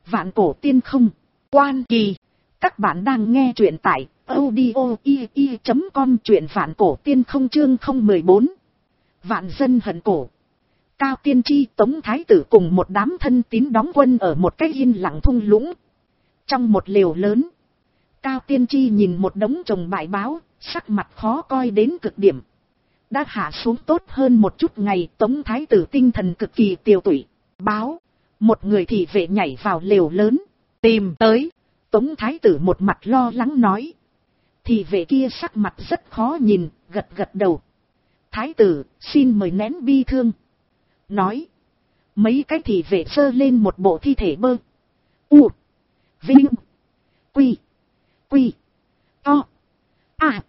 Vạn cổ tiên không. Quan Kỳ. Các bạn đang nghe truyện tại audio.com, truyện vạn cổ tiên không chương 014. Vạn dân hận cổ. Cao Tiên Tri Tống Thái Tử cùng một đám thân tín đóng quân ở một cái yên lặng thung lũng. Trong một lều lớn, Cao Tiên Tri nhìn một đống chồng bại báo, sắc mặt khó coi đến cực điểm. Đã hạ xuống tốt hơn một chút ngày, Tống Thái Tử tinh thần cực kỳ tiêu tụy. Báo, một người thị vệ nhảy vào lều lớn, tìm tới. Tống Thái Tử một mặt lo lắng nói. Thị vệ kia sắc mặt rất khó nhìn, gật gật đầu. Thái tử, xin mời nén bi thương. Nói. Mấy cái thị vệ giơ lên một bộ thi thể bơ. U. Vinh. Quy. Quy. To. À.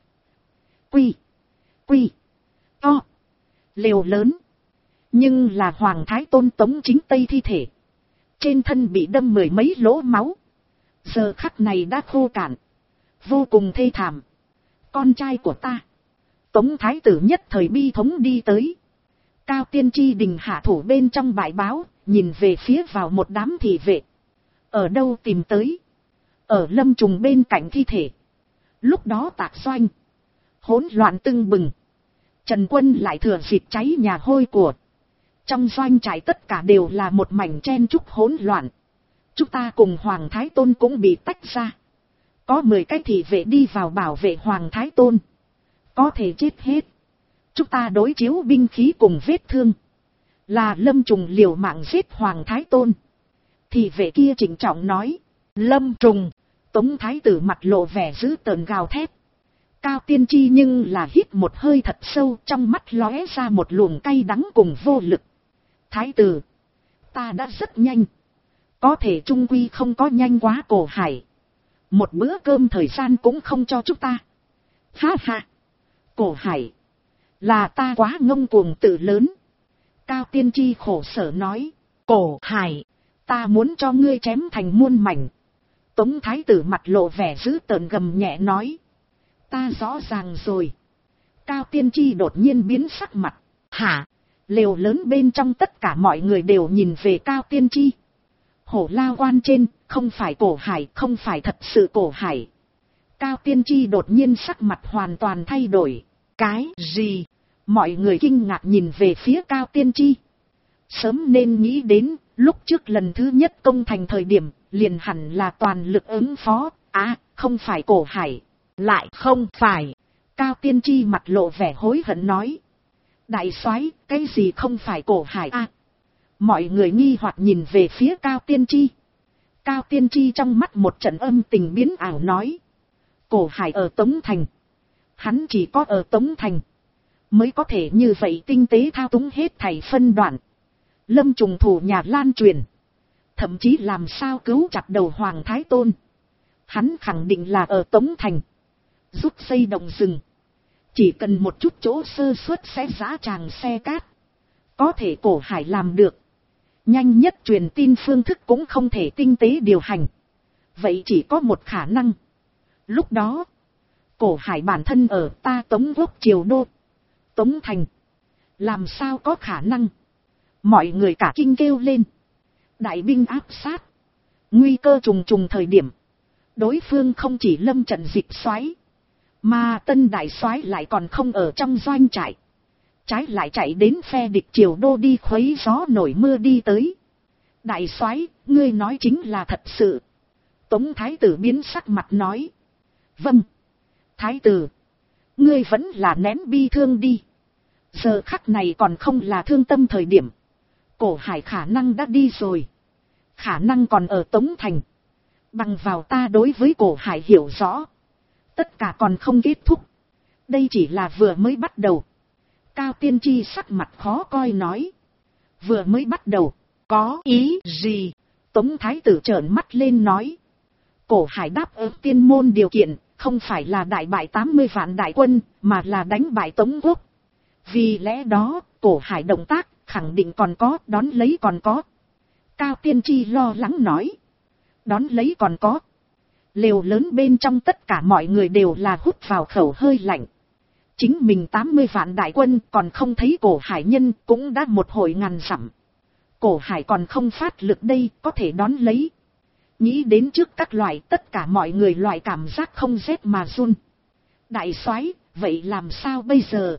Quy. Quy. To. Lều lớn. Nhưng là Hoàng Thái Tôn Tống Chính Tây thi thể. Trên thân bị đâm mười mấy lỗ máu. Giờ khắc này đã khô cạn. Vô cùng thê thảm. Con trai của ta. Tống Thái Tử nhất thời bi thống đi tới. Cao Tiên Tri đình hạ thủ bên trong bài báo, nhìn về phía vào một đám thị vệ. Ở đâu tìm tới? Ở Lâm Trùng bên cạnh thi thể. Lúc đó Tạc Doanh. Hỗn loạn tưng bừng. Trần Quân lại thừa dịp cháy nhà hôi của. Trong doanh trại tất cả đều là một mảnh chen chúc hỗn loạn. Chúng ta cùng Hoàng Thái Tôn cũng bị tách ra. Có 10 cái thị vệ đi vào bảo vệ Hoàng Thái Tôn. Có thể chết hết. Chúng ta đối chiếu binh khí cùng vết thương. Là Lâm Trùng liều mạng giết Hoàng Thái Tôn. Thị vệ kia trịnh trọng nói. Lâm Trùng. Tống Thái Tử mặt lộ vẻ dữ tợn gào thét. Cao Tiên Tri nhưng là hít một hơi thật sâu, trong mắt lóe ra một luồng cay đắng cùng vô lực. Thái Tử. Ta đã rất nhanh. Có thể trung quy không có nhanh quá Cổ Hải. Một bữa cơm thời gian cũng không cho chúng ta. Ha ha. Cổ Hải. Là ta quá ngông cuồng tự lớn. Cao Tiên Tri khổ sở nói. Cổ Hải. Ta muốn cho ngươi chém thành muôn mảnh. Tống Thái Tử mặt lộ vẻ dữ tợn gầm nhẹ nói. Ta rõ ràng rồi. Cao Tiên Tri đột nhiên biến sắc mặt. Hả? Lều lớn bên trong tất cả mọi người đều nhìn về Cao Tiên Tri. Hổ Lao Quan trên, không phải Cổ Hải, không phải thật sự Cổ Hải. Cao Tiên Tri đột nhiên sắc mặt hoàn toàn thay đổi. Cái gì? Mọi người kinh ngạc nhìn về phía Cao Tiên Tri. Sớm nên nghĩ đến, lúc trước lần thứ nhất công thành thời điểm, liền hẳn là toàn lực ứng phó. Không phải Cổ Hải. Lại không phải. Cao Tiên Tri mặt lộ vẻ hối hận nói. Đại soái, cái gì không phải Cổ Hải Mọi người nghi hoặc nhìn về phía Cao Tiên Tri. Cao Tiên Tri trong mắt một trận âm tình biến ảo nói. Cổ Hải ở Tống Thành. Hắn chỉ có ở Tống Thành mới có thể như vậy tinh tế thao túng hết thảy phân đoạn. Lâm Trùng thủ nhà lan truyền. Thậm chí làm sao cứu chặt đầu Hoàng Thái Tôn. Hắn khẳng định là ở Tống Thành. Giúp xây đồng rừng. Chỉ cần một chút chỗ sơ suất sẽ giã tràng xe cát. Có thể Cổ Hải làm được. Nhanh nhất truyền tin phương thức cũng không thể tinh tế điều hành. Vậy chỉ có một khả năng. Lúc đó, Cổ Hải bản thân ở ta Tống Quốc Triều Đô. Tống Thành. Làm sao có khả năng? Mọi người cả kinh kêu lên. Đại binh áp sát. Nguy cơ trùng trùng thời điểm. Đối phương không chỉ lâm trận dịch soái, mà Tân đại soái lại còn không ở trong doanh trại. Trái lại chạy đến phe địch Triều Đô đi khuấy gió nổi mưa đi tới. Đại soái, ngươi nói chính là thật sự. Tống Thái Tử biến sắc mặt nói. Vâng. Thái Tử. Ngươi vẫn là nén bi thương đi. Giờ khắc này còn không là thương tâm thời điểm. Cổ Hải khả năng đã đi rồi. Khả năng còn ở Tống Thành. Bằng vào ta đối với Cổ Hải hiểu rõ. Tất cả còn không kết thúc. Đây chỉ là vừa mới bắt đầu. Cao Tiên Tri sắc mặt khó coi nói. Vừa mới bắt đầu. Có ý gì? Tống Thái Tử trợn mắt lên nói. Cổ Hải đáp ứng tiên môn điều kiện. Không phải là đại bại 80 vạn đại quân. Mà là đánh bại Tống Quốc. Vì lẽ đó, Cổ Hải động tác khẳng định còn có, đón lấy còn có. Cao Tiên Tri lo lắng nói. Đón lấy còn có. Lều lớn bên trong tất cả mọi người đều là hút vào khẩu hơi lạnh. Chính mình 80 vạn đại quân còn không thấy Cổ Hải nhân cũng đã một hồi ngàn dặm. Cổ Hải còn không phát lực đây, có thể đón lấy. Nghĩ đến trước các loại, tất cả mọi người loại cảm giác không rét mà run. Đại soái, vậy làm sao bây giờ?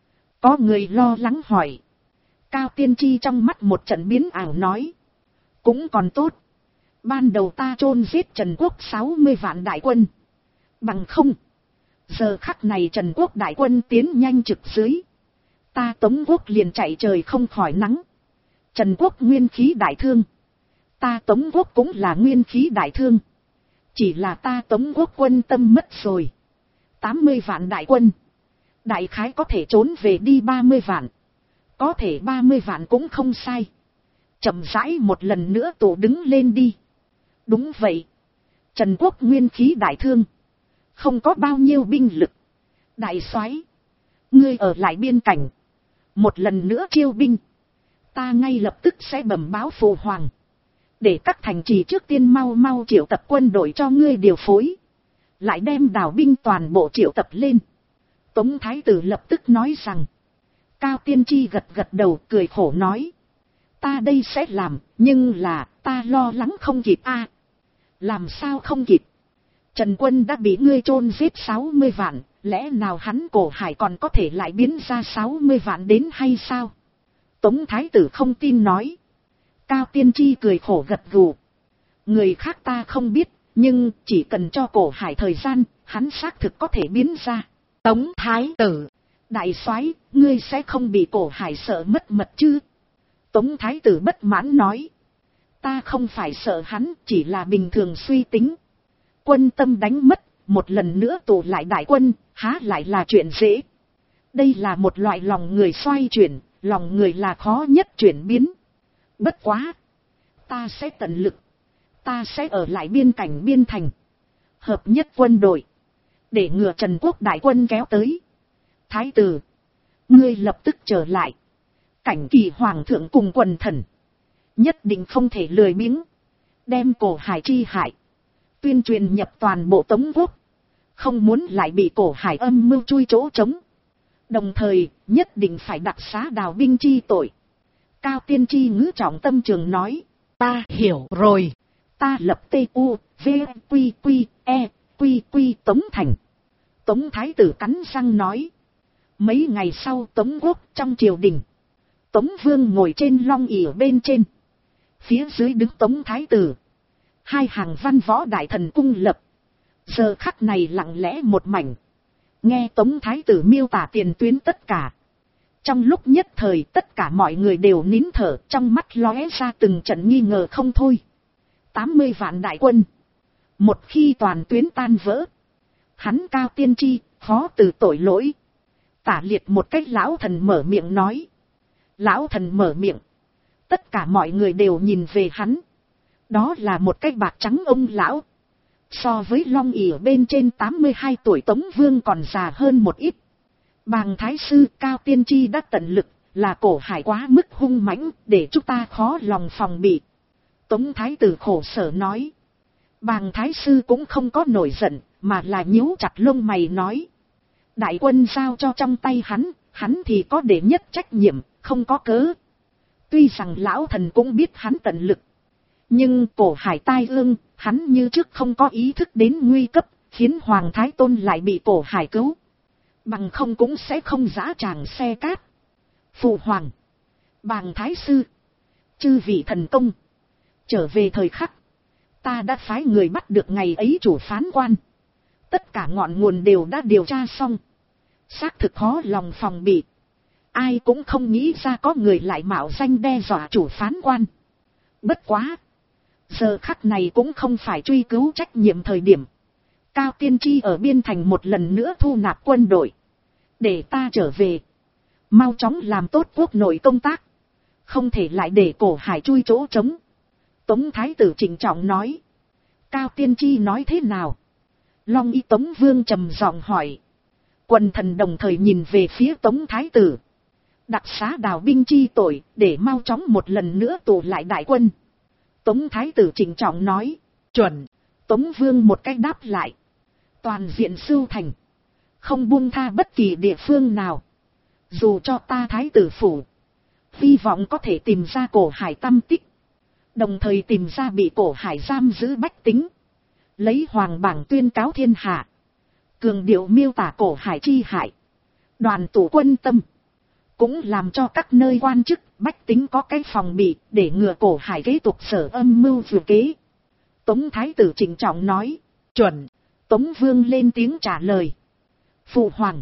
Có người lo lắng hỏi. Cao Tiên Tri trong mắt một trận biến ảo nói. Cũng còn tốt. Ban đầu ta chôn giết Trần Quốc 60 vạn đại quân. Bằng không. Giờ khắc này Trần Quốc đại quân tiến nhanh trực dưới. Ta Tống Quốc liền chạy trời không khỏi nắng. Trần Quốc nguyên khí đại thương. Ta Tống Quốc cũng là nguyên khí đại thương. Chỉ là ta Tống Quốc quân tâm mất rồi. 80 vạn đại quân. Đại khái có thể trốn về đi 30 vạn. Có thể 30 vạn cũng không sai. Chậm rãi một lần nữa tụ đứng lên đi. Đúng vậy. Trần Quốc nguyên khí đại thương. Không có bao nhiêu binh lực. Đại soái, ngươi ở lại biên cảnh. Một lần nữa chiêu binh. Ta ngay lập tức sẽ bẩm báo phụ hoàng. Để các thành trì trước tiên mau mau triệu tập quân đội cho ngươi điều phối. Lại đem đào binh toàn bộ triệu tập lên. Tống Thái tử lập tức nói rằng. Cao Tiên Tri gật gật đầu cười khổ nói. Ta đây sẽ làm, nhưng là ta lo lắng không kịp a. Làm sao không kịp? Trần Quân đã bị ngươi chôn giết 60 vạn, lẽ nào hắn Cổ Hải còn có thể lại biến ra 60 vạn đến hay sao? Tống Thái tử không tin nói. Cao Tiên Tri cười khổ gật gù. Người khác ta không biết, nhưng chỉ cần cho Cổ Hải thời gian, hắn xác thực có thể biến ra. Tống Thái tử, đại soái, ngươi sẽ không bị Cổ Hải sợ mất mật chứ? Tống Thái tử bất mãn nói. Ta không phải sợ hắn, chỉ là bình thường suy tính. Quân tâm đánh mất, một lần nữa tụ lại đại quân, há lại là chuyện dễ. Đây là một loại lòng người xoay chuyển, lòng người là khó nhất chuyển biến. Bất quá, ta sẽ tận lực. Ta sẽ ở lại biên cảnh biên thành. Hợp nhất quân đội. Để ngừa Trần Quốc đại quân kéo tới. Thái tử, ngươi lập tức trở lại. Cảnh Kỳ hoàng thượng cùng quần thần. Nhất định không thể lười biếng. Đem Cổ Hải chi hại. Tuyên truyền nhập toàn bộ Tống Quốc. Không muốn lại bị Cổ Hải âm mưu chui chỗ trống. Đồng thời, nhất định phải đặc xá đào binh chi tội. Cao Tiên Tri ngữ trọng tâm trường nói. Ta hiểu rồi. Ta lập T.U. V.Q.Q.E. Q.Q. Tống Thành. Tống Thái tử cắn răng nói. Mấy ngày sau Tống Quốc trong triều đình. Tống Vương ngồi trên long ỷ bên trên. Phía dưới đứng Tống Thái tử. Hai hàng văn võ đại thần cung lập. Giờ khắc này lặng lẽ một mảnh. Nghe Tống Thái tử miêu tả tiền tuyến tất cả. Trong lúc nhất thời tất cả mọi người đều nín thở, trong mắt lóe ra từng trận nghi ngờ không thôi. 80 vạn đại quân. Một khi toàn tuyến tan vỡ. Hắn Cao Tiên Tri, khó từ tội lỗi. Tả liệt một cách lão thần mở miệng nói. Lão thần mở miệng. Tất cả mọi người đều nhìn về hắn. Đó là một cái bạc trắng ông lão. So với long ỷ bên trên 82 tuổi Tống Vương còn già hơn một ít. Bàng Thái sư Cao Tiên Tri đã tận lực, là Cổ Hải quá mức hung mãnh, để chúng ta khó lòng phòng bị. Tống Thái tử khổ sở nói. Bàng Thái sư cũng không có nổi giận, mà là nhíu chặt lông mày nói. Đại quân giao cho trong tay hắn thì có để nhất trách nhiệm, không có cớ. Tuy rằng lão thần cũng biết hắn tận lực. Nhưng Cổ Hải tai ương, hắn như trước không có ý thức đến nguy cấp, khiến Hoàng Thái Tôn lại bị Cổ Hải cứu. Bằng không cũng sẽ không giã tràng xe cát. Phụ hoàng, Bàng Thái sư, chư vị thần công. Trở về thời khắc, ta đã phái người bắt được ngày ấy chủ phán quan. Tất cả ngọn nguồn đều đã điều tra xong. Xác thực khó lòng phòng bị. Ai cũng không nghĩ ra có người lại mạo danh đe dọa chủ phán quan. Bất quá. Giờ khắc này cũng không phải truy cứu trách nhiệm thời điểm. Cao Tiên Tri ở biên thành một lần nữa thu nạp quân đội. Để ta trở về. Mau chóng làm tốt quốc nội công tác. Không thể lại để Cổ Hải chui chỗ trống. Tống Thái tử trịnh trọng nói. Cao Tiên Tri nói thế nào? Long y Tống Vương trầm giọng hỏi. Quần thần đồng thời nhìn về phía Tống Thái tử. Đặc xá đào binh chi tội, để mau chóng một lần nữa tụ lại đại quân. Tống Thái tử trịnh trọng nói. Chuẩn. Tống Vương một cách đáp lại. Toàn diện sưu thành. Không buông tha bất kỳ địa phương nào. Dù cho ta Thái tử phủ. hy vọng có thể tìm ra Cổ Hải tăm tích, đồng thời tìm ra bị Cổ Hải giam giữ bách tính, lấy hoàng bảng tuyên cáo thiên hạ, cường điệu miêu tả Cổ Hải chi hại, đoàn tụ quân tâm, cũng làm cho các nơi quan chức bách tính có cái phòng bị để ngừa Cổ Hải kế tục sở âm mưu vừa kế. Tống thái tử trịnh trọng nói, chuẩn. Tống vương lên tiếng trả lời, phụ hoàng,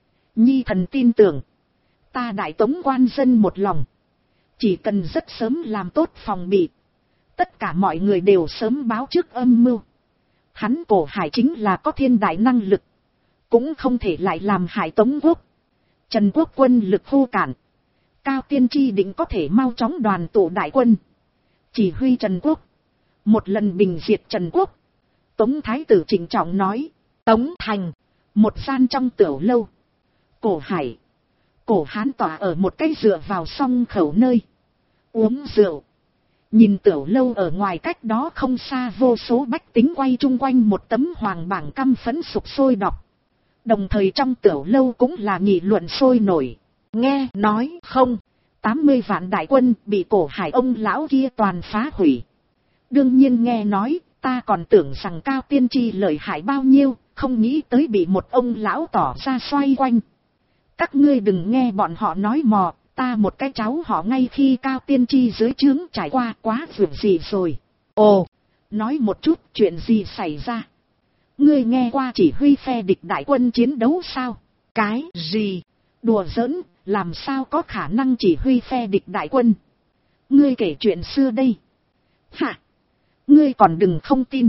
nhi thần tin tưởng, ta đại Tống quan dân một lòng, chỉ cần rất sớm làm tốt phòng bị, tất cả mọi người đều sớm báo trước âm mưu. Hắn Cổ Hải chính là có thiên đại năng lực, cũng không thể lại làm hại Tống quốc. Trần quốc quân lực vô cản, Cao Tiên Tri định có thể mau chóng đoàn tụ đại quân, chỉ huy Trần quốc, một lần bình diệt Trần quốc. Tống thái tử trịnh trọng nói, Tống thành, một gian trong tiểu lâu, Cổ Hải, Cổ Hán tỏa ở một cái dựa vào song khẩu nơi, uống rượu. Nhìn tiểu lâu ở ngoài cách đó không xa vô số bách tính quay chung quanh một tấm hoàng bảng căm phẫn sục sôi đọc. Đồng thời trong tiểu lâu cũng là nghị luận sôi nổi. Nghe nói không, 80 vạn đại quân bị Cổ Hải ông lão kia toàn phá hủy. Đương nhiên nghe nói, ta còn tưởng rằng Cao Tiên Tri lợi hại bao nhiêu, không nghĩ tới bị một ông lão tỏ ra xoay quanh. Các ngươi đừng nghe bọn họ nói mò, ta một cái cháu họ ngay khi Cao Tiên Tri dưới trướng trải qua quá việc gì rồi. Ồ, nói một chút chuyện gì xảy ra. Ngươi nghe qua chỉ huy phe địch đại quân chiến đấu sao? Cái gì? Đùa giỡn, làm sao có khả năng chỉ huy phe địch đại quân? Ngươi kể chuyện xưa đây. Hả? Ngươi còn đừng không tin.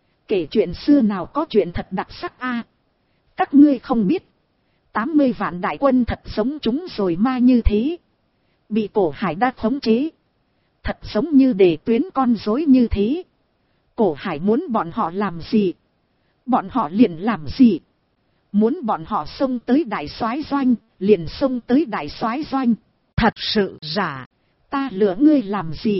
Kể chuyện xưa nào có chuyện thật đặc sắc a? Các ngươi không biết. 80 vạn đại quân thật giống chúng rồi ma như thế. Bị Cổ Hải đã khống chế. Thật giống như để tuyến con rối như thế. Cổ Hải muốn bọn họ làm gì? Bọn họ liền làm gì? Muốn bọn họ xông tới đại soái doanh, liền xông tới đại soái doanh. Thật sự giả. Ta lừa ngươi làm gì?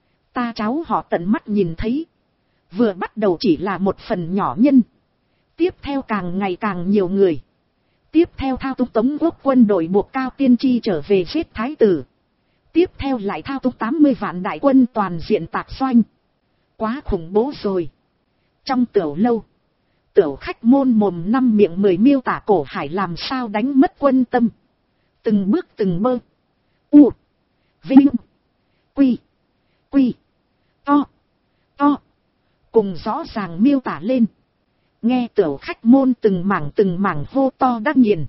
Ta cháu họ tận mắt nhìn thấy. Vừa bắt đầu chỉ là một phần nhỏ nhân. Tiếp theo càng ngày càng nhiều người. Tiếp theo thao túng Tống quốc quân đội buộc Cao Tiên Tri trở về giết thái tử. Tiếp theo lại thao túng 80 vạn đại quân toàn diện tạc doanh. Quá khủng bố rồi. Trong tiểu lâu, tiểu khách môn mồm năm miệng 10 miêu tả Cổ Hải làm sao đánh mất quân tâm. Từng bước từng bơ. U. Vinh. Quy. Quy. To. To. Cùng rõ ràng miêu tả lên. Nghe tiểu khách môn từng mảng hô to đắc nghiền.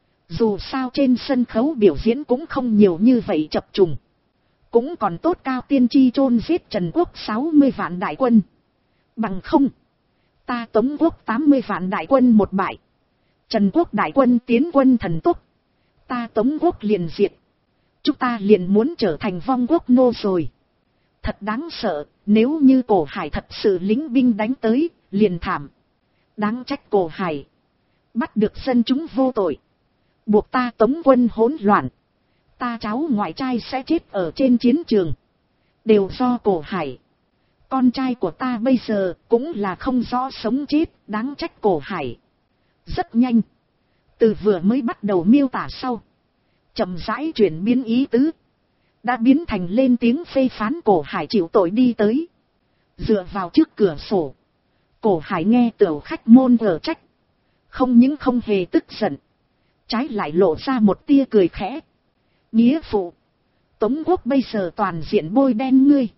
Dù sao trên sân khấu biểu diễn cũng không nhiều như vậy chập trùng. Cũng còn tốt Cao Tiên Tri chôn giết Trần quốc 60 vạn đại quân. Bằng không, ta Tống quốc 80 vạn đại quân một bại. Trần quốc đại quân tiến quân thần tốc. Ta Tống quốc liền diệt. Chúng ta liền muốn trở thành vong quốc nô rồi. Thật đáng sợ, nếu như Cổ Hải thật sự lính binh đánh tới, liền thảm. Đáng trách Cổ Hải bắt được dân chúng vô tội, buộc ta Tống quân hỗn loạn. Ta cháu ngoại trai sẽ chết ở trên chiến trường, đều do Cổ Hải. Con trai của ta bây giờ cũng là không rõ sống chết, đáng trách Cổ Hải. Rất nhanh, từ vừa mới bắt đầu miêu tả sau, chậm rãi chuyển biến ý tứ, đã biến thành lên tiếng phê phán Cổ Hải chịu tội đi tới. Dựa vào trước cửa sổ, Cổ Hải nghe tiểu khách môn ở trách, không những không hề tức giận, trái lại lộ ra một tia cười khẽ. Nghĩa phụ, Tống quốc bây giờ toàn diện bôi đen ngươi,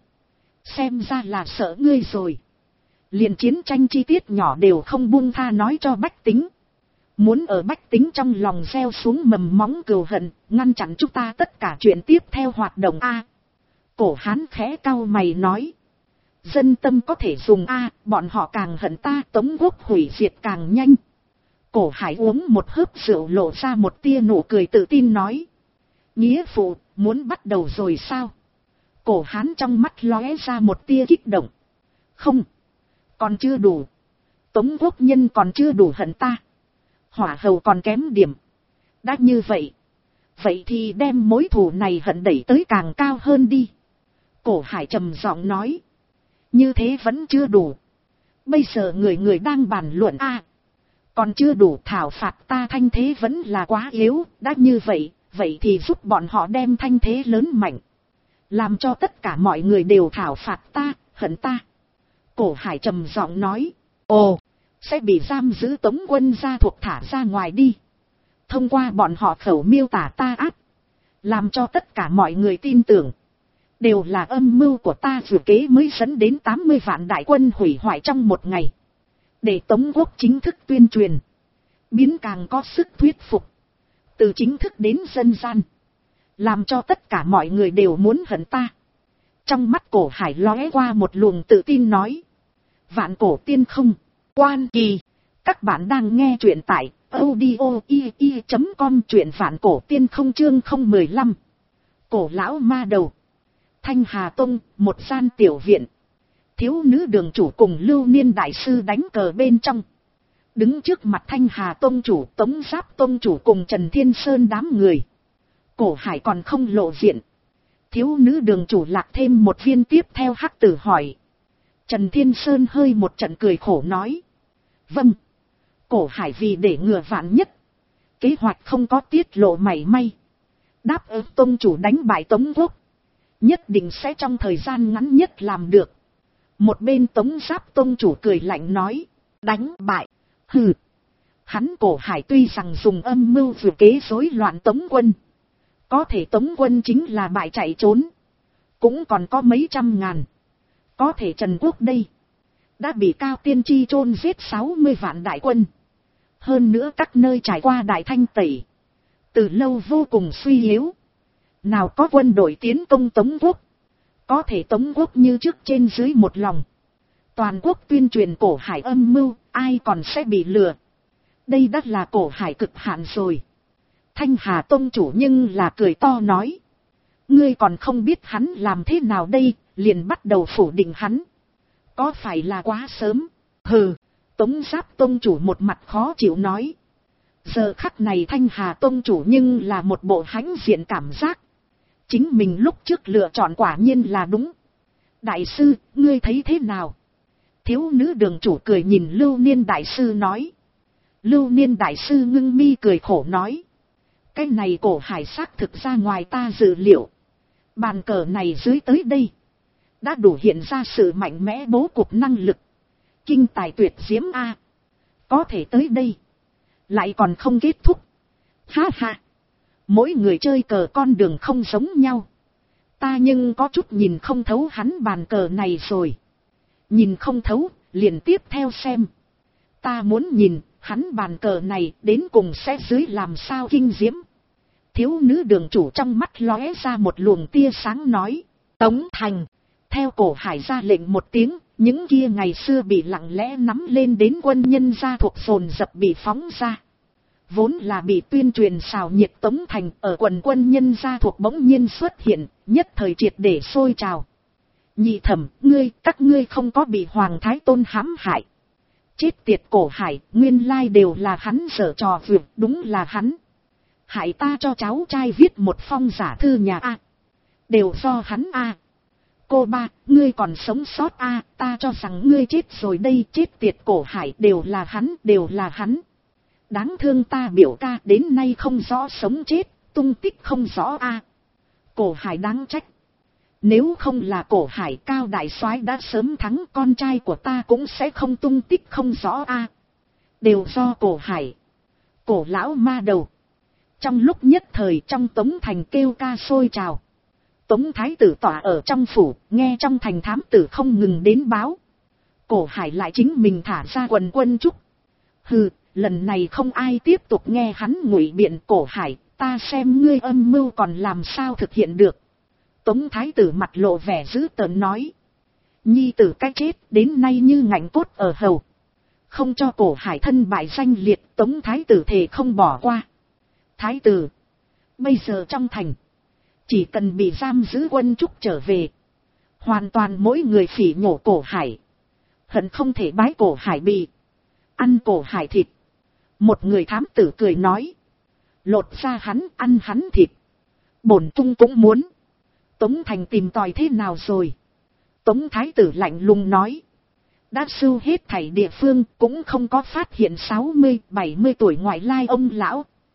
xem ra là sợ ngươi rồi. Liền chiến tranh chi tiết nhỏ đều không buông tha nói cho bách tính, muốn ở bách tính trong lòng gieo xuống mầm móng cừu hận, ngăn chặn chúng ta tất cả chuyện tiếp theo hoạt động a. Cổ Hán khẽ cau mày nói, dân tâm có thể dùng a, bọn họ càng hận ta Tống quốc hủy diệt càng nhanh. Cổ Hải uống một hớp rượu lộ ra một tia nụ cười tự tin nói, nghĩa phụ, muốn bắt đầu rồi sao? Cổ Hán trong mắt lóe ra một tia kích động. Không, còn chưa đủ. Tống quốc nhân còn chưa đủ hận ta. Hỏa hầu còn kém điểm. Đã như vậy, vậy thì đem mối thù này hận đẩy tới càng cao hơn đi. Cổ Hải trầm giọng nói, như thế vẫn chưa đủ. Bây giờ người người đang bàn luận a, còn chưa đủ thảo phạt ta thanh thế vẫn là quá yếu. Đã như vậy, vậy thì giúp bọn họ đem thanh thế lớn mạnh, làm cho tất cả mọi người đều thảo phạt ta, hận ta. Cổ Hải trầm giọng nói, ồ, sẽ bị giam giữ Tống quân gia thuộc thả ra ngoài đi. Thông qua bọn họ khẩu miêu tả ta ác, làm cho tất cả mọi người tin tưởng, đều là âm mưu của ta dự kế mới dẫn đến 80 vạn đại quân hủy hoại trong một ngày. Để Tống quốc chính thức tuyên truyền, biến càng có sức thuyết phục, từ chính thức đến dân gian, làm cho tất cả mọi người đều muốn hận ta. Trong mắt Cổ Hải lóe qua một luồng tự tin nói, Vạn Cổ Tiên Không, Quan Kỳ. Các bạn đang nghe truyện tại audio.com, truyện Vạn Cổ Tiên Không chương 015. Cổ lão ma đầu. Thanh Hà Tông, một gian tiểu viện. Thiếu nữ đường chủ cùng Lưu Niên đại sư đánh cờ bên trong. Đứng trước mặt Thanh Hà Tông chủ, Tống Giáp Tông chủ cùng Trần Thiên Sơn đám người. Cổ Hải còn không lộ diện. Thiếu nữ đường chủ lạc thêm một viên tiếp theo hắc tử hỏi. Trần Thiên Sơn hơi một trận cười khổ nói, vâng. Cổ Hải vì để ngừa vạn nhất, kế hoạch không có tiết lộ mảy may, đáp ứng tông chủ đánh bại Tống quốc, nhất định sẽ trong thời gian ngắn nhất làm được. Một bên Tống Giáp tông chủ cười lạnh nói, đánh bại, hừ. Hắn Cổ Hải tuy rằng dùng âm mưu vừa kế rối loạn Tống quân, có thể Tống quân chính là bại chạy trốn, cũng còn có mấy trăm ngàn. Có thể Trần quốc đây, đã bị Cao Tiên Chi chôn giết 60 vạn đại quân. Hơn nữa các nơi trải qua đại thanh tẩy, từ lâu vô cùng suy yếu. Nào có quân đội tiến công Tống quốc. Có thể Tống quốc như trước trên dưới một lòng. Toàn quốc tuyên truyền Cổ Hải âm mưu, ai còn sẽ bị lừa. Đây đã là Cổ Hải cực hạn rồi. Thanh Hà Tông chủ nhưng là cười to nói, ngươi còn không biết hắn làm thế nào đây, liền bắt đầu phủ định hắn. Có phải là quá sớm? Hừ. Tống Giáp Tông chủ một mặt khó chịu nói. Giờ khắc này Thanh Hà Tông chủ nhưng là một bộ hãnh diện cảm giác. Chính mình lúc trước lựa chọn quả nhiên là đúng. Đại sư, ngươi thấy thế nào? Thiếu nữ đường chủ cười nhìn Lưu Niên đại sư nói. Lưu Niên đại sư ngưng mi cười khổ nói, cái này Cổ Hải xác thực ra ngoài ta dự liệu. Bàn cờ này dưới tới đây, đã đủ hiện ra sự mạnh mẽ bố cục năng lực. Kinh tài tuyệt diễm a. Có thể tới đây, lại còn không kết thúc. Ha ha. Mỗi người chơi cờ con đường không giống nhau. Ta nhưng có chút nhìn không thấu hắn bàn cờ này rồi. Nhìn không thấu, liền tiếp theo xem. Ta muốn nhìn, hắn bàn cờ này đến cùng sẽ dưới làm sao kinh diễm. Thiếu nữ đường chủ trong mắt lóe ra một luồng tia sáng nói, Tống thành. Theo Cổ Hải ra lệnh một tiếng, những kia ngày xưa bị lặng lẽ nắm lên đến quân nhân gia thuộc dồn dập bị phóng ra. Vốn là bị tuyên truyền xào nhiệt Tống thành ở quần quân nhân gia thuộc bỗng nhiên xuất hiện, nhất thời triệt để sôi trào. Nhị thẩm, các ngươi không có bị Hoàng Thái Tôn hãm hại. Chết tiệt Cổ Hải, nguyên lai đều là hắn giở trò vượt, đúng là hắn. Hại ta cho cháu trai viết một phong giả thư nhà A. Đều do hắn A. Cô ba, ngươi còn sống sót A, ta cho rằng ngươi chết rồi đây, chết tiệt Cổ Hải, đều là hắn, đều là hắn. Đáng thương ta biểu ca đến nay không rõ sống chết, tung tích không rõ A. Cổ Hải đáng trách. Nếu không là Cổ Hải, Cao đại soái đã sớm thắng, con trai của ta cũng sẽ không tung tích không rõ A. Đều do Cổ Hải. Cổ lão ma đầu. Trong lúc nhất thời trong Tống thành kêu ca sôi trào. Tống thái tử tỏa ở trong phủ, nghe trong thành thám tử không ngừng đến báo. Cổ Hải lại chính mình thả ra quần quân trúc. Hừ, lần này không ai tiếp tục nghe hắn ngụy biện. Cổ Hải, ta xem ngươi âm mưu còn làm sao thực hiện được. Tống thái tử mặt lộ vẻ dữ tợn nói. Nhi tử cái chết đến nay như ngạnh cốt ở hầu. Không cho Cổ Hải thân bại danh liệt, Tống thái tử thề không bỏ qua. Thái tử, bây giờ trong thành, chỉ cần bị giam giữ quân trúc trở về, hoàn toàn mỗi người phỉ nhổ Cổ Hải. Hận không thể bái Cổ Hải bị ăn Cổ Hải thịt. Một người thám tử cười nói, lột ra hắn, ăn hắn thịt. Bổn cung cũng muốn. Tống thành tìm tòi thế nào rồi? Tống thái tử lạnh lùng nói, đã sưu hết thảy địa phương, cũng không có phát hiện 60-70 tuổi ngoại lai ông lão.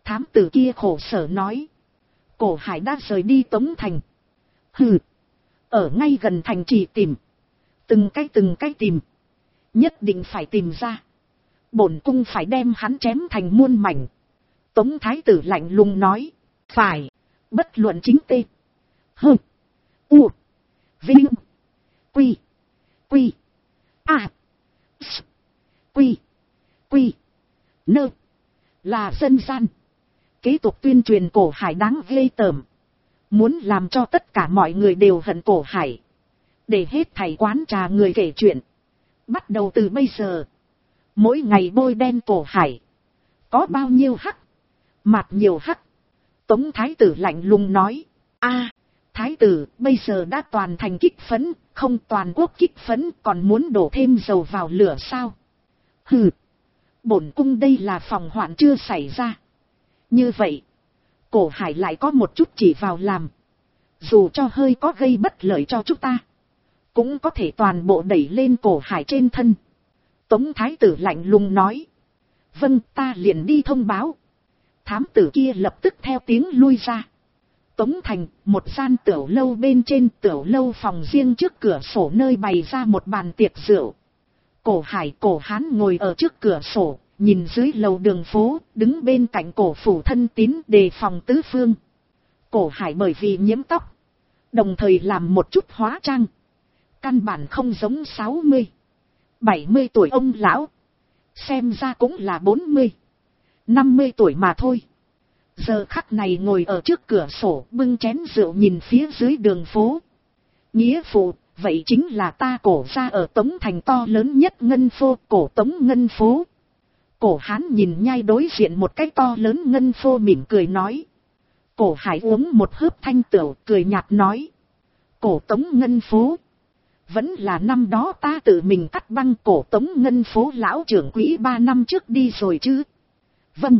Thám tử kia khổ sở nói. Cổ Hải đã rời đi Tống Thành. Hừ. Ở ngay gần thành trì tìm. Từng cái tìm. Nhất định phải tìm ra. Bổn cung phải đem hắn chém thành muôn mảnh. Tống thái tử lạnh lùng nói. Phải. Bất luận chính tê. Hơ. U. Vinh. Quy. Quy. A. S. Quy. Quy. Nơ. Là dân gian. Kế tục tuyên truyền Cổ Hải đáng ghê tởm. Muốn làm cho tất cả mọi người đều hận Cổ Hải. Để hết thầy quán trà người kể chuyện. Bắt đầu từ bây giờ. Mỗi ngày bôi đen Cổ Hải. Có bao nhiêu hắc. Mạt nhiều hắc. Tống thái tử lạnh lùng nói. A, thái tử bây giờ đã toàn thành kích phấn. Không toàn quốc kích phấn còn muốn đổ thêm dầu vào lửa sao? Hừ. Bổn cung đây là phòng hoạn chưa xảy ra. Như vậy. Cổ Hải lại có một chút chỉ vào làm. Dù cho hơi có gây bất lợi cho chúng ta. Cũng có thể toàn bộ đẩy lên Cổ Hải trên thân. Tống thái tử lạnh lùng nói. Vâng, ta liền đi thông báo. Thám tử kia lập tức theo tiếng lui ra. Tống thành, một gian tiểu lâu bên trên tiểu lâu phòng riêng trước cửa sổ nơi bày ra một bàn tiệc rượu. Cổ Hải Cổ Hán ngồi ở trước cửa sổ, nhìn dưới lầu đường phố, đứng bên cạnh Cổ phủ thân tín đề phòng tứ phương. Cổ Hải bởi vì nhiễm tóc, đồng thời làm một chút hóa trang. Căn bản không giống 60, 70 tuổi ông lão. Xem ra cũng là 40, 50 tuổi mà thôi. Giờ khắc này ngồi ở trước cửa sổ bưng chén rượu nhìn phía dưới đường phố. Nghĩa phụ, vậy chính là ta Cổ gia ở Tống Thành to lớn nhất ngân phô, Cổ Tống Ngân Phố. Cổ Hán nhìn nhai đối diện một cái to lớn ngân phô mỉm cười nói. Cổ Hải uống một hớp thanh tửu cười nhạt nói. Cổ Tống Ngân Phố. Vẫn là năm đó ta tự mình cắt băng Cổ Tống Ngân Phố lão trưởng quỹ 3 năm trước đi rồi chứ. Vâng.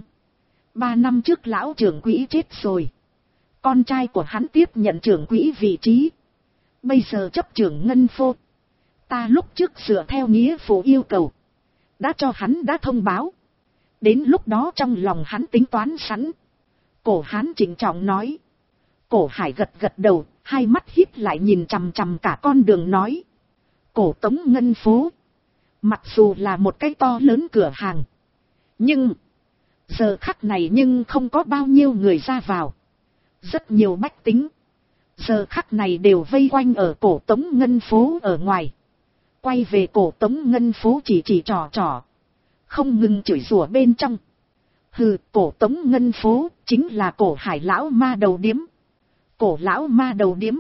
3 năm trước lão trưởng quỹ chết rồi. Con trai của hắn tiếp nhận trưởng quỹ vị trí. Bây giờ chấp trưởng ngân phô. Ta lúc trước dựa theo nghĩa phụ yêu cầu. Đã cho hắn đã thông báo. Đến lúc đó trong lòng hắn tính toán sẵn. Cổ Hán trịnh trọng nói. Cổ Hải gật gật đầu. Hai mắt híp lại nhìn chằm chằm cả con đường nói. Cổ Tống Ngân Phố. Mặc dù là một cái to lớn cửa hàng. Nhưng. Giờ khắc này nhưng không có bao nhiêu người ra vào. Rất nhiều bách tính. Giờ khắc này đều vây quanh ở Cổ Tống Ngân Phố ở ngoài. Quay về Cổ Tống Ngân Phố chỉ trò trò. Không ngừng chửi rủa bên trong. Hừ, Cổ Tống Ngân Phố chính là Cổ Hải lão ma đầu điếm. Cổ lão ma đầu điếm.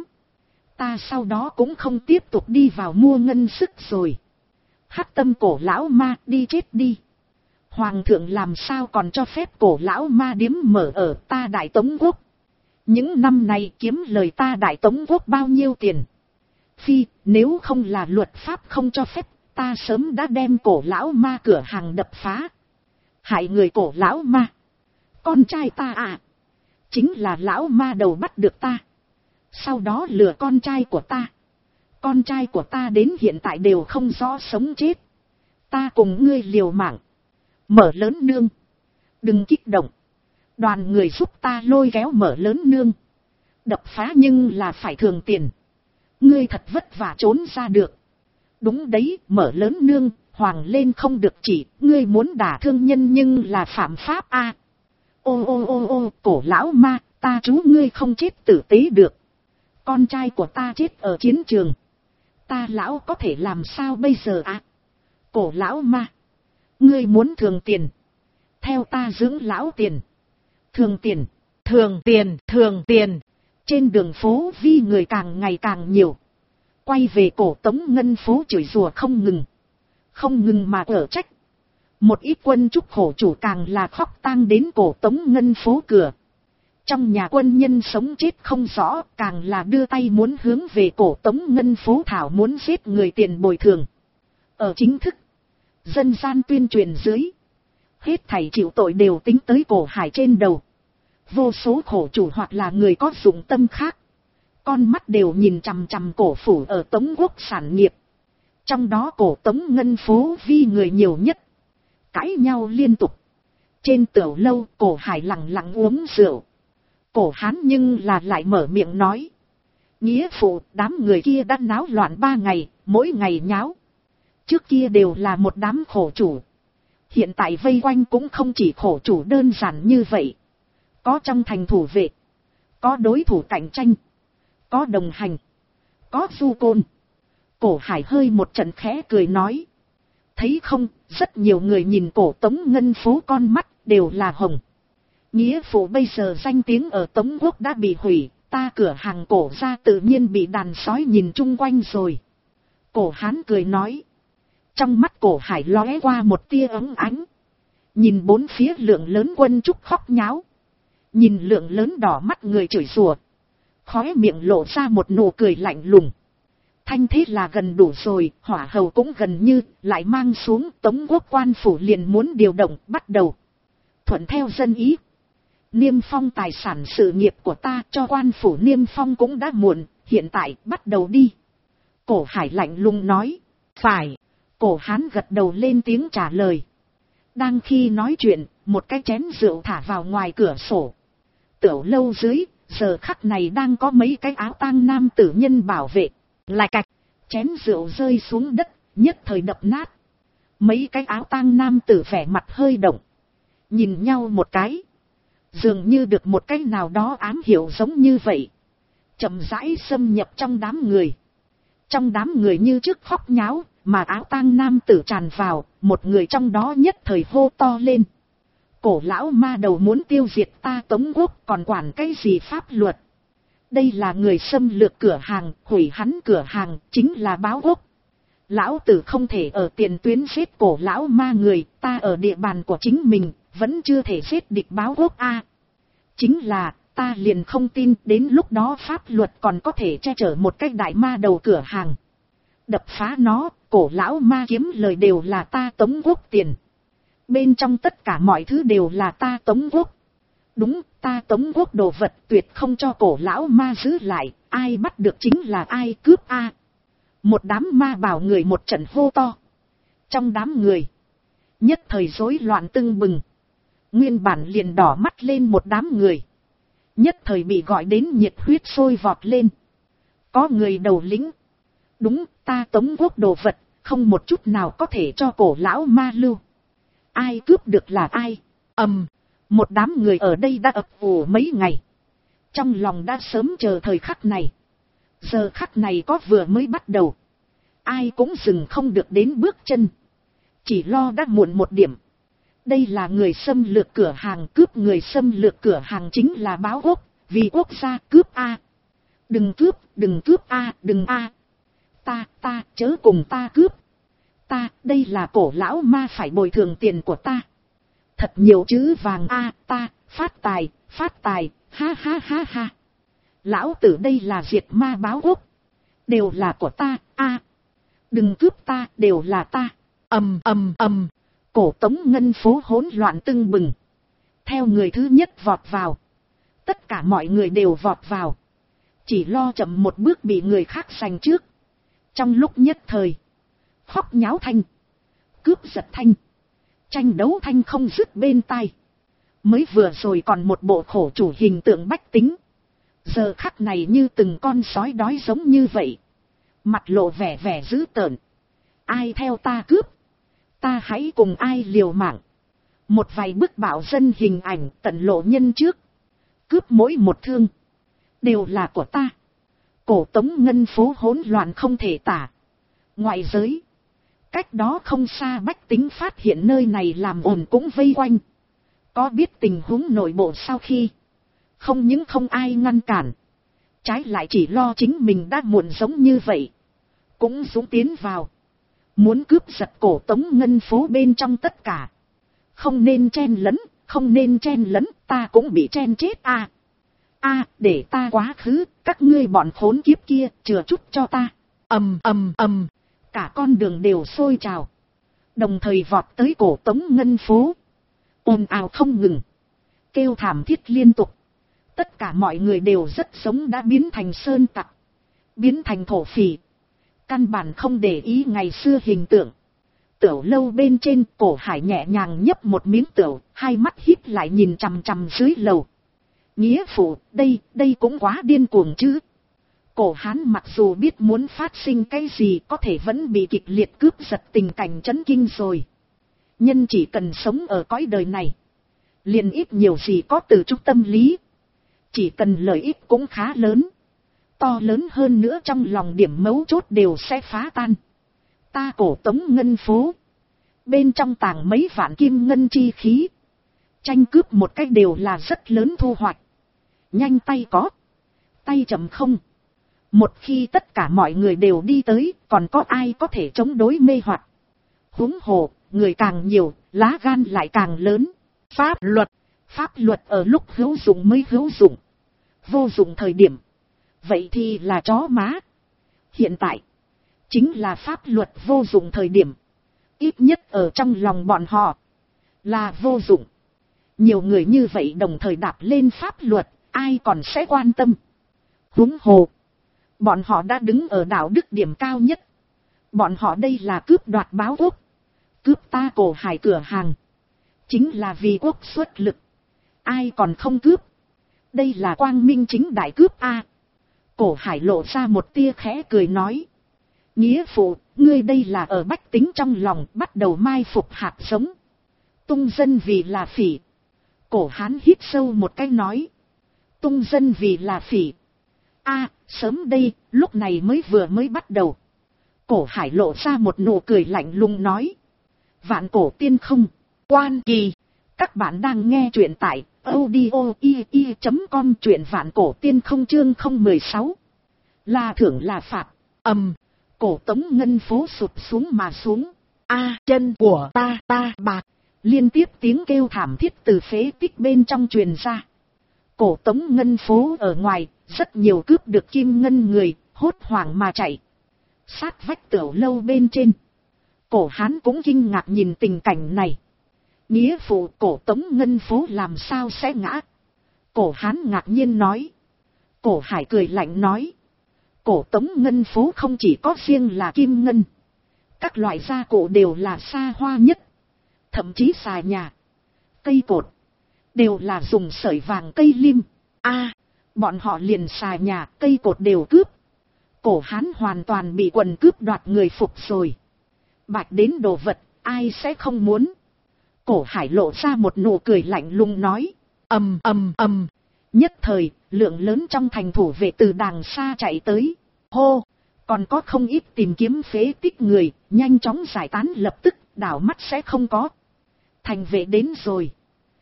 Ta sau đó cũng không tiếp tục đi vào mua ngân sức rồi. Hắc tâm Cổ lão ma đi chết đi. Hoàng thượng làm sao còn cho phép Cổ lão ma điếm mở ở ta Đại Tống Quốc. Những năm này kiếm lời ta Đại Tống Quốc bao nhiêu tiền. Phi, nếu không là luật pháp không cho phép, ta sớm đã đem Cổ lão ma cửa hàng đập phá. Hại người Cổ lão ma. Con trai ta à. Chính là lão ma đầu bắt được ta. Sau đó lừa con trai của ta. Con trai của ta đến hiện tại đều không rõ sống chết. Ta cùng ngươi liều mạng. Mở lớn nương. Đừng kích động. Đoàn người giúp ta lôi kéo Mở lớn nương. Đập phá nhưng là phải thường tiền. Ngươi thật vất vả trốn ra được. Đúng đấy, Mở lớn nương, hoàng lên không được chỉ, ngươi muốn đả thương nhân nhưng là phạm pháp a. Ô, Cổ lão ma, ta chú ngươi không chết tử tế được. Con trai của ta chết ở chiến trường. Ta lão có thể làm sao bây giờ à? Cổ lão ma. Ngươi muốn thường tiền. Theo ta dưỡng lão tiền. Thường tiền. Trên đường phố vi người càng ngày càng nhiều. Quay về Cổ Tống Ngân Phố chửi rủa không ngừng. Không ngừng mà ở trách. Một ít quân trúc khổ chủ càng là khóc tang đến Cổ Tống Ngân Phố cửa. Trong nhà quân nhân sống chết không rõ, càng là đưa tay muốn hướng về Cổ Tống Ngân Phố thảo muốn giết người tiền bồi thường. Ở chính thức, dân gian tuyên truyền dưới, hết thảy chịu tội đều tính tới Cổ Hải trên đầu. Vô số khổ chủ hoặc là người có dụng tâm khác, con mắt đều nhìn chằm chằm Cổ phủ ở Tống Quốc sản nghiệp. Trong đó Cổ Tống Ngân Phố vi người nhiều nhất, cãi nhau liên tục. Trên tiểu lâu Cổ Hải lặng lặng uống rượu. Cổ Hán nhưng là lại mở miệng nói. Nghĩa phụ, đám người kia đã náo loạn 3 ngày, mỗi ngày nháo. Trước kia đều là một đám khổ chủ. Hiện tại vây quanh cũng không chỉ khổ chủ đơn giản như vậy. Có trong thành thủ vệ, có đối thủ cạnh tranh, có đồng hành, có du côn. Cổ Hải hơi một trận khẽ cười nói. Thấy không, rất nhiều người nhìn Cổ Tống Ngân Phố con mắt đều là hồng. Nghĩa phụ bây giờ danh tiếng ở Tống Quốc đã bị hủy, ta cửa hàng Cổ ra tự nhiên bị đàn sói nhìn chung quanh rồi. Cổ Hán cười nói. Trong mắt Cổ Hải lóe qua một tia ấm ánh. Nhìn bốn phía lượng lớn quân trúc khóc nháo. Nhìn lượng lớn đỏ mắt người chửi rủa, khóe miệng lộ ra một nụ cười lạnh lùng. Thanh thế là gần đủ rồi, hỏa hầu cũng gần như, lại mang xuống. Tống Quốc quan phủ liền muốn điều động, bắt đầu. Thuận theo dân ý. Niêm phong tài sản sự nghiệp của ta, cho quan phủ niêm phong cũng đã muộn, hiện tại bắt đầu đi. Cổ Hải lạnh lùng nói. Phải. Cổ Hán gật đầu lên tiếng trả lời. Đang khi nói chuyện, một cái chén rượu thả vào ngoài cửa sổ. Tiểu lâu dưới, giờ khắc này đang có mấy cái áo tang nam tử nhân bảo vệ. Lại cạch, chén rượu rơi xuống đất, nhất thời đập nát. Mấy cái áo tang nam tử vẻ mặt hơi động. Nhìn nhau một cái. Dường như được một cái nào đó ám hiểu giống như vậy. Chậm rãi xâm nhập trong đám người. Trong đám người như trước khóc nháo, mà áo tang nam tử tràn vào, một người trong đó nhất thời hô to lên. Cổ lão ma đầu muốn tiêu diệt ta Tống Quốc, còn quản cái gì pháp luật. Đây là người xâm lược cửa hàng, hủy hắn cửa hàng, chính là báo quốc. Lão tử không thể ở tiền tuyến giết cổ lão ma người, ta ở địa bàn của chính mình, vẫn chưa thể giết địch báo quốc a. Chính là, ta liền không tin đến lúc đó pháp luật còn có thể che chở một cái đại ma đầu cửa hàng. Đập phá nó, cổ lão ma kiếm lời đều là ta Tống Quốc tiền. Bên trong tất cả mọi thứ đều là ta Tống Quốc. Đúng, ta Tống Quốc đồ vật tuyệt không cho cổ lão ma giữ lại, ai bắt được chính là ai cướp a. Một đám ma bảo người một trận hô to. Trong đám người, nhất thời rối loạn tưng bừng. Nguyên bản liền đỏ mắt lên một đám người. Nhất thời bị gọi đến nhiệt huyết sôi vọt lên. Có người đầu lĩnh. Đúng, ta Tống Quốc đồ vật, không một chút nào có thể cho cổ lão ma lưu. Ai cướp được là ai? Một đám người ở đây đã ập ủ mấy ngày. Trong lòng đã sớm chờ thời khắc này. Giờ khắc này có vừa mới bắt đầu. Ai cũng dừng không được đến bước chân. Chỉ lo đã muộn một điểm. Đây là người xâm lược cửa hàng, cướp người xâm lược cửa hàng chính là báo quốc, vì quốc gia cướp a. Đừng cướp a, đừng a. Ta, chớ cùng ta cướp. Ta, đây là cổ lão ma phải bồi thường tiền của ta. Thật nhiều chữ vàng a, ta, phát tài, ha ha ha ha. Lão tử đây là diệt ma báo quốc. Đều là của ta, a. Đừng cướp ta, đều là ta. Cổ Tống Ngân Phố hỗn loạn tưng bừng. Theo người thứ nhất vọt vào. Tất cả mọi người đều vọt vào. Chỉ lo chậm một bước bị người khác giành trước. Trong lúc nhất thời. Khóc nháo thanh. Cướp giật thanh. Tranh đấu thanh không dứt bên tai. Mới vừa rồi còn một bộ khổ chủ hình tượng bách tính. Giờ khắc này như từng con sói đói giống như vậy. Mặt lộ vẻ dữ tợn. Ai theo ta cướp. Ta hãy cùng ai liều mạng. Một vài bức bạo dân hình ảnh tận lộ nhân trước. Cướp mỗi một thương. Đều là của ta. Cổ Tống Ngân Phố hỗn loạn không thể tả. Ngoại giới. Cách đó không xa bách tính phát hiện nơi này làm ồn cũng vây quanh. Có biết tình huống nội bộ sau khi. Không những không ai ngăn cản. Trái lại chỉ lo chính mình đã muộn giống như vậy. Cũng dũng tiến vào. Muốn cướp giật cổ Tống Ngân Phố bên trong tất cả. Không nên chen lấn, ta cũng bị chen chết a. Để ta quá khứ, các ngươi bọn khốn kiếp kia, chừa chút cho ta. Cả con đường đều sôi trào. Đồng thời vọt tới cổ Tống Ngân Phố. Ồn ào không ngừng. Kêu thảm thiết liên tục. Tất cả mọi người đều rất sống đã biến thành sơn tặc. Biến thành thổ phỉ. Căn bản không để ý ngày xưa hình tượng. Tửu lâu bên trên, Cổ Hải nhẹ nhàng nhấp một miếng tửu, hai mắt híp lại nhìn chằm chằm dưới lầu. Nghĩa phụ, đây cũng quá điên cuồng chứ. Cổ Hán mặc dù biết muốn phát sinh cái gì có thể vẫn bị kịch liệt cướp giật tình cảnh chấn kinh rồi. Nhân chỉ cần sống ở cõi đời này, liền ít nhiều gì có từ chút tâm lý. Chỉ cần lợi ích cũng khá lớn. To lớn hơn nữa trong lòng điểm mấu chốt đều sẽ phá tan. Ta Cổ Tống ngân phố. Bên trong tàng mấy vạn kim ngân chi khí. Tranh cướp một cách đều là rất lớn thu hoạch. Nhanh tay có. Tay chậm không. Một khi tất cả mọi người đều đi tới, còn có ai có thể chống đối mê hoặc. Huống hồ, người càng nhiều, lá gan lại càng lớn. Pháp luật ở lúc hữu dụng mới hữu dụng. Vô dụng thời điểm. Vậy thì là chó má. Hiện tại, chính là pháp luật vô dụng thời điểm. Ít nhất ở trong lòng bọn họ, là vô dụng. Nhiều người như vậy đồng thời đạp lên pháp luật, ai còn sẽ quan tâm. Huống hồ, bọn họ đã đứng ở đạo đức điểm cao nhất. Bọn họ đây là cướp đoạt báo quốc. Cướp ta Cổ Hải cửa hàng. Chính là vì quốc xuất lực. Ai còn không cướp. Đây là quang minh chính đại cướp a. Cổ Hải lộ ra một tia khẽ cười nói. Nghĩa phụ, ngươi đây là ở bách tính trong lòng bắt đầu mai phục hạt giống. Tung dân vì là phỉ. Cổ Hán hít sâu một cái nói. Tung dân vì là phỉ. Sớm đây, lúc này mới bắt đầu. Cổ Hải lộ ra một nụ cười lạnh lùng nói. Vạn cổ tiên không, quan kỳ. Các bạn đang nghe truyện tại audio.com, truyện vạn cổ tiên không chương 016. Là thưởng là phạt, Cổ Tống ngân phố sụp xuống mà xuống. Chân của ta bạc. Liên tiếp tiếng kêu thảm thiết từ phế tích bên trong truyền ra. Cổ Tống ngân phố ở ngoài, rất nhiều cướp được kim ngân người, hốt hoảng mà chạy. Sát vách Tửu lâu bên trên. Cổ Hán cũng kinh ngạc nhìn tình cảnh này. Nghĩa phụ, Cổ Tống ngân phố làm sao sẽ ngã? Cổ Hán ngạc nhiên nói. Cổ Hải cười lạnh nói. Cổ Tống ngân phố không chỉ có riêng là kim ngân. Các loại gia cụ đều là xa hoa nhất. Thậm chí xà nhà, cây cột, đều là dùng sợi vàng cây lim. Bọn họ liền xà nhà, cây cột đều cướp. Cổ Hán hoàn toàn bị quần cướp đoạt người phục rồi. Bạch đến đồ vật, ai sẽ không muốn. Cổ Hải lộ ra một nụ cười lạnh lùng nói. Nhất thời, lượng lớn trong thành thủ vệ từ đàng xa chạy tới. Hô, còn có không ít tìm kiếm phế tích người, nhanh chóng giải tán lập tức, đảo mắt sẽ không có. Thành vệ đến rồi.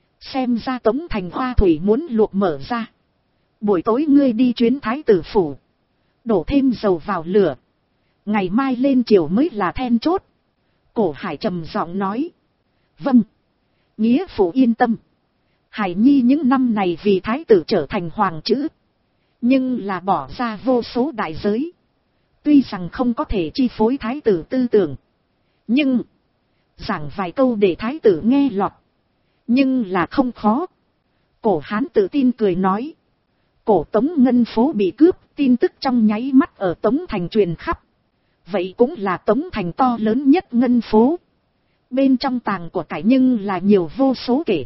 Xem ra Tống thành hoa thủy muốn luộc mở ra. Buổi tối ngươi đi chuyến thái tử phủ. Đổ thêm dầu vào lửa. Ngày mai lên chiều mới là then chốt. Cổ Hải trầm giọng nói. Vâng. Nghĩa phụ yên tâm. Hải nhi những năm này vì thái tử trở thành hoàng chữ. Nhưng là bỏ ra vô số đại giới. Tuy rằng không có thể chi phối thái tử tư tưởng. Nhưng giảng vài câu để thái tử nghe lọt. Nhưng là không khó. Cổ Hán tự tin cười nói. Cổ Tống ngân phố bị cướp, tin tức trong nháy mắt ở Tống thành truyền khắp. Vậy cũng là Tống thành to lớn nhất ngân phố. Bên trong tàng của cải nhưng là nhiều vô số kể.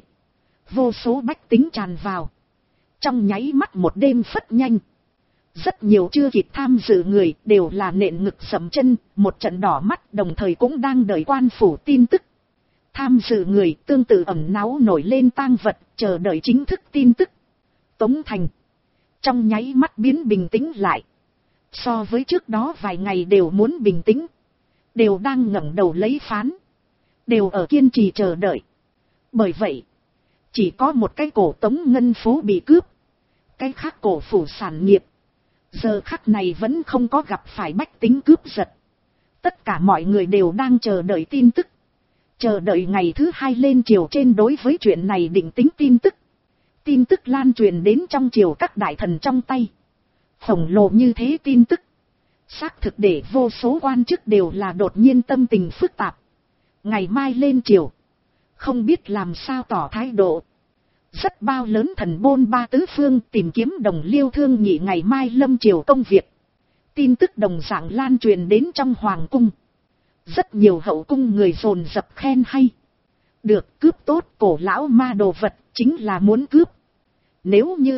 Vô số bách tính tràn vào. Trong nháy mắt một đêm phất nhanh. Rất nhiều chưa kịp tham dự người đều là nện ngực sầm chân, một trận đỏ mắt, đồng thời cũng đang đợi quan phủ tin tức. Tham dự người tương tự ẩn náu nổi lên tang vật, chờ đợi chính thức tin tức. Tống thành trong nháy mắt biến bình tĩnh lại. So với trước đó vài ngày đều muốn bình tĩnh. Đều đang ngẩng đầu lấy phán. Đều ở kiên trì chờ đợi. Bởi vậy, chỉ có một cái Cổ Tống ngân phố bị cướp. Cái khác cổ phủ sản nghiệp. Giờ khắc này vẫn không có gặp phải bách tính cướp giật. Tất cả mọi người đều đang chờ đợi tin tức. Chờ đợi ngày thứ hai lên triều trên đối với chuyện này định tính tin tức. Tin tức lan truyền đến trong triều các đại thần trong tay. Khổng lồ như thế tin tức. Xác thực để vô số quan chức đều là đột nhiên tâm tình phức tạp. Ngày mai lên triều. Không biết làm sao tỏ thái độ. Rất bao lớn thần bôn ba tứ phương tìm kiếm đồng liêu thương nghị ngày mai lâm triều công việc. Tin tức đồng dạng lan truyền đến trong hoàng cung. Rất nhiều hậu cung người dồn dập khen hay. Được, cướp tốt, cổ lão ma đồ vật chính là muốn cướp. Nếu như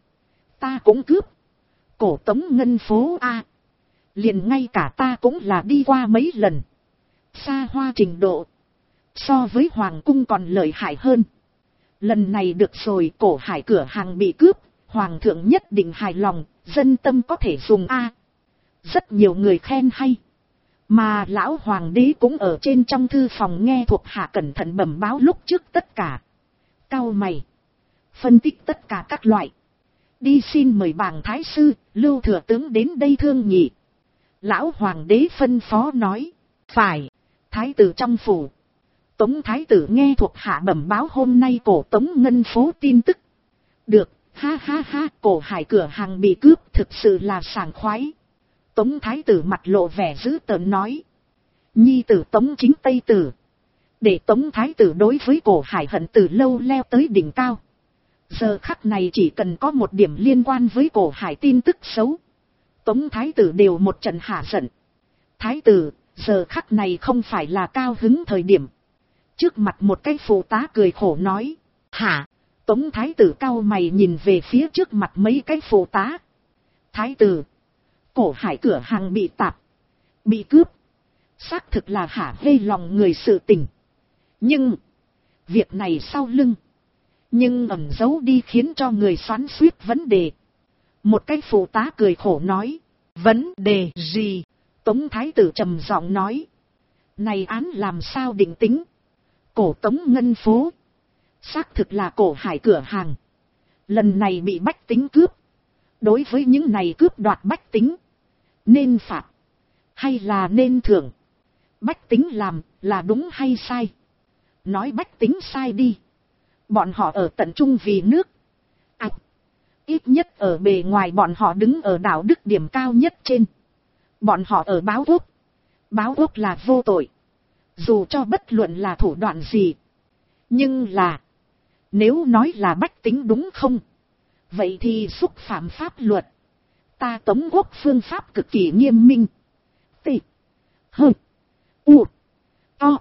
ta cũng cướp. Cổ Tống ngân phố a, liền ngay cả ta cũng là đi qua mấy lần. Xa hoa trình độ, so với hoàng cung còn lợi hại hơn. Lần này được rồi, cổ hải cửa hàng bị cướp, hoàng thượng nhất định hài lòng, dân tâm có thể dùng a. Rất nhiều người khen hay. Mà lão hoàng đế cũng ở trên trong thư phòng nghe thuộc hạ cẩn thận bẩm báo lúc trước tất cả. Cau mày, phân tích tất cả các loại. Đi xin mời bàng thái sư, Lưu thừa tướng đến đây thương nghị. Lão hoàng đế phân phó nói. Phải. Thái tử trong phủ. Tống thái tử nghe thuộc hạ bẩm báo hôm nay cổ Tống ngân phố tin tức. Được, ha ha ha, cổ hải cửa hàng bị cướp thực sự là sảng khoái. Tống thái tử mặt lộ vẻ dữ tợn nói. Nhi tử Tống chính Tây tử. Để Tống thái tử đối với cổ hải hận từ lâu leo tới đỉnh cao. Giờ khắc này chỉ cần có một điểm liên quan với cổ hải tin tức xấu, Tống thái tử đều một trận hả giận. Thái tử, giờ khắc này không phải là cao hứng thời điểm. Trước mặt một cái phụ tá cười khổ nói. Hả? Tống thái tử cau mày nhìn về phía trước mặt mấy cái phụ tá. Thái tử, cổ hải cửa hàng bị tạp, bị cướp, xác thực là hả hê lòng người sự tình. Nhưng việc này sau lưng nhưng ẩn giấu đi khiến cho người xoắn xuýt vấn đề. Một cái phụ tá cười khổ nói. Vấn đề gì? Tống thái tử trầm giọng nói. Này án làm sao định tính? Cổ Tống ngân phố xác thực là cổ hải cửa hàng. Lần này bị bách tính cướp. Đối với những này cướp đoạt bách tính, nên phạt hay là nên thưởng? Bách tính làm là đúng hay sai? Nói bách tính sai đi. Bọn họ ở tận trung vì nước. Ít nhất ở bề ngoài bọn họ đứng ở đạo đức điểm cao nhất trên. Bọn họ ở báo quốc. Báo quốc là vô tội. Dù cho bất luận là thủ đoạn gì. Nhưng là, nếu nói là bách tính đúng không? Vậy thì xúc phạm pháp luật. Ta Tống quốc phương pháp cực kỳ nghiêm minh. T. H. U. O.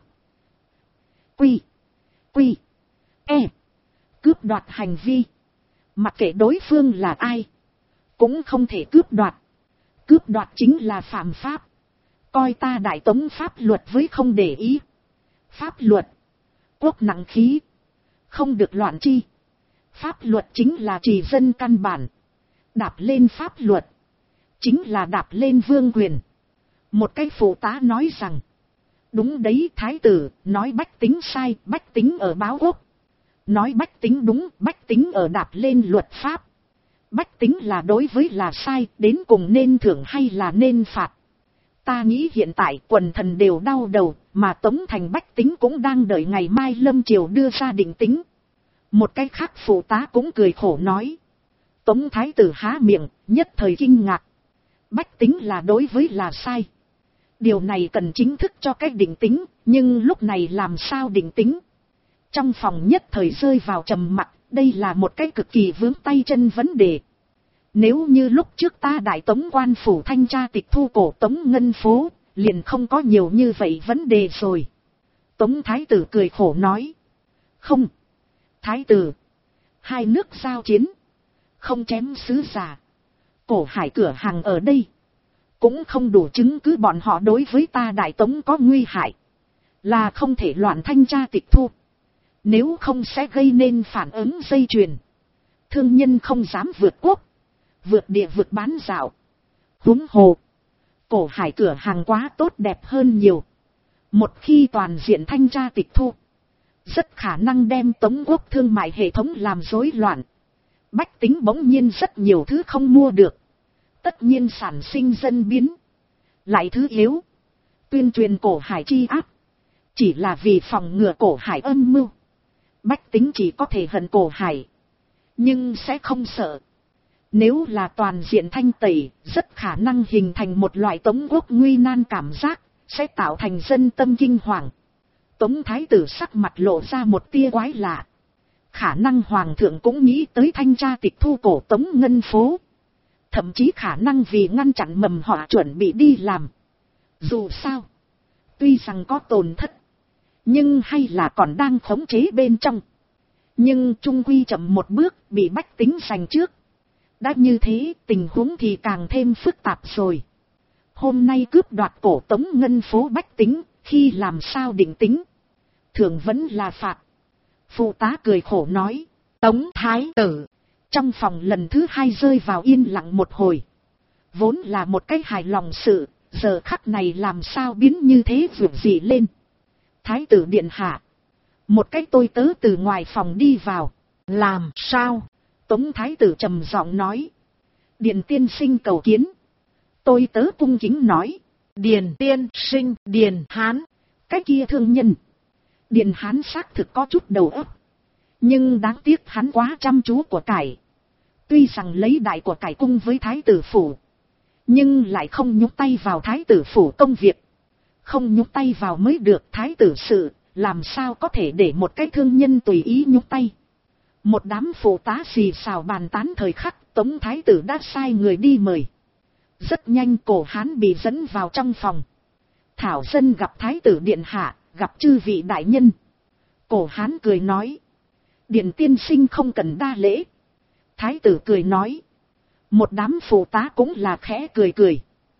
Quy. Quy. E. Cướp đoạt hành vi. Mặc kệ đối phương là ai, cũng không thể cướp đoạt. Cướp đoạt chính là phạm pháp. Coi ta Đại Tống pháp luật với không để ý. Pháp luật, quốc nặng khí, không được loạn chi. Pháp luật chính là trì dân căn bản. Đạp lên pháp luật, chính là đạp lên vương quyền. Một cái phụ tá nói rằng. Đúng đấy thái tử, nói bách tính sai, bách tính ở báo quốc. Nói bách tính đúng, bách tính ở đạp lên luật pháp. Bách tính là đối với là sai, đến cùng nên thưởng hay là nên phạt. Ta nghĩ hiện tại quần thần đều đau đầu, mà Tống thành bách tính cũng đang đợi ngày mai lâm triều đưa ra định tính. Một cái khác phụ tá cũng cười khổ nói. Tống thái tử há miệng, nhất thời kinh ngạc. Bách tính là đối với là sai. Điều này cần chính thức cho cách định tính, nhưng lúc này làm sao định tính? Trong phòng nhất thời rơi vào trầm mặc, đây là một cái cực kỳ vướng tay chân vấn đề. Nếu như lúc trước ta Đại Tống quan phủ thanh tra tịch thu cổ Tống ngân phố, liền không có nhiều như vậy vấn đề rồi. Tống thái tử cười khổ nói. Không, thái tử, hai nước giao chiến, không chém sứ giả. Cổ hải cửa hàng ở đây, cũng không đủ chứng cứ bọn họ đối với ta Đại Tống có nguy hại. Là không thể loạn thanh tra tịch thu. Nếu không sẽ gây nên phản ứng dây chuyền. Thương nhân không dám vượt quốc, vượt địa vượt bán dạo. Huống hồ, cổ hải cửa hàng quá tốt đẹp hơn nhiều. Một khi toàn diện thanh tra tịch thu, rất khả năng đem Tống quốc thương mại hệ thống làm rối loạn. Bách tính bỗng nhiên rất nhiều thứ không mua được. Tất nhiên sản sinh dân biến. Lại thứ yếu, tuyên truyền cổ hải chi áp, chỉ là vì phòng ngừa cổ hải âm mưu. Bách tính chỉ có thể hận cổ hải, nhưng sẽ không sợ. Nếu là toàn diện thanh tẩy, rất khả năng hình thành một loại Tống quốc nguy nan cảm giác, sẽ tạo thành dân tâm kinh hoàng. Tống thái tử sắc mặt lộ ra một tia quái lạ. Khả năng hoàng thượng cũng nghĩ tới thanh tra tịch thu cổ Tống ngân phố. Thậm chí khả năng vì ngăn chặn mầm họa chuẩn bị đi làm. Dù sao, Tuy rằng có tổn thất, nhưng hay là còn đang khống chế bên trong. Nhưng trung quy chậm một bước, bị bách tính giành trước. Đã như thế, tình huống thì càng thêm phức tạp rồi. Hôm nay cướp đoạt cổ tống ngân phố bách tính, khi làm sao định tính? Thường vẫn là phạt. Phụ tá cười khổ nói, Tống thái tử. Trong phòng lần thứ hai rơi vào yên lặng một hồi. Vốn là một cái hài lòng sự, giờ khắc này làm sao biến như thế vượt dị lên. Thái tử điện hạ. Một cái tôi tớ từ ngoài phòng đi vào. Làm sao? Tống thái tử trầm giọng nói. Điền tiên sinh cầu kiến. Tôi tớ cung kính nói. Điền tiên sinh, Điền Hán. Cái kia thương nhân. Điền Hán xác thực có chút đầu óc. Nhưng đáng tiếc hắn quá chăm chú của cải. Tuy rằng lấy đại của cải cung với thái tử phủ. Nhưng lại không nhúc tay vào thái tử phủ công việc. Không nhúc tay vào mới được thái tử sự. Làm sao có thể để một cái thương nhân tùy ý nhúc tay. Một đám phụ tá xì xào bàn tán thời khắc, Tống thái tử đã sai người đi mời. Rất nhanh Cổ Hán bị dẫn vào trong phòng. Thảo dân gặp thái tử điện hạ, gặp chư vị đại nhân. Cổ Hán cười nói. Điện tiên sinh không cần đa lễ. Thái tử cười nói. Một đám phụ tá cũng là khẽ cười cười.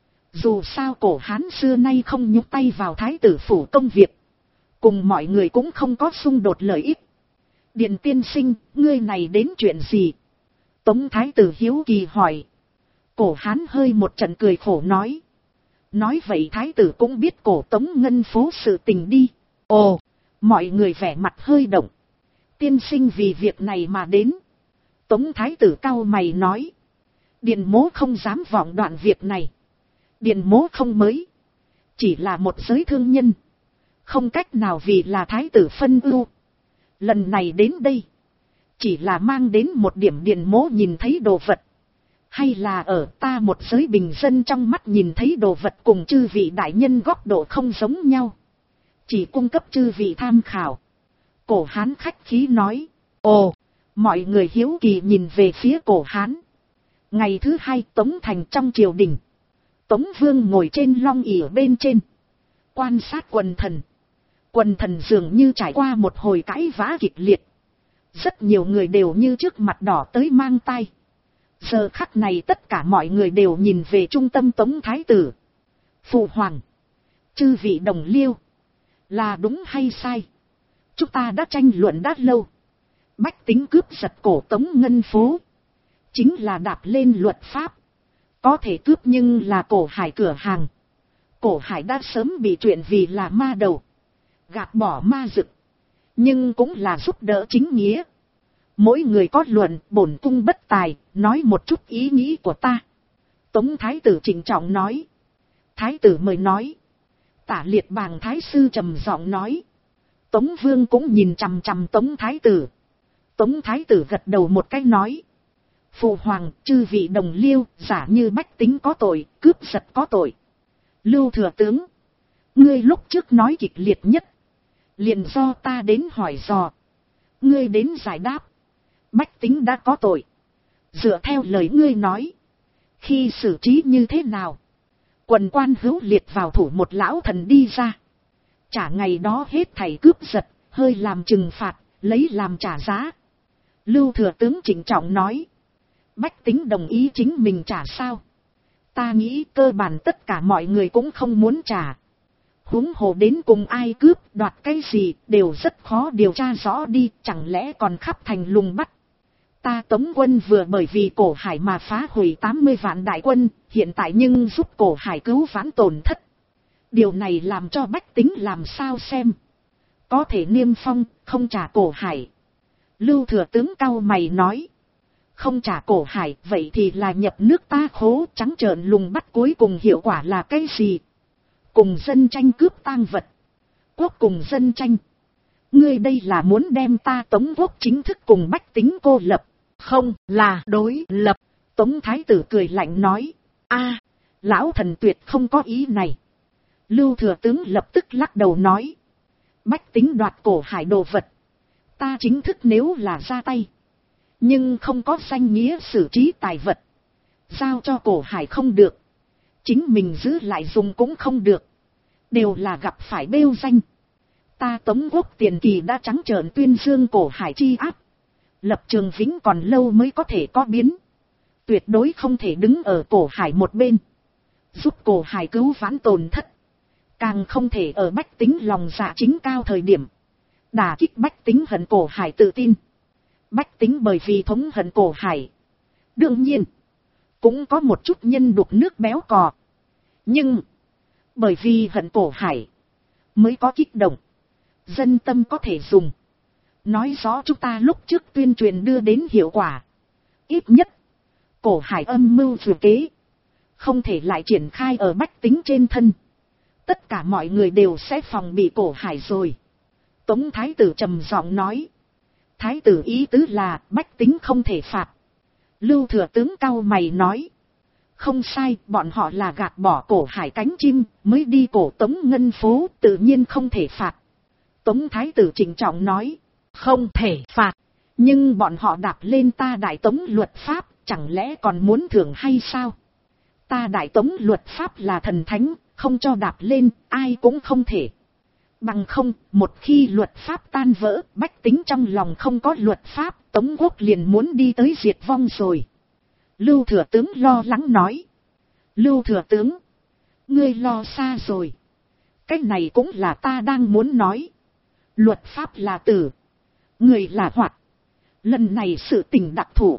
Dù sao Cổ Hán xưa nay không nhúc tay vào thái tử phủ công việc. Cùng mọi người cũng không có xung đột lợi ích. Điện tiên sinh, ngươi này đến chuyện gì? Tống thái tử hiếu kỳ hỏi. Cổ Hán hơi một trận cười khổ nói. Nói vậy thái tử cũng biết cổ Tống ngân phố sự tình đi. Ồ, mọi người vẻ mặt hơi động. Tiên sinh vì việc này mà đến. Tống thái tử cau mày nói. Điện mố không dám vọng đoạn việc này. Điện mố không mới. Chỉ là một giới thương nhân. Không cách nào vì là thái tử phân ưu. Lần này đến đây. Chỉ là mang đến một điểm điện mố nhìn thấy đồ vật. Hay là ở ta một giới bình dân trong mắt nhìn thấy đồ vật cùng chư vị đại nhân góc độ không giống nhau. Chỉ cung cấp chư vị tham khảo. Cổ Hán khách khí nói. Ồ, mọi người hiếu kỳ nhìn về phía Cổ Hán. Ngày thứ hai Tống thành trong triều đình. Tống vương ngồi trên long ỷ bên trên. Quan sát quần thần. Quần thần dường như trải qua một hồi cãi vã kịch liệt. Rất nhiều người đều như trước mặt đỏ tới mang tai. Giờ khắc này tất cả mọi người đều nhìn về trung tâm Tống thái tử. Phụ hoàng. Chư vị đồng liêu. Là đúng hay sai? Chúng ta đã tranh luận đã lâu. Bách tính cướp giật cổ Tống ngân phố. Chính là đạp lên luật pháp. Có thể cướp nhưng là Cổ Hải cửa hàng. Cổ Hải đã sớm bị chuyện vì là ma đầu. Gạt bỏ ma dực. Nhưng cũng là giúp đỡ chính nghĩa. Mỗi người có luận, bổn cung bất tài, nói một chút ý nghĩ của ta. Tống thái tử trịnh trọng nói. Thái tử mời nói. Tả liệt bàng thái sư trầm giọng nói. Tống vương cũng nhìn chằm chằm Tống thái tử. Tống thái tử gật đầu một cái nói. Phụ hoàng, chư vị đồng liêu, giả như bách tính có tội, cướp giật có tội. Lưu thừa tướng. Ngươi lúc trước nói kịch liệt nhất. Liền do ta đến hỏi dò. Ngươi đến giải đáp. Bách tính đã có tội. Dựa theo lời ngươi nói. Khi xử trí như thế nào? Quần quan hữu liệt vào thủ một lão thần đi ra. Trả ngày đó hết thảy cướp giật, hơi làm trừng phạt, lấy làm trả giá. Lưu thừa tướng trịnh trọng nói. Bách tính đồng ý chính mình trả sao? Ta nghĩ cơ bản tất cả mọi người cũng không muốn trả. Huống hồ đến cùng ai cướp đoạt cái gì đều rất khó điều tra rõ đi, chẳng lẽ còn khắp thành lùng bắt. Ta Tống quân vừa bởi vì Cổ Hải mà phá hủy 80 vạn đại quân, hiện tại nhưng giúp Cổ Hải cứu vãn tổn thất. Điều này làm cho bách tính làm sao xem. Có thể niêm phong, không trả Cổ Hải. Lưu thừa tướng cau mày nói. Không trả Cổ Hải, vậy thì là nhập nước ta khố, trắng trợn lùng bắt, cuối cùng hiệu quả là cái gì? Cùng dân tranh cướp tang vật. Quốc cùng dân tranh. Ngươi đây là muốn đem ta Tống quốc chính thức cùng bách tính cô lập. Không, là đối lập. Tống thái tử cười lạnh nói. A, lão thần tuyệt không có ý này. Lưu thừa tướng lập tức lắc đầu nói. Bách tính đoạt Cổ Hải đồ vật. Ta chính thức nếu là ra tay. Nhưng không có danh nghĩa xử trí tài vật. Giao cho Cổ Hải không được. Chính mình giữ lại dùng cũng không được. đều là gặp phải bêu danh. Ta Tống quốc tiền kỳ đã trắng trợn tuyên dương cổ hải chi áp. Lập trường vĩnh còn lâu mới có thể có biến. Tuyệt đối không thể đứng ở cổ hải một bên. Giúp cổ hải cứu vãn tổn thất. Càng không thể ở bách tính lòng dạ chính cao thời điểm. Đả kích bách tính hận cổ hải tự tin. Bách tính bởi vì thống hận cổ hải. Đương nhiên. Cũng có một chút nhân đục nước béo cò. Nhưng. Bởi vì hận cổ hải. Mới có kích động. Dân tâm có thể dùng. Nói rõ chúng ta lúc trước tuyên truyền đưa đến hiệu quả. Ít nhất. Cổ hải âm mưu vừa kế. Không thể lại triển khai ở bách tính trên thân. Tất cả mọi người đều sẽ phòng bị cổ hải rồi. Tống thái tử trầm giọng nói. Thái tử ý tứ là bách tính không thể phạt. Lưu thừa tướng cau mày nói. Không sai, bọn họ là gạt bỏ cổ hải cánh chim, mới đi cổ Tống ngân phố, tự nhiên không thể phạt. Tống thái tử trịnh trọng nói. Không thể phạt. Nhưng bọn họ đạp lên ta Đại Tống luật pháp, chẳng lẽ còn muốn thưởng hay sao? Ta Đại Tống luật pháp là thần thánh, không cho đạp lên, ai cũng không thể. Bằng không, một khi luật pháp tan vỡ, bách tính trong lòng không có luật pháp, Tống quốc liền muốn đi tới diệt vong rồi. Lưu thừa tướng lo lắng nói. Lưu thừa tướng, ngươi lo xa rồi. Cái này cũng là ta đang muốn nói. Luật pháp là tử, người là hoạt. Lần này sự tình đặc thù.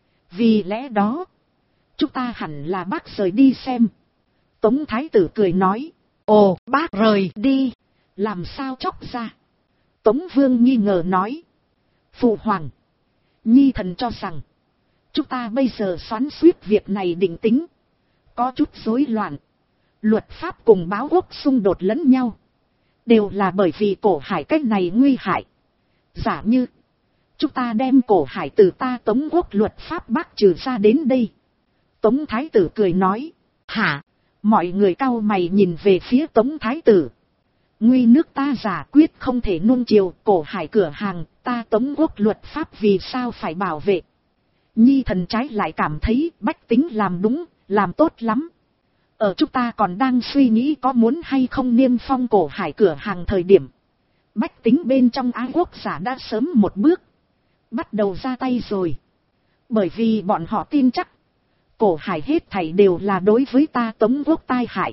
Vì lẽ đó, chúng ta hẳn là bác rời đi xem. Tống thái tử cười nói. Ồ, bác rời đi. Làm sao chóc ra? Tống vương nghi ngờ nói. Phụ hoàng, nhi thần cho rằng chúng ta bây giờ xoắn xuýt việc này định tính. Có chút rối loạn. Luật pháp cùng báo quốc xung đột lẫn nhau. Đều là bởi vì cổ hải cách này nguy hại. Giả như chúng ta đem cổ hải từ ta Tống quốc luật pháp bác trừ ra đến đây. Tống thái tử cười nói. Hả? Mọi người cau mày nhìn về phía Tống thái tử. Nguy nước ta giả quyết không thể nuông chiều, cổ hải cửa hàng, ta Tống quốc luật pháp vì sao phải bảo vệ. Nhi thần trái lại cảm thấy bách tính làm đúng, làm tốt lắm. Ở chúng ta còn đang suy nghĩ có muốn hay không niêm phong cổ hải cửa hàng thời điểm. Bách tính bên trong ái quốc giả đã sớm một bước. Bắt đầu ra tay rồi. Bởi vì bọn họ tin chắc. Cổ hải hết thảy đều là đối với ta Tống quốc tai hại.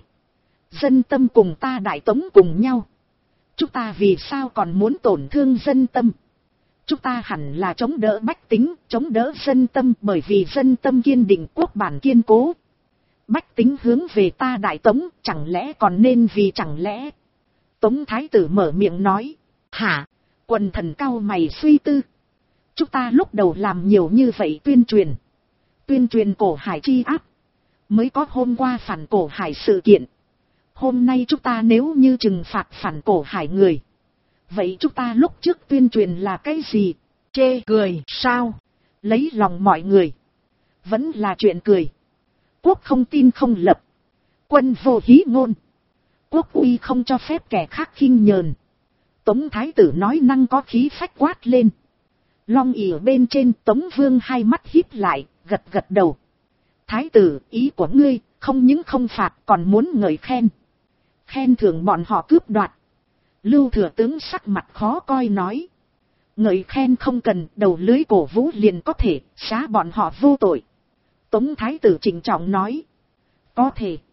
Dân tâm cùng ta Đại Tống cùng nhau. Chúng ta vì sao còn muốn tổn thương dân tâm? Chúng ta hẳn là chống đỡ bách tính, chống đỡ dân tâm, bởi vì dân tâm kiên định, quốc bản kiên cố. Bách tính hướng về ta Đại Tống, chẳng lẽ còn nên vì chẳng lẽ? Tống thái tử mở miệng nói. Hả? Quần thần cau mày suy tư. Chúng ta lúc đầu làm nhiều như vậy tuyên truyền. Tuyên truyền cổ hải chi áp. Mới có hôm qua phản cổ hải sự kiện. Hôm nay chúng ta nếu như trừng phạt phản cổ hải người. Vậy chúng ta lúc trước tuyên truyền là cái gì? Chê cười sao? Lấy lòng mọi người. Vẫn là chuyện cười. Quốc không tin không lập. Quân vô hí ngôn. Quốc uy không cho phép kẻ khác khinh nhờn. Tống thái tử nói năng có khí phách quát lên. Long ỉ ở bên trên, Tống vương hai mắt híp lại, gật gật đầu. Thái tử, ý của ngươi, không những không phạt còn muốn ngợi khen. Khen thưởng bọn họ cướp đoạt. Lưu thừa tướng sắc mặt khó coi nói. Ngợi khen không cần, đầu lưới cổ vũ liền có thể, xá bọn họ vô tội. Tống thái tử trịnh trọng nói. Có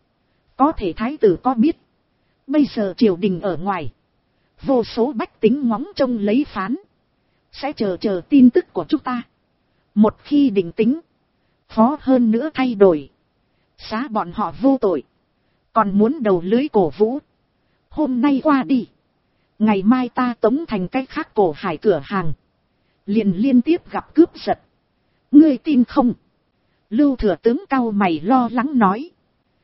thể thái tử có biết. Bây giờ triều đình ở ngoài. Vô số bách tính ngóng trông lấy phán. Sẽ chờ tin tức của chúng ta. Một khi định tính. Khó hơn nữa thay đổi. Xá bọn họ vô tội. Còn muốn đầu lưới cổ vũ. Hôm nay qua đi. Ngày mai ta Tống thành cách khác cổ hải cửa hàng. Liền liên tiếp gặp cướp giật. Ngươi tin không? Lưu thừa tướng cau mày lo lắng nói.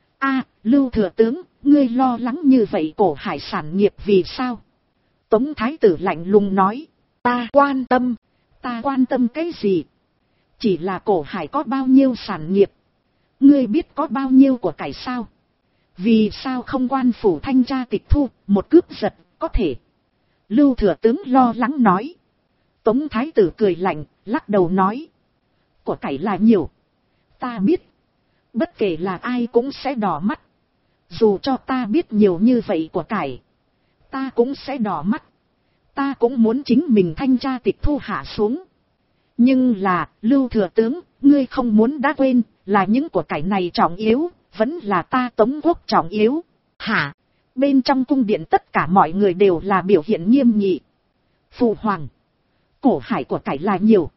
Lưu thừa tướng, ngươi lo lắng như vậy cổ hải sản nghiệp vì sao? Tống thái tử lạnh lùng nói. Ta quan tâm cái gì? Chỉ là cổ hải có bao nhiêu sản nghiệp. Ngươi biết có bao nhiêu của cải sao? Vì sao không quan phủ thanh tra tịch thu, một cướp giật, có thể? Lưu thừa tướng lo lắng nói. Tống thái tử cười lạnh, lắc đầu nói. Của cải là nhiều. Ta biết. Bất kể là ai cũng sẽ đỏ mắt. Dù cho ta biết nhiều như vậy của cải, ta cũng sẽ đỏ mắt. Ta cũng muốn chính mình thanh tra tịch thu hạ xuống. Nhưng là, Lưu thừa tướng, ngươi không muốn đã quên, là những của cải này trọng yếu, vẫn là ta Tống quốc trọng yếu. Hả? Bên trong cung điện tất cả mọi người đều là biểu hiện nghiêm nghị. Phụ hoàng, cổ hải của cải là nhiều,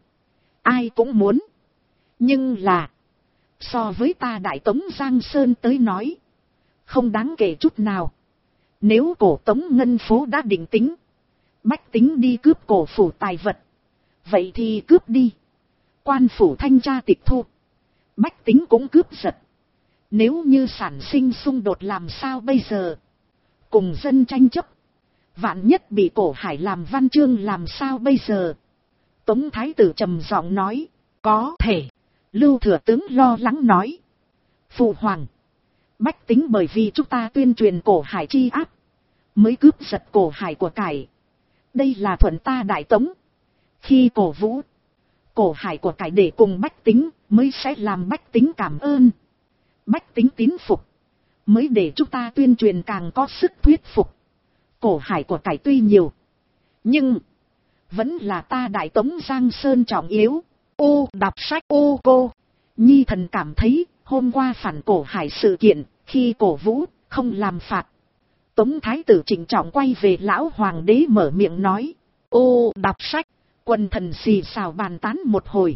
ai cũng muốn. Nhưng là, so với ta Đại Tống Giang Sơn tới nói, không đáng kể chút nào. Nếu cổ Tống ngân phố đã định tính, bách tính đi cướp cổ phủ tài vật, vậy thì cướp đi. Quan phủ thanh tra tịch thu, bách tính cũng cướp giật. Nếu như sản sinh xung đột làm sao bây giờ? Cùng dân tranh chấp, vạn nhất bị cổ hải làm văn chương làm sao bây giờ? Tống thái tử trầm giọng nói. Có thể. Lưu thừa tướng lo lắng nói. Phụ hoàng, bách tính bởi vì chúng ta tuyên truyền cổ hải chi áp, mới cướp giật cổ hải của cải. Đây là thuận ta Đại Tống. Khi cổ vũ cổ hải của cải để cùng bách tính, mới sẽ làm bách tính cảm ơn. Bách tính tín phục, mới để chúng ta tuyên truyền càng có sức thuyết phục. Cổ hải của cải tuy nhiều, nhưng vẫn là ta Đại Tống Giang Sơn trọng yếu. Ô đọc sách ô cô. Nhi thần cảm thấy, hôm qua phản cổ hải sự kiện, khi cổ vũ, không làm phạt. Tống thái tử trịnh trọng quay về lão hoàng đế mở miệng nói. Ô đọc sách, quần thần xì xào bàn tán một hồi.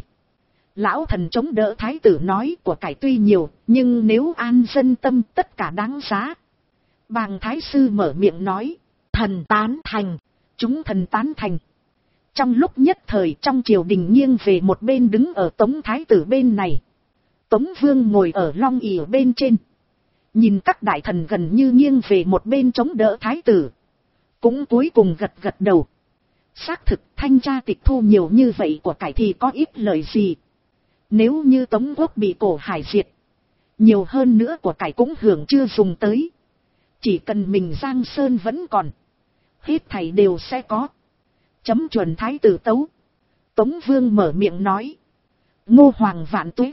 Lão thần chống đỡ thái tử nói của cải tuy nhiều, nhưng nếu an dân tâm tất cả đáng giá. Bàng thái sư mở miệng nói. Thần tán thành, chúng thần tán thành. Trong lúc nhất thời trong triều đình nghiêng về một bên đứng ở Tống thái tử bên này. Tống vương ngồi ở long ỷ ở bên trên. Nhìn các đại thần gần như nghiêng về một bên chống đỡ thái tử. Cũng cuối cùng gật gật đầu. Xác thực thanh tra tịch thu nhiều như vậy của cải thì có ít lợi gì. Nếu như Tống quốc bị cổ hải diệt, nhiều hơn nữa của cải cũng hưởng chưa dùng tới. Chỉ cần mình Giang Sơn vẫn còn, hết thảy đều sẽ có. Chấm chuẩn thái tử tấu. Tống vương mở miệng nói. Ngô hoàng vạn tuế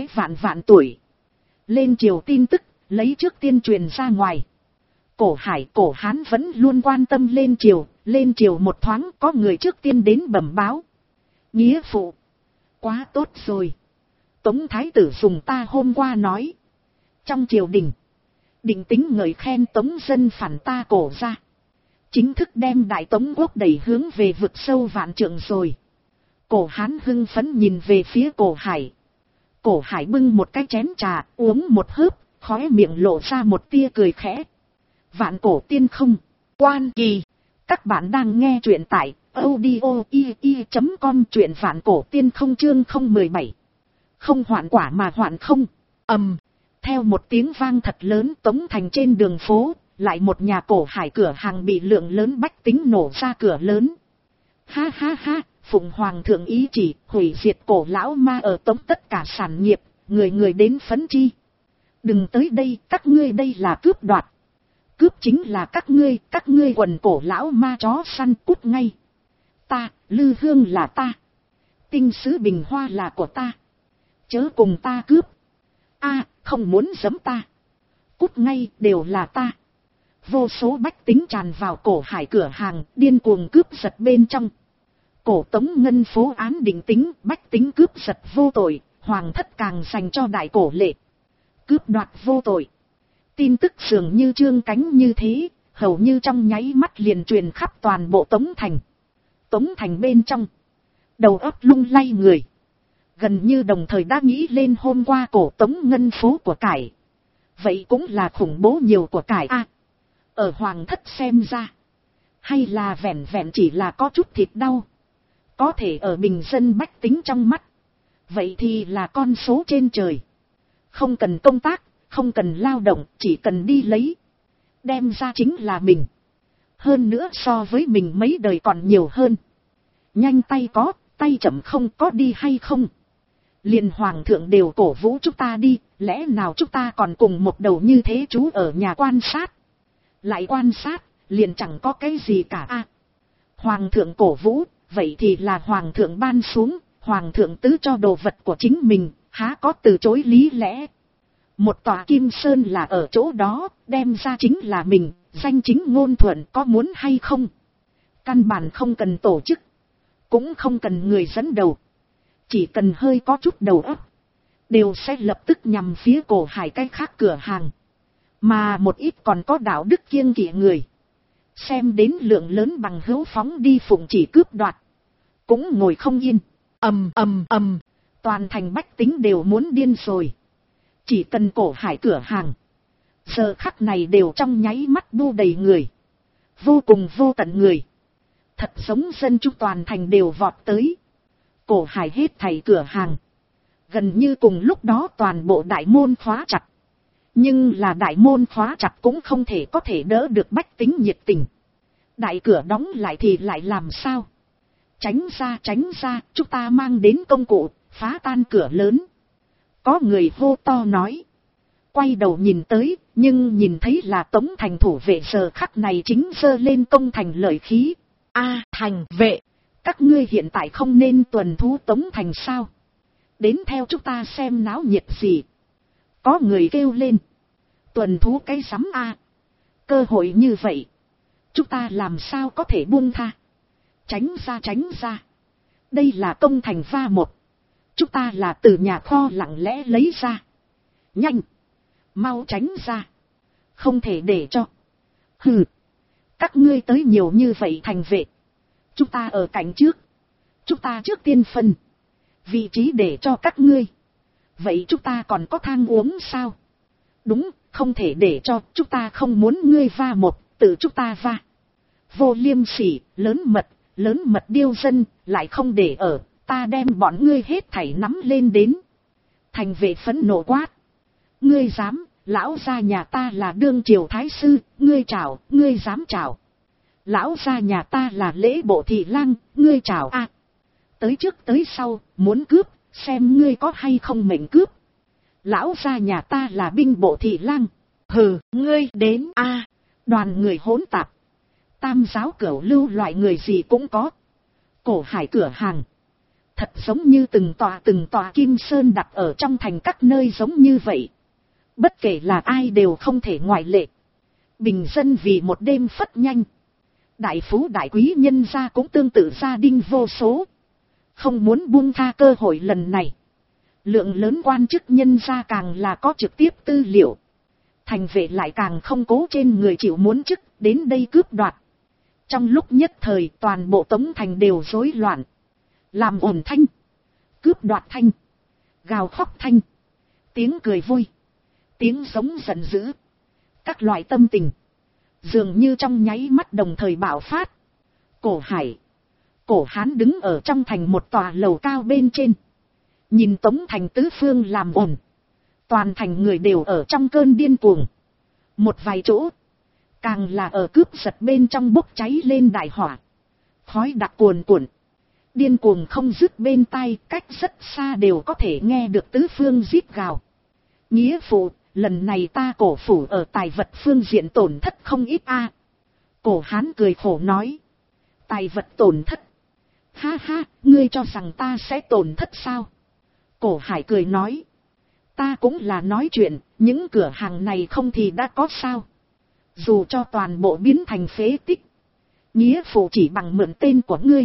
vạn tuổi. Lên triều tin tức, lấy trước tiên truyền ra ngoài. Cổ hải cổ Hán vẫn luôn quan tâm lên triều một thoáng có người trước tiên đến bẩm báo. Nghĩa phụ, quá tốt rồi. Tống thái tử dùng ta hôm qua nói. Trong triều đình, định tính ngợi khen Tống dân phản ta cổ ra. Chính thức đem Đại Tống quốc đẩy hướng về vực sâu vạn trượng rồi. Cổ Hán hưng phấn nhìn về phía cổ hải. Cổ hải bưng một cái chén trà, uống một hớp, khóe miệng lộ ra một tia cười khẽ. Vạn cổ tiên không, quan kỳ. Các bạn đang nghe truyện tại audio.com, truyện vạn cổ tiên không chương 017. Không hoạn quả mà hoạn không. Theo một tiếng vang thật lớn, Tống thành trên đường phố, lại một nhà cổ hải cửa hàng bị lượng lớn bách tính nổ ra cửa lớn. Ha ha ha, phụng hoàng thượng ý chỉ, hủy diệt cổ lão ma ở Tống tất cả sản nghiệp, người người đến phấn chi. Đừng tới đây, các ngươi đây là cướp đoạt. Cướp chính là các ngươi quần cổ lão ma chó săn, cút ngay. Ta, Lư Hương là ta. Tinh sứ Bình Hoa là của ta. Chớ cùng ta cướp. Không muốn giẫm ta. Cút ngay, đều là ta. Vô số bách tính tràn vào cổ hải cửa hàng, điên cuồng cướp giật bên trong. Cổ Tống ngân phố án định tính, bách tính cướp giật vô tội, hoàng thất càng dành cho đại cổ lệ. Cướp đoạt vô tội. Tin tức dường như chương cánh như thế, hầu như trong nháy mắt liền truyền khắp toàn bộ Tống thành. Tống thành bên trong, đầu óc lung lay người. Gần như đồng thời đã nghĩ lên hôm qua cổ Tống ngân phố của cải. Vậy cũng là khủng bố nhiều của cải ở hoàng thất xem ra, hay là vẹn vẹn chỉ là có chút thịt đau. Có thể ở bình dân bách tính trong mắt, vậy thì là con số trên trời. Không cần công tác, không cần lao động, chỉ cần đi lấy. Đem ra chính là mình. Hơn nữa so với mình mấy đời còn nhiều hơn. Nhanh tay có, tay chậm không, có đi hay không. Liền hoàng thượng đều cổ vũ chúng ta đi, lẽ nào chúng ta còn cùng một đầu như thế chú ở nhà quan sát. Lại quan sát, liền chẳng có cái gì cả. Hoàng thượng cổ vũ, vậy thì là hoàng thượng ban xuống, hoàng thượng tứ cho đồ vật của chính mình, há có từ chối lý lẽ. Một tòa kim sơn là ở chỗ đó, đem ra chính là mình, danh chính ngôn thuận, có muốn hay không. Căn bản không cần tổ chức, cũng không cần người dẫn đầu. Chỉ cần hơi có chút đầu óc, đều sẽ lập tức nhằm phía Cổ Hải cái khác cửa hàng. Mà một ít còn có đạo đức kiêng kỵ người, xem đến lượng lớn bằng hữu phóng đi phụng chỉ cướp đoạt, cũng ngồi không yên. Ầm ầm ầm, toàn thành bách tính đều muốn điên rồi. Chỉ cần Cổ Hải cửa hàng, giờ khắc này đều trong nháy mắt bu đầy người, vô cùng vô tận người, thật giống dân chúng toàn thành đều vọt tới. Cổ Hải hết thảy cửa hàng, gần như cùng lúc đó toàn bộ đại môn khóa chặt. Nhưng là đại môn khóa chặt cũng không thể có thể đỡ được bách tính nhiệt tình. Đại cửa đóng lại thì lại làm sao? Tránh ra, chúng ta mang đến công cụ, phá tan cửa lớn. Có người hô to nói. Quay đầu nhìn tới, nhưng nhìn thấy là Tống Thành thủ vệ giờ khắc này chính giơ lên công thành lợi khí. A, thành vệ, các ngươi hiện tại không nên tuần thú Tống Thành sao? Đến theo chúng ta xem náo nhiệt gì. Có người kêu lên. Tuần thú cái rắm a, cơ hội như vậy, chúng ta làm sao có thể buông tha. Tránh ra. Đây là công thành va một. Chúng ta là từ nhà kho lặng lẽ lấy ra. Nhanh, mau tránh ra. Không thể để cho. Hừ, các ngươi tới nhiều như vậy thành vệ. Chúng ta ở cạnh trước. Chúng ta trước tiên phân vị trí để cho các ngươi. Vậy chúng ta còn có thang uống sao? Đúng, không thể để cho, chúng ta không muốn ngươi va một, tự chúng ta va. Vô liêm sỉ, lớn mật điêu dân, lại không để ở, ta đem bọn ngươi hết thảy nắm lên đến. Thành vệ phẫn nộ quát. Ngươi dám, lão gia nhà ta là đương triều thái sư, ngươi chào, ngươi dám chào. Lão gia nhà ta là lễ bộ thị lang, ngươi chào a. Tới trước tới sau, muốn cướp, xem ngươi có hay không mệnh cướp. Lão gia nhà ta là binh bộ thị lang. Hừ, ngươi đến a. Đoàn người hỗn tạp, tam giáo cửu lưu loại người gì cũng có. Cổ Hải cửa hàng, thật giống như từng tòa kim sơn đặt ở trong thành các nơi giống như vậy. Bất kể là ai đều không thể ngoại lệ. Bình dân vì một đêm phất nhanh. Đại phú đại quý nhân gia cũng tương tự gia đình vô số. Không muốn buông tha cơ hội lần này. Lượng lớn quan chức nhân gia càng là có trực tiếp tư liệu. Thành vệ lại càng không cố trên người chịu muốn chức đến đây cướp đoạt. Trong lúc nhất thời toàn bộ Tống Thành đều rối loạn. Làm ồn thanh, cướp đoạt thanh, gào khóc thanh, tiếng cười vui, tiếng giống giận dữ. Các loại tâm tình dường như trong nháy mắt đồng thời bạo phát. Cổ Hải, Cổ Hán đứng ở trong thành một tòa lầu cao bên trên. Nhìn Tống Thành tứ phương làm ồn. Toàn thành người đều ở trong cơn điên cuồng. Một vài chỗ càng là ở cướp giật bên trong bốc cháy lên đại hỏa. Khói đặc cuồn cuộn, điên cuồng không dứt bên tai, cách rất xa đều có thể nghe được tứ phương rít gào. Nghĩa phụ, lần này ta Cổ phủ ở tài vật phương diện tổn thất không ít a. Cổ Hán cười khổ nói. Tài vật tổn thất? Ha ha, ngươi cho rằng ta sẽ tổn thất sao? Cổ Hải cười nói. Ta cũng là nói chuyện, những cửa hàng này không thì đã có sao. Dù cho toàn bộ biến thành phế tích, nghĩa phụ chỉ bằng mượn tên của ngươi,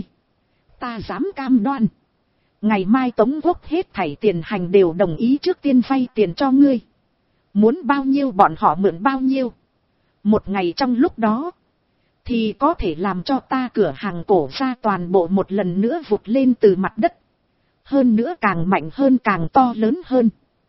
ta dám cam đoan. Ngày mai Tống Quốc hết thảy tiền hành đều đồng ý trước tiên vay tiền cho ngươi. Muốn bao nhiêu bọn họ mượn bao nhiêu. Một ngày trong lúc đó, thì có thể làm cho ta cửa hàng Cổ ra toàn bộ một lần nữa vụt lên từ mặt đất. Hơn nữa càng mạnh hơn càng to lớn hơn.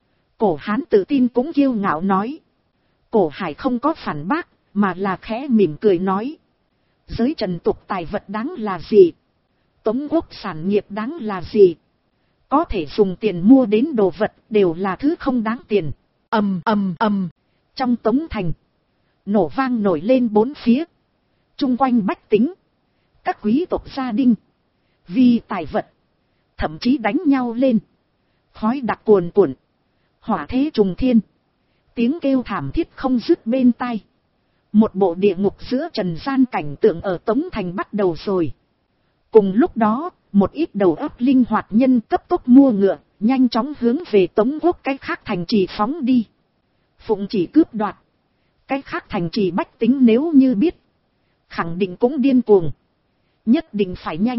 Cổ Hán tự tin cũng kiêu ngạo nói. Cổ Hải không có phản bác, mà là khẽ mỉm cười nói. Giới trần tục tài vật đáng là gì? Tống Quốc sản nghiệp đáng là gì? Có thể dùng tiền mua đến đồ vật đều là thứ không đáng tiền. Ầm ầm ầm, trong Tống Thành, nổ vang nổi lên bốn phía. Chung quanh bách tính, các quý tộc gia đình, vì tài vật, thậm chí đánh nhau lên. Khói đặc cuồn cuộn, hỏa thế trùng thiên, tiếng kêu thảm thiết không dứt bên tai. Một bộ địa ngục giữa trần gian cảnh tượng ở Tống Thành bắt đầu rồi. Cùng lúc đó, một ít đầu óc linh hoạt nhân cấp tốc mua ngựa, nhanh chóng hướng về Tống Quốc cái khác thành trì phóng đi. phụng chỉ cướp đoạt. Cái khác thành trì bách tính nếu như biết, khẳng định cũng điên cuồng, nhất định phải nhanh.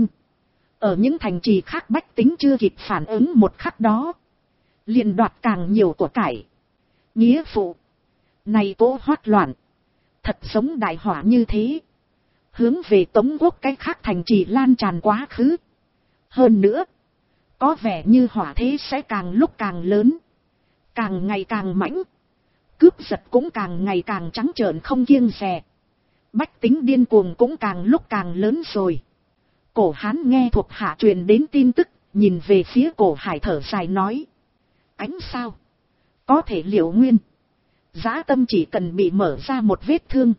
Ở những thành trì khác bách tính chưa kịp phản ứng một khắc đó, liền đoạt càng nhiều của cải. Nghĩa phụ, này cố hoát loạn, thật giống đại hỏa như thế, hướng về Tống Quốc cái khác thành trì lan tràn quá khứ. Hơn nữa, có vẻ như hỏa thế sẽ càng lúc càng lớn, càng ngày càng mãnh, cướp giật cũng càng ngày càng trắng trợn không kiêng dè. Bách tính điên cuồng cũng càng lúc càng lớn rồi. Cổ Hán nghe thuộc hạ truyền đến tin tức, nhìn về phía Cổ Hải thở dài nói. Ánh sao? Có thể liệu nguyên. Dã tâm chỉ cần bị mở ra một vết thương,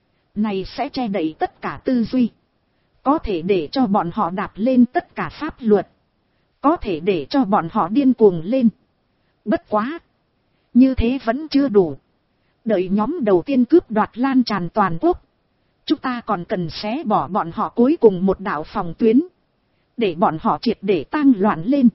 này sẽ che đậy tất cả tư duy. Có thể để cho bọn họ đạp lên tất cả pháp luật. Có thể để cho bọn họ điên cuồng lên. Bất quá, như thế vẫn chưa đủ. Đợi nhóm đầu tiên cướp đoạt lan tràn toàn quốc, chúng ta còn cần xé bỏ bọn họ cuối cùng một đạo phòng tuyến, để bọn họ triệt để tang loạn lên.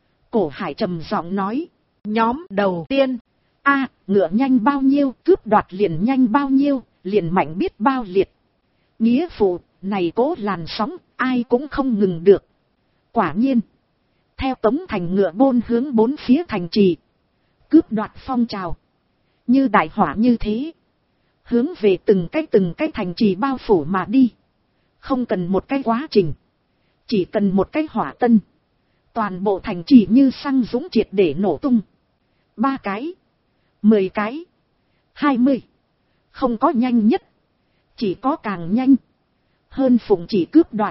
Cổ Hải trầm giọng nói. Nhóm đầu tiên, ngựa nhanh bao nhiêu cướp đoạt liền nhanh bao nhiêu, liền mạnh biết bao liệt. Nghĩa phụ, này cố làn sóng, ai cũng không ngừng được. Quả nhiên, theo Tống thành ngựa bôn hướng bốn phía thành trì, cướp đoạt phong trào, như đại hỏa như thế, hướng về từng cái thành trì bao phủ mà đi. Không cần một cái quá trình, chỉ cần một cái hỏa tân, toàn bộ thành trì như xăng dũng triệt để nổ tung. 3 cái, 10 cái, 20, không có nhanh nhất, chỉ có càng nhanh. Hơn phụng chỉ cướp đoạt,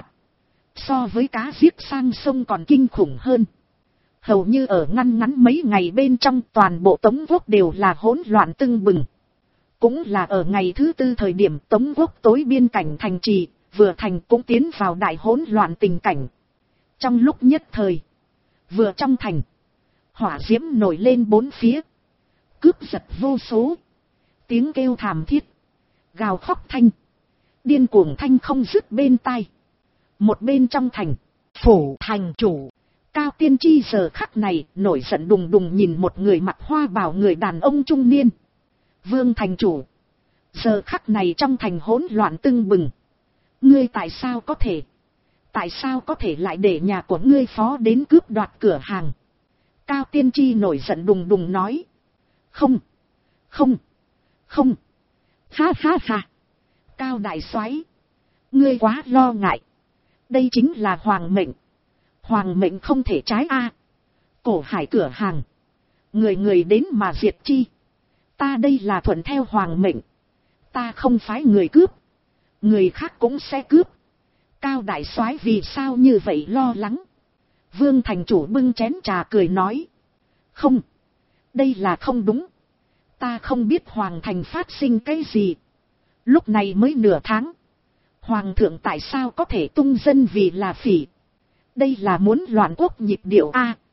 so với cá giết sang sông còn kinh khủng hơn. Hầu như ở ngăn ngắn mấy ngày bên trong, toàn bộ Tống Quốc đều là hỗn loạn tưng bừng. Cũng là ở ngày thứ 4 thời điểm Tống Quốc tối biên cảnh thành trì, vừa thành cũng tiến vào đại hỗn loạn tình cảnh. Trong lúc nhất thời, vừa trong thành, hỏa diễm nổi lên bốn phía, cướp giật vô số, tiếng kêu thảm thiết, gào khóc thanh, điên cuồng thanh không dứt bên tai. Một bên trong thành, phủ thành chủ Cao Tiên Tri giờ khắc này nổi giận đùng đùng nhìn một người mặc hoa bào người đàn ông trung niên. Vương thành chủ, giờ khắc này trong thành hỗn loạn tưng bừng, ngươi tại sao có thể lại để nhà của ngươi phó đến cướp đoạt cửa hàng? Cao Tiên Tri nổi giận đùng đùng nói. Không, ha, Cao đại soái, ngươi quá lo ngại, đây chính là hoàng mệnh không thể trái Cổ Hải cửa hàng, người đến mà diệt chi, ta đây là thuận theo hoàng mệnh, ta không phái người cướp, người khác cũng sẽ cướp. Cao đại soái vì sao như vậy lo lắng? Vương thành chủ bưng chén trà cười nói. Không, đây là không đúng, ta không biết hoàng thành phát sinh cái gì. Lúc này mới nửa tháng, hoàng thượng tại sao có thể tung dân vì là phỉ? Đây là muốn loạn quốc nhịp điệu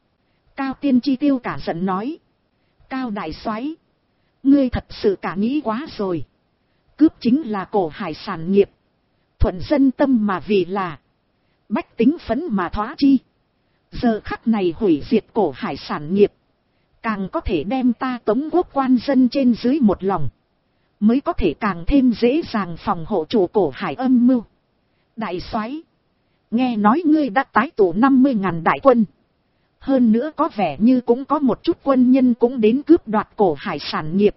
Cao Tiên Tri tiêu cả giận nói. Cao đại soái, ngươi thật sự cả nghĩ quá rồi. Cướp chính là Cổ Hải sản nghiệp, thuận dân tâm mà vì là, bách tính phấn mà thóa chi. Giờ khắc này hủy diệt Cổ Hải sản nghiệp, càng có thể đem ta Tống Quốc quan dân trên dưới một lòng, mới có thể càng thêm dễ dàng phòng hộ chủ Cổ Hải âm mưu. Đại soái, nghe nói ngươi đã tái tụ 50.000 đại quân, hơn nữa có vẻ như cũng có một chút quân nhân cũng đến cướp đoạt Cổ Hải sản nghiệp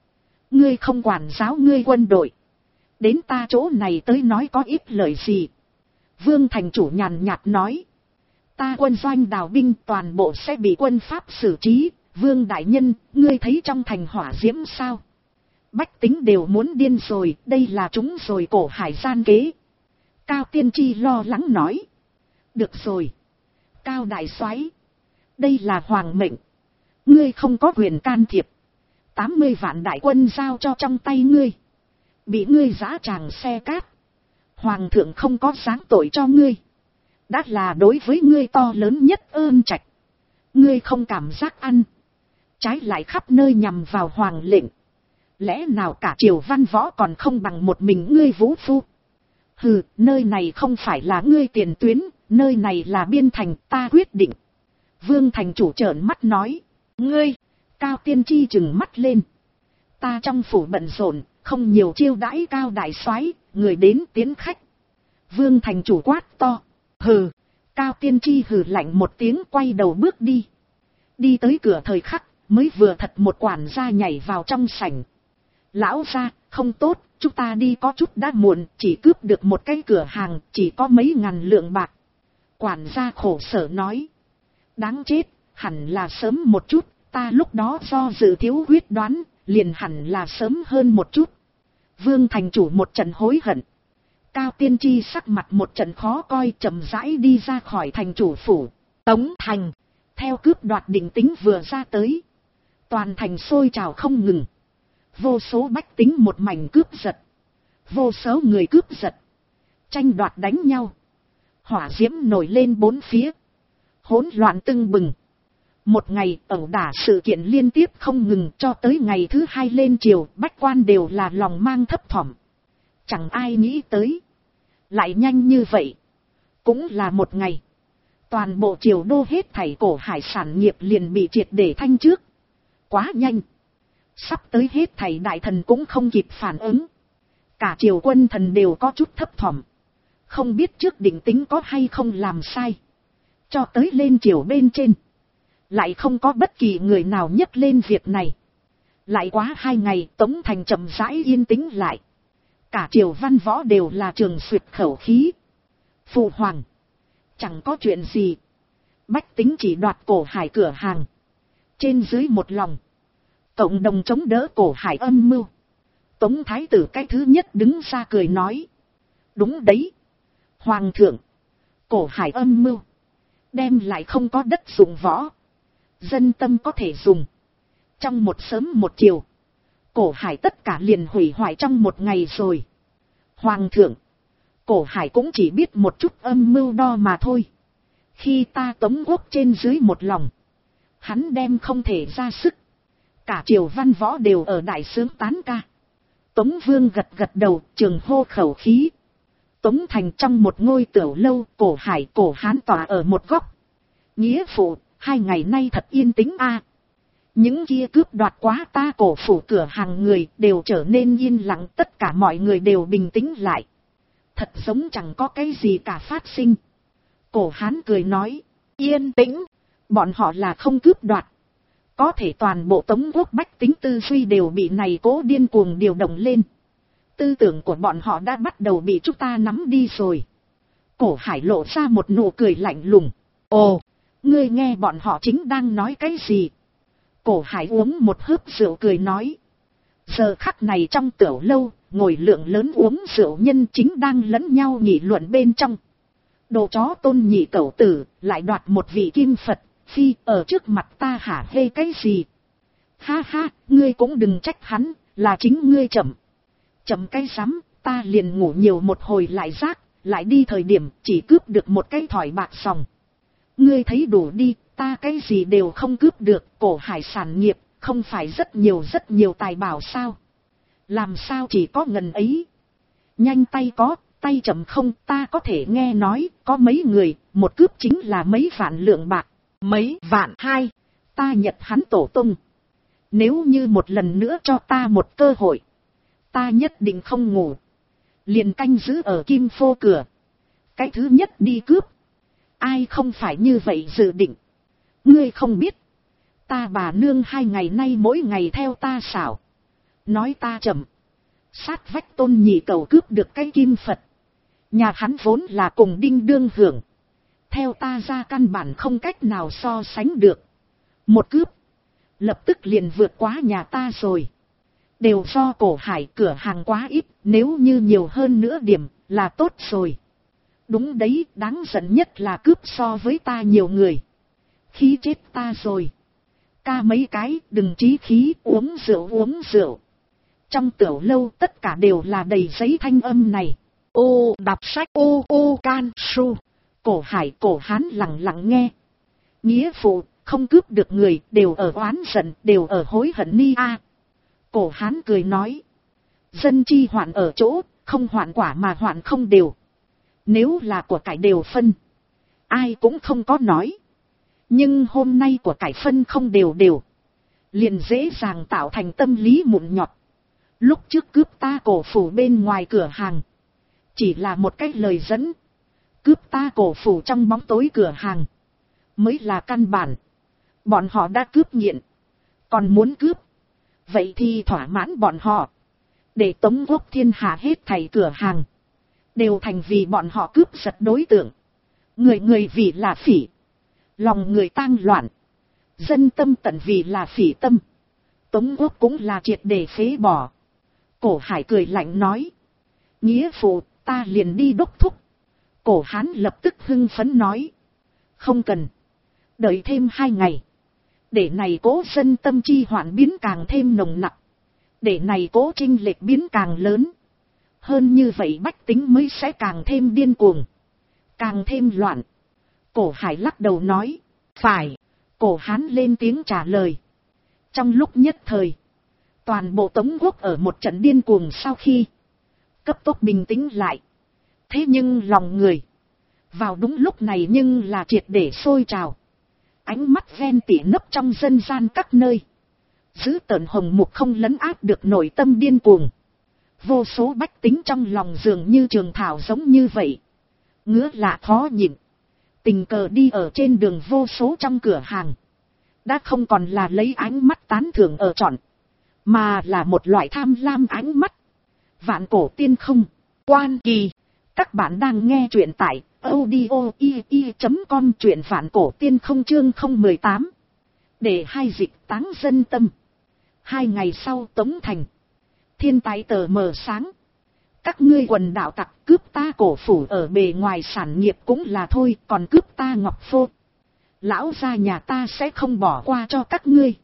ngươi không quản giáo ngươi quân đội, đến ta chỗ này tới nói có ít lời gì? Vương thành chủ nhàn nhạt nói. Ta quân doanh đào binh toàn bộ sẽ bị quân Pháp xử trí. Vương đại nhân, ngươi thấy trong thành hỏa diễm sao? Bách tính đều muốn điên rồi, đây là chúng rồi Cổ Hải gian kế. Cao Tiên Tri lo lắng nói. Được rồi, Cao đại soái, đây là hoàng mệnh, ngươi không có quyền can thiệp. 80 vạn đại quân giao cho trong tay ngươi, bị ngươi giã tràng xe cát, hoàng thượng không có giáng tội cho ngươi, đã là đối với ngươi to lớn nhất ơn trạch. Ngươi không cảm giác ăn, trái lại khắp nơi nhằm vào hoàng lệnh, lẽ nào cả triều văn võ còn không bằng một mình ngươi vũ phu? Hừ, nơi này không phải là ngươi tiền tuyến, nơi này là biên thành, ta quyết định. Vương thành chủ trợn mắt nói. Ngươi! Cao Tiên Tri trừng mắt lên. Ta trong phủ bận rộn, không nhiều chiêu đãi cao đại soái, người đến tiến khách. Vương thành chủ quát to. Hừ. Cao Tiên Tri hừ lạnh một tiếng, quay đầu bước đi. Đi tới cửa thời khắc, mới vừa thật một quản gia nhảy vào trong sảnh. Lão gia, không tốt, chúng ta đi có chút đã muộn, chỉ cướp được một cái cửa hàng, chỉ có mấy ngàn lượng bạc. Quản gia khổ sở nói. Đáng chết, hẳn là sớm một chút, ta lúc đó do dự thiếu quyết đoán, liền hẳn là sớm hơn một chút. Vương thành chủ một trận hối hận. Cao Tiên Tri sắc mặt một trận khó coi, chậm rãi đi ra khỏi thành chủ phủ. Tống thành, theo cướp đoạt định tính vừa ra tới. Toàn thành sôi trào không ngừng. Vô số bách tính một mảnh cướp giật. Vô số người cướp giật. Tranh đoạt đánh nhau. Hỏa diễm nổi lên bốn phía. Hỗn loạn tưng bừng. Một ngày ẩu đả sự kiện liên tiếp không ngừng, cho tới ngày thứ hai lên triều, bách quan đều là lòng mang thấp thỏm. Chẳng ai nghĩ tới. Lại nhanh như vậy. Cũng là một ngày. Toàn bộ triều đô hết thảy cổ hải sản nghiệp liền bị triệt để thanh trước. Quá nhanh. Sắp tới hết thảy đại thần cũng không kịp phản ứng. Cả triều quân thần đều có chút thấp thỏm. Không biết trước định tính có hay không làm sai. Cho tới lên triều bên trên. Lại không có bất kỳ người nào nhắc lên việc này. Lại quá 2 ngày, Tống thành chậm rãi yên tĩnh lại. Cả triều văn võ đều là trường suyệt khẩu khí. Phụ hoàng. Chẳng có chuyện gì. Bách tính chỉ đoạt cổ hải cửa hàng. Trên dưới một lòng. Cộng đồng chống đỡ cổ hải âm mưu. Tống thái tử cái thứ nhất đứng ra cười nói. Đúng đấy. Hoàng thượng. Cổ hải âm mưu. Đem lại không có đất dụng võ. Dân tâm có thể dùng. Trong một sớm một chiều. Cổ hải tất cả liền hủy hoại trong một ngày rồi. Hoàng thượng. Cổ hải cũng chỉ biết một chút âm mưu đo mà thôi. Khi ta Tống quốc trên dưới một lòng. Hắn đem không thể ra sức. Cả triều văn võ đều ở đại sướng tán ca. Tống vương gật gật đầu, trường hô khẩu khí. Tống thành trong một ngôi tiểu lâu, cổ hải cổ hán tỏa ở một góc. Nghĩa phụ, 2 ngày nay thật yên tĩnh a. Những kia cướp đoạt quá ta cổ phủ cửa hàng người đều trở nên yên lặng, tất cả mọi người đều bình tĩnh lại. Thật giống chẳng có cái gì cả phát sinh. Cổ hán cười nói, yên tĩnh, bọn họ là không cướp đoạt. Có thể toàn bộ Tống quốc bách tính tư duy đều bị này cố điên cuồng điều động lên. Tư tưởng của bọn họ đã bắt đầu bị chúng ta nắm đi rồi. Cổ hải lộ ra một nụ cười lạnh lùng. Ồ, ngươi nghe bọn họ chính đang nói cái gì? Cổ hải uống một hớp rượu cười nói. Giờ khắc này trong tiểu lâu, ngồi lượng lớn uống rượu nhân chính đang lẫn nhau nghị luận bên trong. Đồ chó Tôn nhị cẩu tử, lại đoạt một vị kim Phật, phi ở trước mặt ta hả hê cái gì? Ha ha, ngươi cũng đừng trách hắn, là chính ngươi chậm. Chậm cái rắm, ta liền ngủ nhiều một hồi lại rác, lại đi thời điểm chỉ cướp được một cái thỏi bạc sòng. Ngươi thấy đủ đi, ta cái gì đều không cướp được, cổ hải sản nghiệp, không phải rất nhiều tài bảo sao? Làm sao chỉ có ngần ấy? Nhanh tay có, tay chậm không, ta có thể nghe nói, có mấy người, một cướp chính là mấy vạn lượng bạc, mấy vạn hai, ta nhật hắn tổ tung. Nếu như một lần nữa cho ta một cơ hội, ta nhất định không ngủ. Liền canh giữ ở kim phô cửa. Cái thứ nhất đi cướp. Ai không phải như vậy dự định. Ngươi không biết. Ta bà nương 2 ngày nay mỗi ngày theo ta xảo. Nói ta chậm. Sát vách Tôn nhị cẩu cướp được cái kim Phật. Nhà hắn vốn là cùng đinh đương hưởng. Theo ta ra căn bản không cách nào so sánh được. Một cướp. Lập tức liền vượt quá nhà ta rồi. Đều do cổ hải cửa hàng quá ít. Nếu như nhiều hơn nữa điểm là tốt rồi. Đúng đấy, đáng giận nhất là cướp so với ta nhiều người. Khí chết ta rồi. Ca mấy cái, đừng chí khí, uống rượu. Trong tiểu lâu tất cả đều là đầy giấy thanh âm này. Ô đọc sách ô can su. Cổ hải cổ hán lặng lặng nghe. Nghĩa phụ, không cướp được người, đều ở oán giận, đều ở hối hận ni a. Cổ hán cười nói. Dân chi hoạn ở chỗ, không hoạn quả mà hoạn không đều. Nếu là của cải đều phân, ai cũng không có nói. Nhưng hôm nay của cải phân không đều. liền dễ dàng tạo thành tâm lý mụn nhọt. Lúc trước cướp ta cổ phủ bên ngoài cửa hàng, chỉ là một cái lời dẫn. Cướp ta cổ phủ trong bóng tối cửa hàng, mới là căn bản. Bọn họ đã cướp nghiện, còn muốn cướp, vậy thì thỏa mãn bọn họ. Để Tống Quốc thiên hạ hết thảy cửa hàng, đều thành vì bọn họ cướp giật đối tượng. Người người vì là phỉ, lòng người tang loạn. Dân tâm tận vì là phỉ tâm. Tống Quốc cũng là triệt để phế bỏ. Cổ Hải cười lạnh nói. Nghĩa phụ, ta liền đi đốc thúc. Cổ Hán lập tức hưng phấn nói. Không cần. Đợi thêm 2 ngày. Để này cố dân tâm chi hoạn biến càng thêm nồng nặc. Để này cố chênh lệch biến càng lớn. Hơn như vậy bách tính mới sẽ càng thêm điên cuồng. Càng thêm loạn. Cổ Hải lắc đầu nói. Phải. Cổ Hán lên tiếng trả lời. Trong lúc nhất thời, toàn bộ Tống Quốc ở một trận điên cuồng sau khi cấp tốc bình tĩnh lại. Thế nhưng lòng người vào đúng lúc này nhưng là triệt để sôi trào. Ánh mắt ven tỉ nấp trong dân gian các nơi, giữ tợn hồng mục không lấn áp được nội tâm điên cuồng. Vô số bách tính trong lòng dường như trường thảo giống như vậy, ngứa lạ khó nhịn. Tình cờ đi ở trên đường vô số trong cửa hàng, đã không còn là lấy ánh mắt tán thưởng ở chọn, mà là một loại tham lam ánh mắt. Vạn cổ tiên không, Quan Kỳ. Các bạn đang nghe truyện tại audio.com, truyện Vạn cổ tiên không chương 018. Để hai dịch táng dân tâm. 2 ngày sau Tống Thành. Thiên tài tờ mờ sáng. Các ngươi quần đạo tặc cướp ta cổ phủ ở bề ngoài sản nghiệp cũng là thôi, còn cướp ta ngọc phô. Lão gia nhà ta sẽ không bỏ qua cho các ngươi.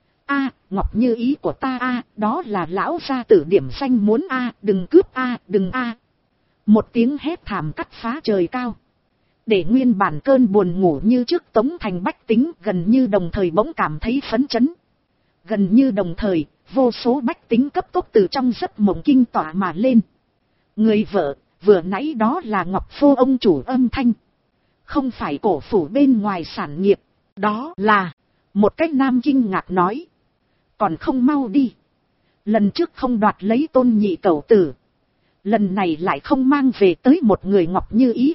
A, ngọc như ý của ta a, đó là lão gia tử điểm danh muốn a, đừng cướp a, đừng a. Một tiếng hét thảm cắt phá trời cao. Để nguyên bản cơn buồn ngủ như trước Tống Thành bách tính gần như đồng thời bỗng cảm thấy phấn chấn. Gần như đồng thời, vô số bách tính cấp tốc từ trong giấc mộng kinh tỏa mà lên. Người vợ, vừa nãy đó là Ngọc Phô ông chủ âm thanh. Không phải cổ phủ bên ngoài sản nghiệp, đó là... Một cách nam kinh ngạc nói. Còn không mau đi. Lần trước không đoạt lấy Tôn nhị cẩu tử, lần này lại không mang về tới một người ngọc như ý.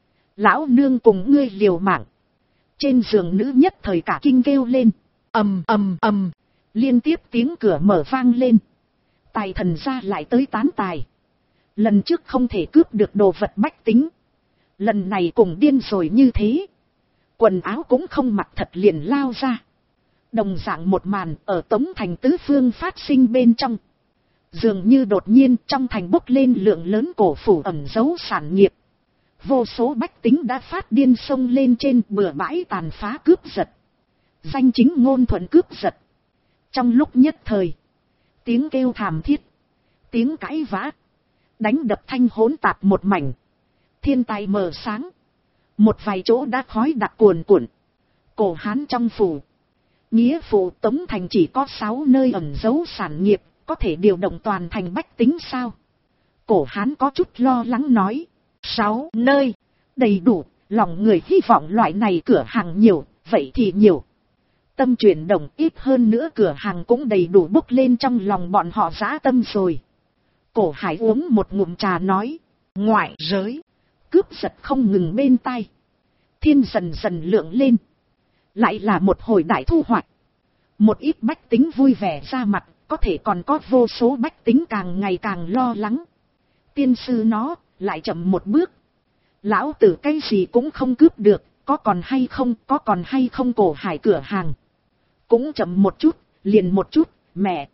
Lão nương cùng ngươi liều mạng. Trên giường nữ nhất thời cả kinh kêu lên. Ầm ầm ầm. Liên tiếp tiếng cửa mở vang lên. Tài thần gia lại tới tán tài. Lần trước không thể cướp được đồ vật bách tính, lần này cùng điên rồi như thế. Quần áo cũng không mặc thật liền lao ra. Đồng dạng một màn ở Tống Thành tứ phương phát sinh bên trong. Dường như đột nhiên trong thành bốc lên lượng lớn cổ phủ ẩn giấu sản nghiệp. Vô số bách tính đã phát điên xông lên trên bừa bãi tàn phá cướp giật. Danh chính ngôn thuận cướp giật. Trong lúc nhất thời, tiếng kêu thảm thiết, tiếng cãi vã, đánh đập thanh hỗn tạp một mảnh. Thiên tài mờ sáng. Một vài chỗ đã khói đặc cuồn cuộn. Cổ Hán trong phủ. Nghĩa phụ Tống Thành chỉ có 6 nơi ẩn giấu sản nghiệp, có thể điều động toàn thành bách tính sao? Cổ Hán có chút lo lắng nói. 6 nơi, đầy đủ, lòng người hy vọng loại này cửa hàng nhiều, vậy thì nhiều. Tâm chuyển động ít hơn nữa cửa hàng cũng đầy đủ bốc lên trong lòng bọn họ dã tâm rồi. Cổ Hải uống một ngụm trà nói. Ngoại giới, cướp giật không ngừng bên tai. Thiên dần dần lượng lên. Lại là một hồi đại thu hoạch. Một ít bách tính vui vẻ ra mặt, có thể còn có vô số bách tính càng ngày càng lo lắng. Tiên sư nó, lại chậm một bước. Lão tử cái gì cũng không cướp được, có còn hay không, có còn hay không. Cổ Hải cửa hàng cũng chậm một chút, liền một chút, mẹ.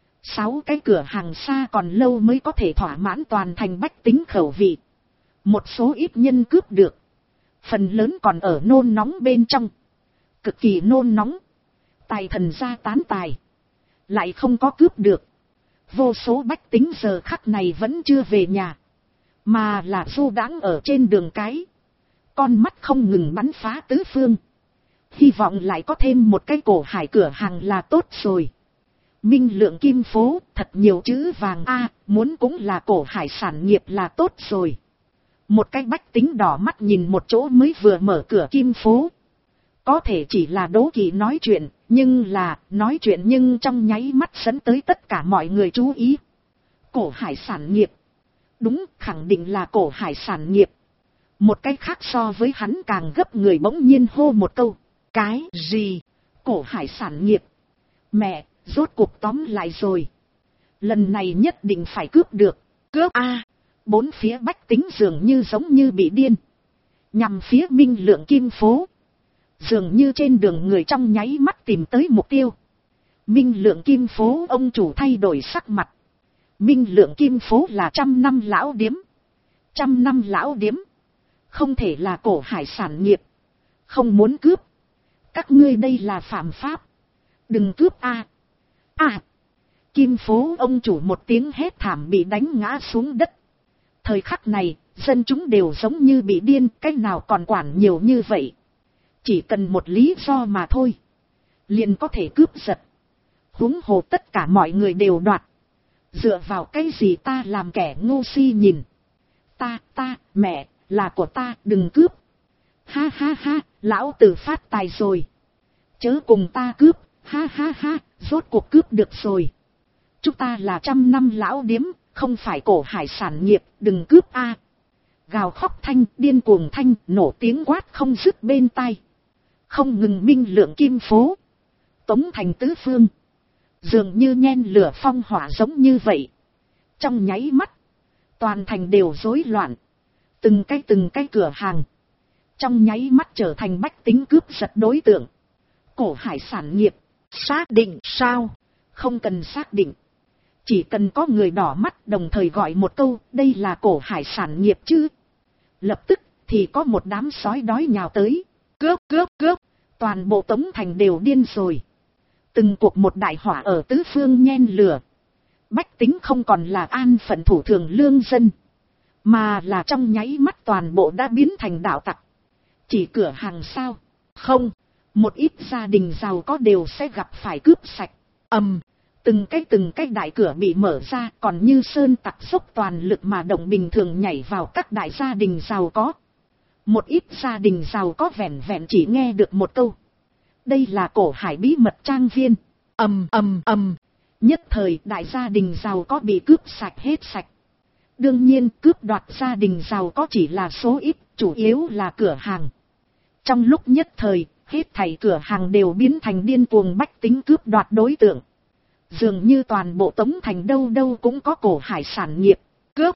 6 cái cửa hàng xa còn lâu mới có thể thỏa mãn toàn thành bách tính khẩu vị. Một số ít nhân cướp được, phần lớn còn ở nôn nóng bên trong. Cực kỳ nôn nóng. Tài thần gia tán tài, lại không có cướp được. Vô số bách tính giờ khắc này vẫn chưa về nhà, mà là du đãng ở trên đường cái. Con mắt không ngừng bắn phá tứ phương. Hy vọng lại có thêm một cái Cổ Hải cửa hàng là tốt rồi. Minh Lượng Kim Phố, thật nhiều chữ vàng a, muốn cũng là Cổ Hải sản nghiệp là tốt rồi. Một cái bách tính đỏ mắt nhìn một chỗ mới vừa mở cửa Kim Phố. Có thể chỉ là đố kỵ nói chuyện, Nhưng là, nói chuyện nhưng trong nháy mắt dẫn tới tất cả mọi người chú ý. Cổ hải sản nghiệp. Đúng, khẳng định là cổ hải sản nghiệp. Một cái khác so với hắn càng gấp người bỗng nhiên hô một câu. Cái gì? Cổ hải sản nghiệp. Mẹ, rốt cuộc tóm lại rồi. Lần này nhất định phải cướp được. Cướp a! Bốn phía bách tính dường như giống như bị điên. Nhằm phía Minh Lượng Kim Phố. Dường như trên đường người trong nháy mắt tìm tới mục tiêu. Minh Lượng Kim Phố ông chủ thay đổi sắc mặt. Minh Lượng Kim Phố là 100 năm lão điếm. 100 năm lão điếm. Không thể là cổ hải sản nghiệp. Không muốn cướp. Các ngươi đây là phạm pháp. Đừng cướp a! Kim Phố ông chủ một tiếng hét thảm bị đánh ngã xuống đất. Thời khắc này, dân chúng đều giống như bị điên, cách nào còn quản nhiều như vậy. Chỉ cần một lý do mà thôi. Liền có thể cướp giật. Huống hồ tất cả mọi người đều đoạt. Dựa vào cái gì ta làm kẻ ngu si nhìn. Ta, mẹ, là của ta, đừng cướp. Ha ha ha, lão tử phát tài rồi. Chớ cùng ta cướp, ha ha ha, rốt cuộc cướp được rồi. Chúng ta là 100 năm lão điếm, không phải cổ hải sản nghiệp, đừng cướp a! Gào khóc thanh, điên cuồng thanh, nổ tiếng quát không dứt bên tai. Không ngừng Minh Lượng Kim Phố. Tống thành tứ phương. Dường như nhen lửa phong hỏa giống như vậy. Trong nháy mắt, toàn thành đều rối loạn. Từng cái cửa hàng. Trong nháy mắt trở thành bách tính cướp giật đối tượng. Cổ hải sản nghiệp. Xác định sao? Không cần xác định. Chỉ cần có người đỏ mắt đồng thời gọi một câu, đây là cổ hải sản nghiệp chứ. Lập tức, thì có một đám sói đói nhào tới. Cướp! Toàn bộ Tống thành đều điên rồi. Từng cuộc một đại hỏa ở tứ phương nhen lửa. Bách tính không còn là an phận thủ thường lương dân. Mà là trong nháy mắt toàn bộ đã biến thành đạo tặc. Chỉ cửa hàng sao? Không. Một ít gia đình giàu có đều sẽ gặp phải cướp sạch. Từng cái đại cửa bị mở ra, còn như sơn tặc dốc toàn lực mà động bình thường nhảy vào các đại gia đình giàu có. Một ít gia đình giàu có vẻn vẹn chỉ nghe được một câu. Đây là cổ hải bí mật trang viên. Nhất thời đại gia đình giàu có bị cướp sạch hết sạch. Đương nhiên cướp đoạt gia đình giàu có chỉ là số ít, chủ yếu là cửa hàng. Trong lúc nhất thời, hết thảy cửa hàng đều biến thành điên cuồng bách tính cướp đoạt đối tượng. Dường như toàn bộ Tống thành đâu đâu cũng có cổ hải sản nghiệp. Cướp!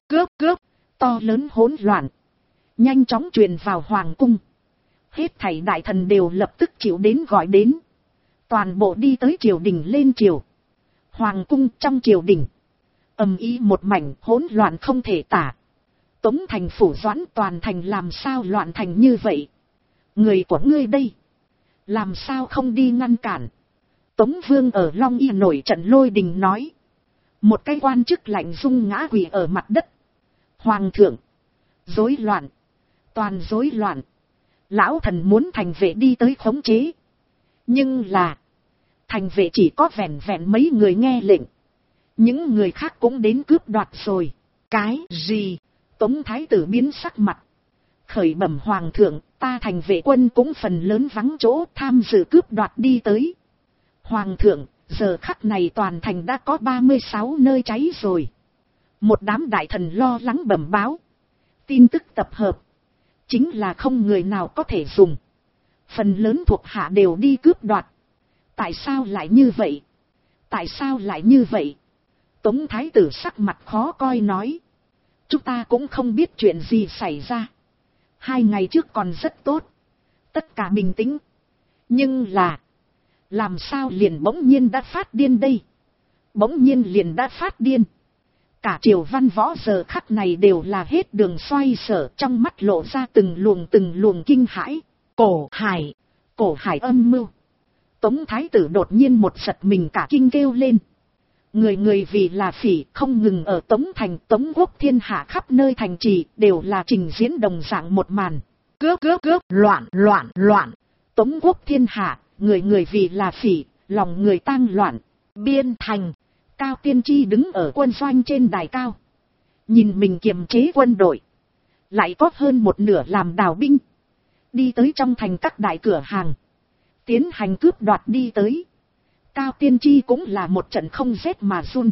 To lớn hỗn loạn. Nhanh chóng truyền vào hoàng cung. Hết thảy đại thần đều lập tức chịu đến gọi đến. Toàn bộ đi tới triều đình lên triều. Hoàng cung trong triều đình. Ầm ĩ một mảnh hỗn loạn không thể tả. Tống thành phủ doãn toàn thành làm sao loạn thành như vậy. Người của ngươi đây. Làm sao không đi ngăn cản. Tống Vương ở Long Y nổi trận lôi đình nói. Một cái quan chức lạnh rung ngã quỳ ở mặt đất. Hoàng thượng. Rối loạn. Toàn rối loạn. Lão thần muốn thành vệ đi tới khống chế. Nhưng là. Thành vệ chỉ có vẻn vẹn mấy người nghe lệnh. Những người khác cũng đến cướp đoạt rồi. Cái gì? Tống thái tử biến sắc mặt. Khởi bẩm hoàng thượng, ta thành vệ quân cũng phần lớn vắng chỗ tham dự cướp đoạt đi tới. Hoàng thượng, giờ khắc này toàn thành đã có 36 nơi cháy rồi. Một đám đại thần lo lắng bẩm báo. Tin tức tập hợp. Chính là không người nào có thể dùng. Phần lớn thuộc hạ đều đi cướp đoạt. Tại sao lại như vậy? Tại sao lại như vậy? Tống thái tử sắc mặt khó coi nói. Chúng ta cũng không biết chuyện gì xảy ra. 2 ngày trước còn rất tốt. Tất cả bình tĩnh. Nhưng là. Làm sao liền bỗng nhiên đã phát điên đây? Bỗng nhiên liền đã phát điên. Cả triều văn võ giờ khắc này đều là hết đường xoay sở, trong mắt lộ ra từng luồng kinh hãi. Cổ hải âm mưu. Tống thái tử đột nhiên một giật mình cả kinh kêu lên. Người vì là phỉ không ngừng ở Tống thành, Tống quốc thiên hạ khắp nơi thành trì đều là trình diễn đồng dạng một màn. Cướp, loạn. Tống quốc thiên hạ, người vì là phỉ, lòng người tang loạn. Biên thành, Cao Tiên Tri đứng ở quân doanh trên đài cao. Nhìn mình kiềm chế quân đội. Lại có hơn một nửa làm đào binh. Đi tới trong thành các đại cửa hàng. tiến hành cướp đoạt đi tới. Cao Tiên Tri cũng là một trận không rét mà run.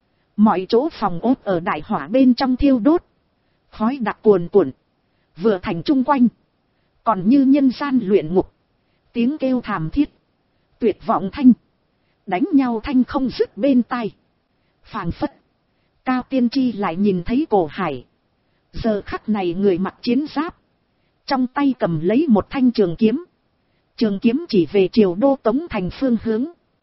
Mọi chỗ phòng ốt ở đại hỏa bên trong thiêu đốt. Khói đặc cuồn cuộn. Vừa thành chung quanh. Còn như nhân gian luyện ngục. Tiếng kêu thảm thiết. Tuyệt vọng thanh. Đánh nhau thanh không dứt bên tai. Phảng phất. Cao Tiên Tri lại nhìn thấy Cổ Hải. Giờ khắc này người mặc chiến giáp. Trong tay cầm lấy một thanh trường kiếm. Trường kiếm chỉ về triều đô Tống Thành phương hướng.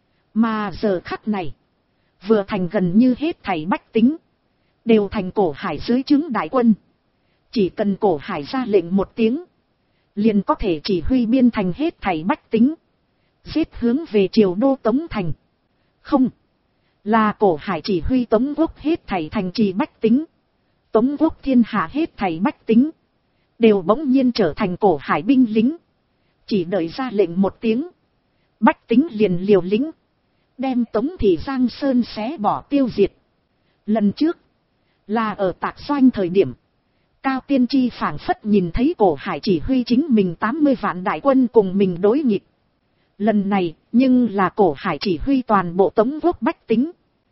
Mà giờ khắc này. Vừa thành gần như hết thảy bách tính. Đều thành Cổ Hải dưới trướng đại quân. Chỉ cần Cổ Hải ra lệnh một tiếng. Liền có thể chỉ huy biên thành hết thảy bách tính. Giết hướng về triều đô Tống Thành. Không. Là Cổ Hải chỉ huy Tống Quốc hết thảy thành trì bách tính. Tống Quốc thiên hạ hết thảy bách tính. Đều bỗng nhiên trở thành Cổ Hải binh lính. Chỉ đợi ra lệnh một tiếng. Bách tính liền liều lĩnh. Đem Tống Thị Giang Sơn xé bỏ tiêu diệt. Lần trước. Là ở Tạc Doanh thời điểm. Cao Tiên Tri phảng phất nhìn thấy Cổ Hải chỉ huy chính mình 80 vạn đại quân cùng mình đối nghịch. Lần này, nhưng là Cổ Hải chỉ huy toàn bộ Tống Quốc bách tính.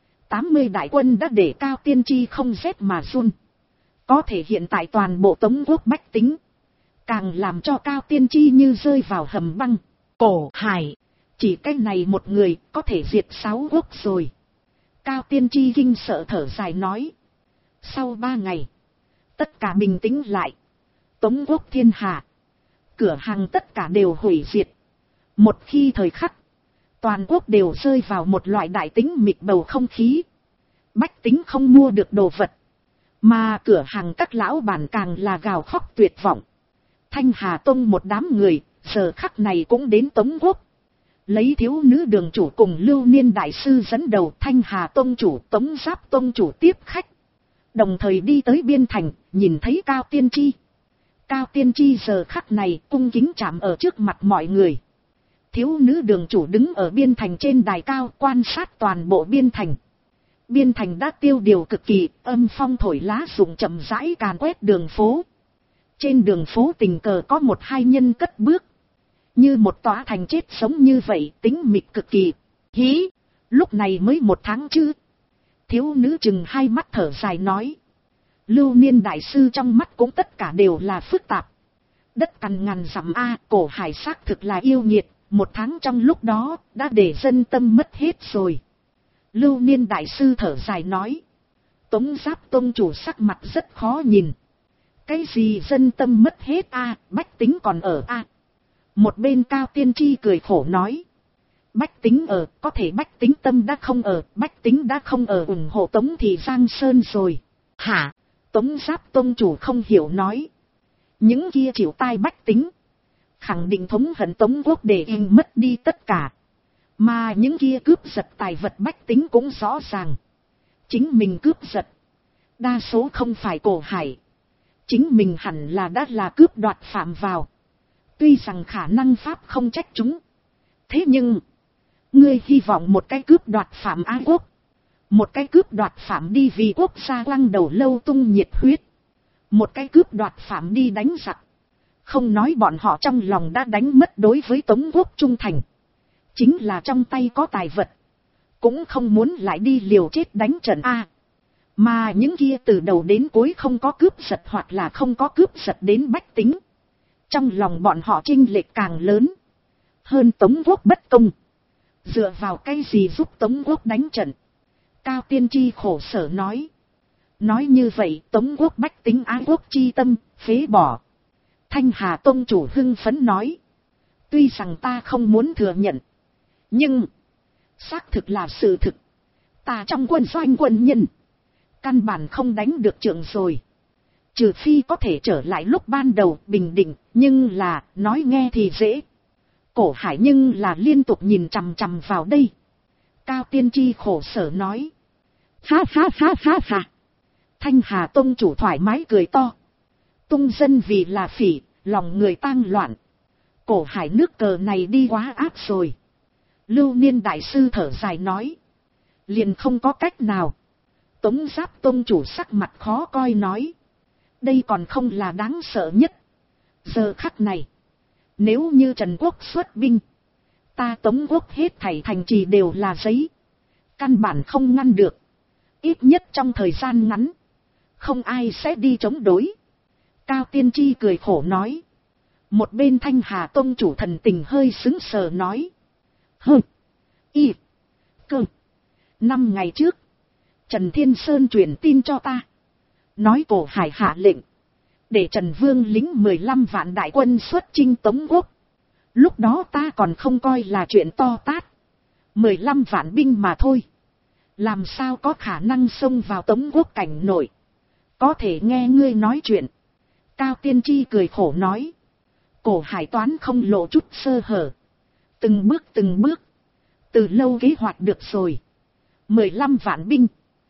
80 đại quân đã để Cao Tiên Tri không rét mà run. Có thể hiện tại toàn bộ Tống Quốc bách tính. Càng làm cho Cao Tiên Tri như rơi vào hầm băng. Cổ Hải, chỉ cái này một người có thể diệt 6 quốc rồi. Cao Tiên Tri kinh sợ thở dài nói. Sau 3 ngày. Tất cả bình tĩnh lại. Tống Quốc thiên hạ. Cửa hàng tất cả đều hủy diệt. Một khi thời khắc. Toàn quốc đều rơi vào một loại đại tính mịt bầu không khí. Bách tính không mua được đồ vật. Mà cửa hàng các lão bản càng là gào khóc tuyệt vọng. Thanh Hà Tông một đám người. Giờ khắc này cũng đến Tống Quốc. Lấy thiếu nữ đường chủ cùng Lưu Niên Đại Sư dẫn đầu Thanh Hà Tông chủ Tống Giáp Tông chủ tiếp khách. Đồng thời đi tới biên thành, nhìn thấy Cao Tiên Tri. Cao Tiên Tri giờ khắc này cung kính chạm ở trước mặt mọi người. Thiếu nữ đường chủ đứng ở biên thành trên đài cao quan sát toàn bộ biên thành. Biên thành đã tiêu điều cực kỳ, âm phong thổi lá rụng chậm rãi càn quét đường phố. Trên đường phố tình cờ có một hai nhân cất bước. Như một tòa thành chết sống như vậy, tính mịt cực kỳ. Hí, lúc này mới 1 tháng chứ. Thiếu nữ chừng hai mắt thở dài nói. Lưu Niên Đại Sư trong mắt cũng tất cả đều là phức tạp. Đất cằn ngàn dặm a, Cổ Hải xác thực là yêu nghiệt, 1 tháng trong lúc đó đã để dân tâm mất hết rồi. Lưu Niên Đại Sư thở dài nói. Tống Giáp Tông chủ sắc mặt rất khó nhìn. Cái gì dân tâm mất hết a, bách tính còn ở a. Một bên Cao Tiên Tri cười khổ nói. Bách tính ở, có thể bách tính tâm đã không ở, bách tính đã không ở ủng hộ Tống Thị Giang Sơn rồi. Hả? Tống Giáp Tông chủ không hiểu nói. Những kia chịu tai bách tính. Khẳng định thống hận Tống Quốc để im mất đi tất cả. Mà những kia cướp giật tài vật bách tính cũng rõ ràng. Chính mình cướp giật. Đa số không phải Cổ Hải. Chính mình hẳn là đã là cướp đoạt phạm vào. Tuy rằng khả năng pháp không trách chúng. Thế nhưng, ngươi hy vọng một cái cướp đoạt phạm Á Quốc. Một cái cướp đoạt phạm đi vì quốc gia lăng đầu lâu tung nhiệt huyết. Một cái cướp đoạt phạm đi đánh giặc. Không nói bọn họ trong lòng đã đánh mất đối với Tống Quốc trung thành. Chính là trong tay có tài vật. Cũng không muốn lại đi liều chết đánh trận A. Mà những kia từ đầu đến cuối không có cướp giật hoặc là không có cướp giật đến bách tính. Trong lòng bọn họ chênh lệch càng lớn. Hơn Tống Quốc bất công. Dựa vào cái gì giúp Tống Quốc đánh trận? Cao Tiên Tri khổ sở nói. Nói như vậy Tống Quốc bách tính Ái Quốc chi tâm, phế bỏ. Thanh Hà Tông chủ hưng phấn nói. Tuy rằng ta không muốn thừa nhận. Nhưng, xác thực là sự thực. Ta trong quân doanh quân nhân. Căn bản không đánh được trận rồi. Trừ phi có thể trở lại lúc ban đầu bình định, nhưng là, nói nghe thì dễ. Cổ Hải nhưng là liên tục nhìn chằm chằm vào đây. Cao Tiên Tri khổ sở nói. Ha ha ha ha ha. Thanh Hà Tông chủ thoải mái cười to. Tung dân vì là phỉ, lòng người tang loạn. Cổ Hải nước cờ này đi quá áp rồi. Lưu Niên Đại Sư thở dài nói. Liền không có cách nào. Tống Giáp Tông chủ sắc mặt khó coi nói. Đây còn không là đáng sợ nhất. Giờ khắc này. Nếu như Trần Quốc xuất binh. Ta Tống quốc hết thảy thành trì đều là giấy. Căn bản không ngăn được. Ít nhất trong thời gian ngắn. Không ai sẽ đi chống đối. Cao Tiên Tri cười khổ nói. Một bên Thanh Hà Tông chủ thần tình hơi sững sờ nói. Y. Cơ. 5 ngày trước. Trần Thiên Sơn truyền tin cho ta. Nói Cổ Hải hạ lệnh. Để Trần Vương lính 15 vạn đại quân xuất chinh Tống quốc. Lúc đó ta còn không coi là chuyện to tát. 15 vạn binh mà thôi. Làm sao có khả năng xông vào Tống quốc cảnh nổi. Có thể nghe ngươi nói chuyện. Cao Tiên Tri cười khổ nói. Cổ Hải toán không lộ chút sơ hở. Từng bước. Từ lâu kế hoạch được rồi. 15 vạn binh.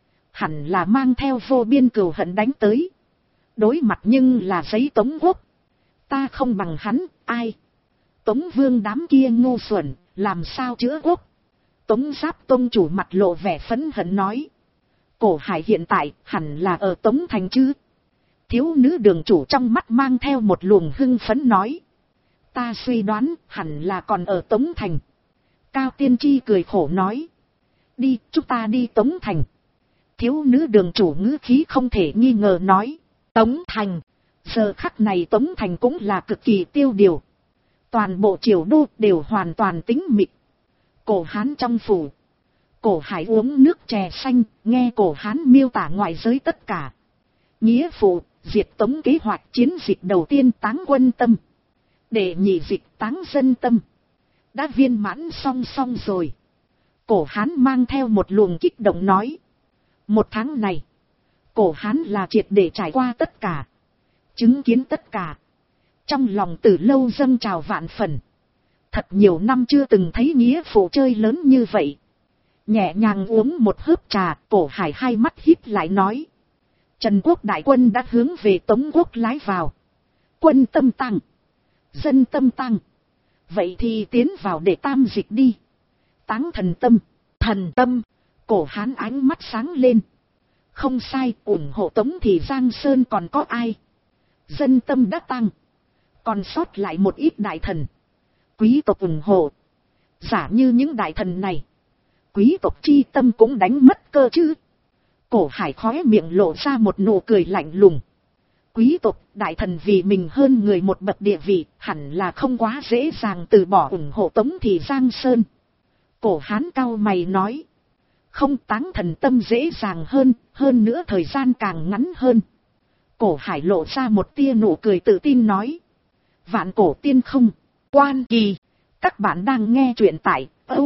Hẳn là mang theo vô biên cừu hận đánh tới. Đối mặt nhưng là giấy Tống quốc. Ta không bằng hắn, ai? Tống Vương đám kia ngu xuẩn, làm sao chữa quốc? Tống Giáp Tông chủ mặt lộ vẻ phẫn hận nói. Cổ Hải hiện tại hẳn là ở Tống Thành chứ? Thiếu nữ đường chủ trong mắt mang theo một luồng hưng phấn nói. Ta suy đoán hẳn là còn ở Tống Thành. Cao Tiên Tri cười khổ nói. Đi, chúng ta đi Tống Thành. Thiếu nữ đường chủ ngữ khí không thể nghi ngờ nói. Tống Thành. Giờ khắc này Tống Thành cũng là cực kỳ tiêu điều. Toàn bộ triều đô đều hoàn toàn tĩnh mịch. Cổ Hán trong phủ. Cổ Hải uống nước chè xanh, nghe Cổ Hán miêu tả ngoại giới tất cả. Nghĩa phụ, diệt Tống kế hoạch chiến dịch đầu tiên táng quân tâm. Để nhị dịch táng dân tâm. Đã viên mãn song rồi. Cổ Hán mang theo một luồng kích động nói. 1 tháng này, Cổ Hán là triệt để trải qua tất cả. Chứng kiến tất cả. Trong lòng từ lâu dâng trào vạn phần. Thật nhiều năm chưa từng thấy nghĩa phụ chơi lớn như vậy. Nhẹ nhàng uống một hớp trà, Cổ Hải hai mắt híp lại nói. Trần quốc đại quân đã hướng về Tống quốc lái vào. Quân tâm tăng. Dân tâm tăng. Vậy thì tiến vào để tam dịch đi. Táng thần tâm. Thần tâm. Cổ Hán ánh mắt sáng lên. Không sai, ủng hộ Tống thì Giang Sơn còn có ai? Dân tâm đã tăng. Còn sót lại một ít đại thần. Quý tộc ủng hộ. Giả như những đại thần này. Quý tộc chi tâm cũng đánh mất cơ chứ. Cổ Hải khóe miệng lộ ra một nụ cười lạnh lùng. Quý tộc, đại thần vì mình hơn người một bậc địa vị, hẳn là không quá dễ dàng từ bỏ ủng hộ Tống thì Giang Sơn. Cổ Hán cau mày nói. Không, táng thần tâm dễ dàng hơn nữa thời gian càng ngắn hơn. Cổ Hải lộ ra một tia nụ cười tự tin nói. Vạn cổ tiên không, quan kỳ. Các bạn đang nghe truyện tại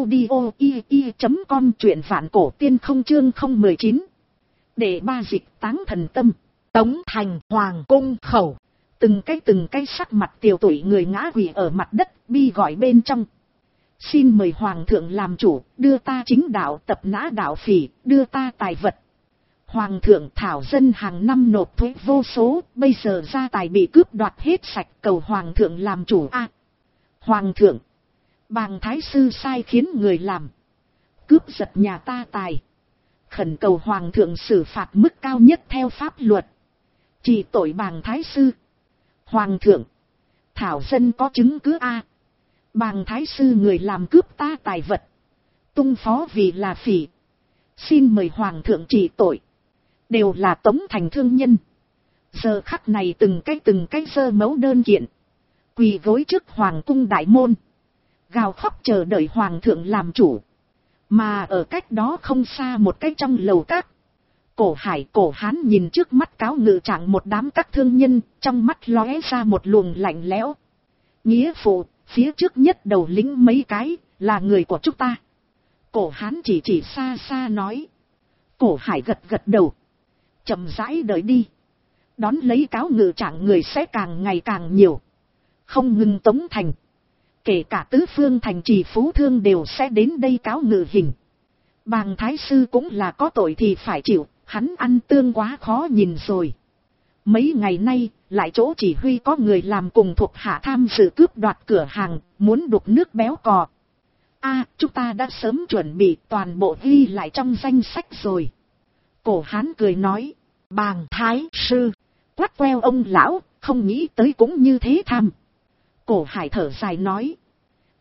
audio.com truyện vạn cổ tiên không chương 019. Để 3 dịch táng thần tâm. Tống Thành Hoàng cung khẩu. Từng cái sắc mặt tiều tụy người ngã quỵ ở mặt đất bi gọi bên trong. Xin mời Hoàng thượng làm chủ, đưa ta chính đạo tập nã đạo phỉ, đưa ta tài vật. Hoàng thượng thảo dân hàng năm nộp thuế vô số, bây giờ gia tài bị cướp đoạt hết sạch, cầu Hoàng thượng làm chủ a. Hoàng thượng, bàng thái sư sai khiến người làm. Cướp giật nhà ta tài. Khẩn cầu Hoàng thượng xử phạt mức cao nhất theo pháp luật. Chỉ tội bàng thái sư. Hoàng thượng, thảo dân có chứng cứ a. Bàng thái sư người làm cướp ta tài vật. Tung phó vì là phỉ. Xin mời Hoàng thượng trị tội. Đều là Tống Thành thương nhân. Giờ khắc này từng cái giơ mấu đơn kiện. Quỳ gối trước Hoàng cung đại môn. Gào khóc chờ đợi Hoàng thượng làm chủ. Mà ở cách đó không xa một cái trong lầu các. Cổ Hải Cổ Hán nhìn trước mắt cáo ngự trạng một đám các thương nhân. Trong mắt lóe ra một luồng lạnh lẽo. Nghĩa phụ, phía trước nhất đầu lính mấy cái là người của chúng ta. Cổ Hán chỉ xa xa nói. Cổ Hải gật đầu. Chậm rãi đợi đi. Đón lấy cáo ngự trạng người sẽ càng ngày càng nhiều. Không ngừng Tống Thành. Kể cả tứ phương thành trì phú thương đều sẽ đến đây cáo ngự hình. Bàng thái sư cũng là có tội thì phải chịu. Hắn ăn tương quá khó nhìn rồi. Mấy ngày nay lại chỗ chỉ huy có người làm cùng thuộc hạ tham dự cướp đoạt cửa hàng. Muốn đục nước béo cò. Chúng ta đã sớm chuẩn bị toàn bộ ghi lại trong danh sách rồi. Cổ Hán cười nói. Bàng thái sư. Quát queo ông lão, không nghĩ tới cũng như thế tham. Cổ Hải thở dài nói.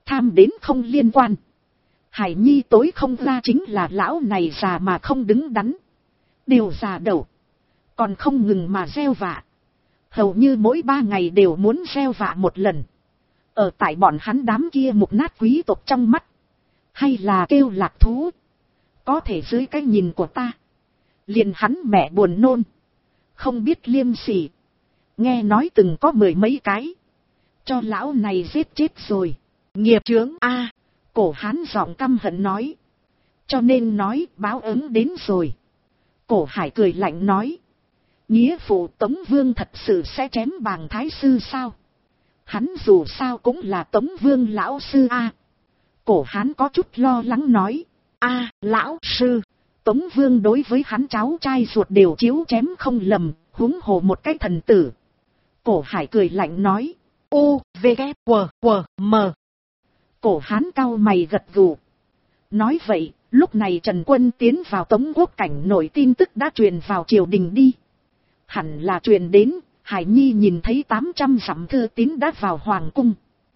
tham đến không liên quan. Hải Nhi tối không ra chính là lão này già mà không đứng đắn. Đều già đầu. Còn không ngừng mà gieo vạ. Hầu như mỗi 3 ngày đều muốn gieo vạ một lần. Ở tại bọn hắn đám kia mục nát quý tộc trong mắt. Hay là kêu lạc thú. Có thể dưới cái nhìn của ta. Liền hắn mẹ buồn nôn. Không biết liêm sỉ. Nghe nói từng có 10 mấy cái. Cho lão này giết chết rồi. Nghiệp chướng a. Cổ Hán giọng căm hận nói. Cho nên nói báo ứng đến rồi. Cổ Hải cười lạnh nói. Nghĩa phụ Tống Vương thật sự sẽ chém Bàng Thái Sư sao? Hắn dù sao cũng là Tống Vương lão sư a. Cổ Hán có chút lo lắng nói. A, lão sư. Tống Vương đối với hắn cháu trai ruột đều chiếu chém không lầm, huống hồ một cái thần tử. Cổ Hải cười lạnh nói. U, V, K, W, W, M. Cổ Hán cau mày gật gù. Nói vậy, lúc này Trần Quân tiến vào Tống Quốc cảnh nội tin tức đã truyền vào triều đình đi. Hẳn là truyền đến, Hải Nhi nhìn thấy 800 dặm thư tín đã vào hoàng cung.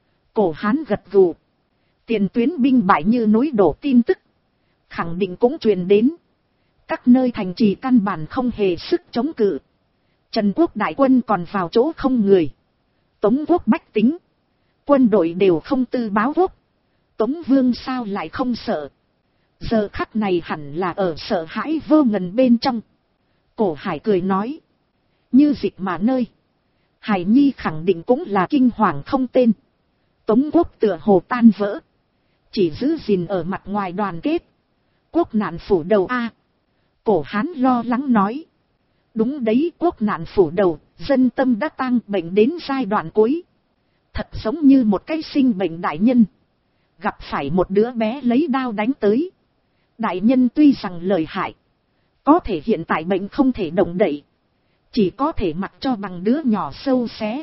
Cổ Hán gật gù. Tiền tuyến binh bại như núi đổ tin tức. Khẳng định cũng truyền đến. Các nơi thành trì căn bản không hề sức chống cự. Trần Quốc đại quân còn vào chỗ không người. Tống Quốc bách tính. Quân đội đều không tư báo quốc. Tống Vương sao lại không sợ. Giờ khắc này hẳn là ở sợ hãi vô ngần bên trong. Cổ Hải cười nói. Như dịch mà nơi. Hải Nhi khẳng định cũng là kinh hoàng không tên. Tống Quốc tựa hồ tan vỡ. Chỉ giữ gìn ở mặt ngoài đoàn kết. Quốc nạn phủ đầu a. Cổ Hán lo lắng nói. Đúng đấy, quốc nạn phủ đầu, dân tâm đã tang bệnh đến giai đoạn cuối. Thật giống như một cái sinh bệnh đại nhân. Gặp phải một đứa bé lấy đao đánh tới. Đại nhân tuy rằng lợi hại. Có thể hiện tại bệnh không thể động đậy. Chỉ có thể mặc cho bằng đứa nhỏ sâu xé.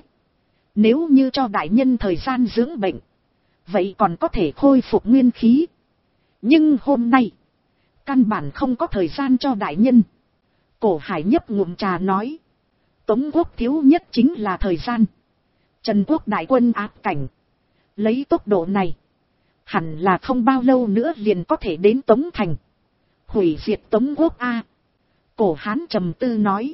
Nếu như cho đại nhân thời gian dưỡng bệnh. Vậy còn có thể khôi phục nguyên khí. Nhưng hôm nay. Căn bản không có thời gian cho đại nhân. Cổ Hải nhấp ngụm trà nói. Tống Quốc thiếu nhất chính là thời gian. Trần Quốc đại quân áp cảnh. Lấy tốc độ này. Hẳn là không bao lâu nữa liền có thể đến Tống Thành. Hủy diệt Tống Quốc a. Cổ Hán trầm tư nói.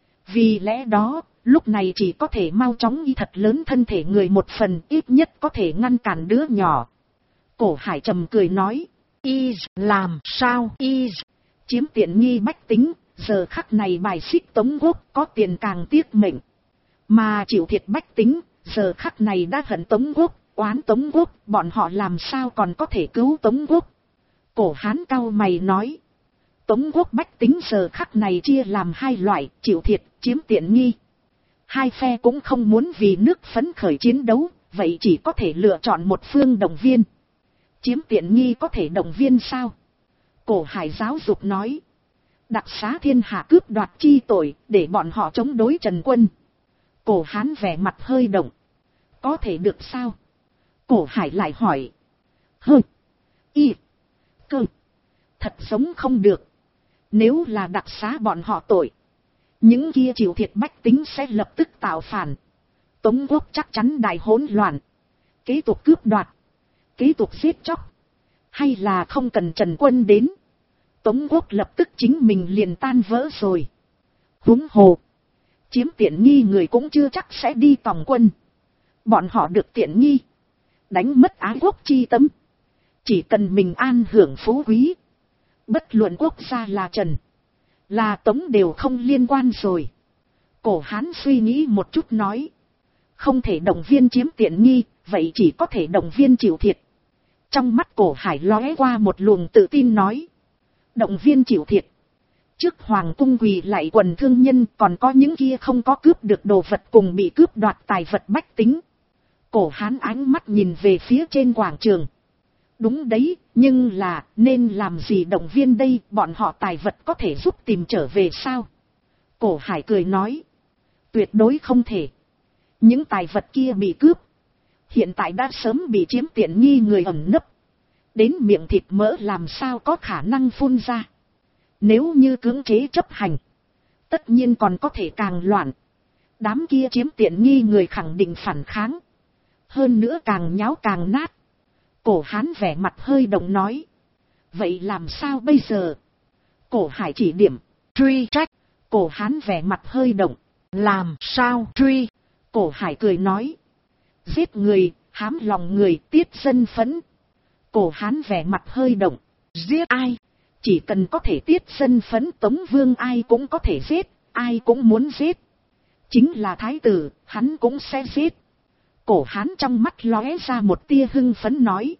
Vì lẽ đó, lúc này chỉ có thể mau chóng y thật lớn thân thể người một phần, ít nhất có thể ngăn cản đứa nhỏ. Cổ Hải trầm cười nói. Y làm sao y chiếm tiện nghi bách tính, giờ khắc này bài xích Tống Quốc có tiền càng tiếc mệnh. Mà chịu thiệt bách tính, giờ khắc này đã hận Tống Quốc, oán Tống Quốc, bọn họ làm sao còn có thể cứu Tống Quốc. Cổ Hán cau mày nói. Tống Quốc bách tính giờ khắc này chia làm hai loại, chịu thiệt, chiếm tiện nghi. Hai phe cũng không muốn vì nước phấn khởi chiến đấu, vậy chỉ có thể lựa chọn một phương động viên. Chiếm tiện nghi có thể động viên sao? Cổ Hải giáo dục nói. Đặc xá thiên hạ cướp đoạt chi tội, để bọn họ chống đối Trần Quân. Cổ Hán vẻ mặt hơi động. Có thể được sao? Cổ Hải lại hỏi. Hơ. Y. Cơ. Thật sống không được. Nếu là đặc xá bọn họ tội. Những kia chịu thiệt bách tính sẽ lập tức tạo phản. Tống Quốc chắc chắn đại hỗn loạn. Kế tục cướp đoạt. Kế tục giết chóc. Hay là không cần Trần Quân đến. Tống Quốc lập tức chính mình liền tan vỡ rồi. Huống hồ. Chiếm tiện nghi người cũng chưa chắc sẽ đi tòng quân. Bọn họ được tiện nghi. Đánh mất ái quốc chi tâm. Chỉ cần mình an hưởng phú quý. Bất luận quốc gia là Trần. Là Tống đều không liên quan rồi. Cổ Hán suy nghĩ một chút nói. Không thể động viên chiếm tiện nghi. Vậy chỉ có thể động viên chịu thiệt. Trong mắt Cổ Hải lóe qua một luồng tự tin nói. Động viên chịu thiệt. Trước hoàng cung quỳ lại quần thương nhân còn có những kia không có cướp được đồ vật cùng bị cướp đoạt tài vật bách tính. Cổ Hán ánh mắt nhìn về phía trên quảng trường. Đúng đấy, nhưng là nên làm gì động viên đây, bọn họ tài vật có thể giúp tìm trở về sao? Cổ Hải cười nói. Tuyệt đối không thể. Những tài vật kia bị cướp. Hiện tại đã sớm bị chiếm tiện nghi người ẩn nấp. Đến miệng thịt mỡ làm sao có khả năng phun ra. Nếu như cưỡng chế chấp hành. Tất nhiên còn có thể càng loạn. Đám kia chiếm tiện nghi người khẳng định phản kháng. Hơn nữa càng nháo càng nát. Cổ Hán vẻ mặt hơi động nói. Vậy làm sao bây giờ? Cổ Hải chỉ điểm. Truy trách. Cổ Hán vẻ mặt hơi động. Làm sao truy? Cổ Hải cười nói. Giết người, hám lòng người, tiết dân phẫn. Cổ Hán vẻ mặt hơi động. Giết ai? Chỉ cần có thể tiết dân phẫn Tống Vương ai cũng có thể giết, ai cũng muốn giết. Chính là thái tử, hắn cũng sẽ giết. Cổ Hán trong mắt lóe ra một tia hưng phấn nói.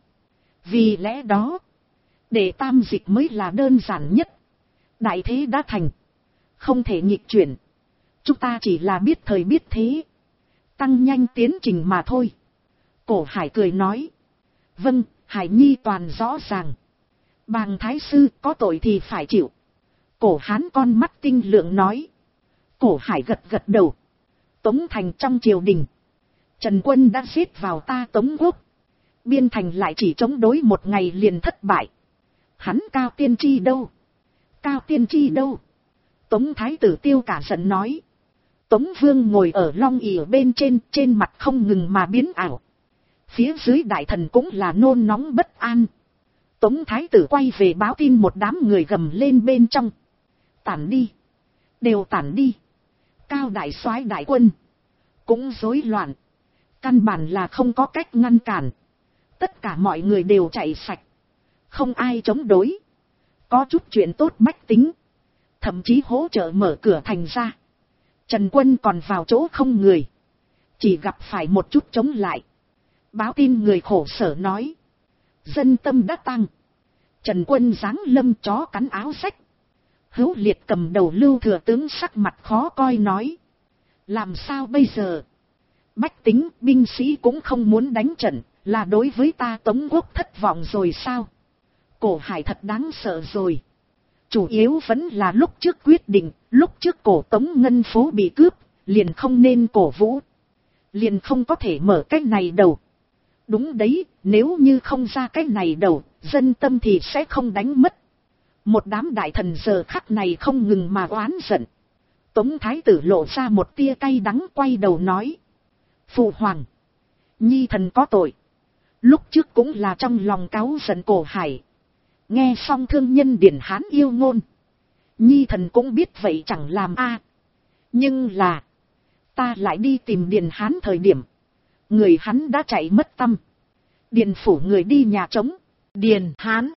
Vì lẽ đó, để tam dịch mới là đơn giản nhất. Đại thế đã thành, không thể nghịch chuyển. Chúng ta chỉ là biết thời biết thế, tăng nhanh tiến trình mà thôi. Cổ Hải cười nói. Vâng, Hải Nhi toàn rõ ràng. Bàng thái sư có tội thì phải chịu. Cổ Hán con mắt tinh lượng nói. Cổ Hải gật gật đầu. Tống thành trong triều đình, Trần Quân đã giết vào ta Tống quốc. Biên thành lại chỉ chống đối một ngày liền thất bại. Hắn Cao Tiên Tri đâu? Cao Tiên Tri đâu? Tống thái tử Tiêu cả giận nói. Tống Vương ngồi ở long ỷ bên trên mặt không ngừng mà biến ảo. Phía dưới đại thần cũng là nôn nóng bất an. Tống thái tử quay về báo tin một đám người gầm lên bên trong. Tản đi. Đều tản đi. Cao đại soái đại quân cũng rối loạn. Căn bản là không có cách ngăn cản. Tất cả mọi người đều chạy sạch. Không ai chống đối. Có chút chuyện tốt bách tính. Thậm chí hỗ trợ mở cửa thành ra. Trần Quân còn vào chỗ không người. Chỉ gặp phải một chút chống lại. Báo tin người khổ sở nói. Dân tâm đã tăng. Trần Quân giáng lâm chó cắn áo sách. Hữu Liệt cầm đầu Lưu Thừa tướng sắc mặt khó coi nói. Làm sao bây giờ? Bách tính, binh sĩ cũng không muốn đánh trận, là đối với ta Tống quốc thất vọng rồi sao? Cổ Hải thật đáng sợ rồi. Chủ yếu vẫn là lúc trước quyết định, lúc trước cổ Tống ngân phố bị cướp, liền không nên cổ vũ. Liền không có thể mở cái này đầu. Đúng đấy, nếu như không ra cái này đầu, dân tâm thì sẽ không đánh mất. Một đám đại thần giờ khắc này không ngừng mà oán giận. Tống thái tử lộ ra một tia cay đắng quay đầu nói. Phụ hoàng, nhi thần có tội. Lúc trước cũng là trong lòng cáu giận Cổ Hải. Nghe xong thương nhân Điển Hán yêu ngôn. Nhi thần cũng biết vậy chẳng làm a. Nhưng là, ta lại đi tìm Điền Hán thời điểm. Người hắn đã chạy mất tăm. Điền phủ người đi nhà trống. Điền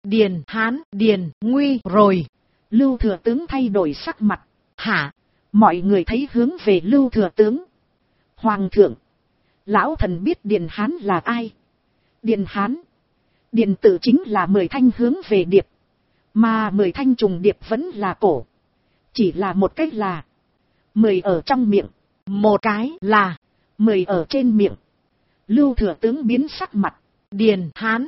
Hán, Điền Nguy rồi. Lưu Thừa tướng thay đổi sắc mặt. Hả? Mọi người thấy hướng về Lưu Thừa tướng. Hoàng thượng, lão thần biết Điền Hán là ai. Điền Hán, Điền tử chính là 10 thanh hướng về điệp. Mà 10 thanh trùng điệp vẫn là cổ. Chỉ là một cách là 10 ở trong miệng. Một cái là 10 ở trên miệng. Lưu Thừa tướng biến sắc mặt. Điền Hán,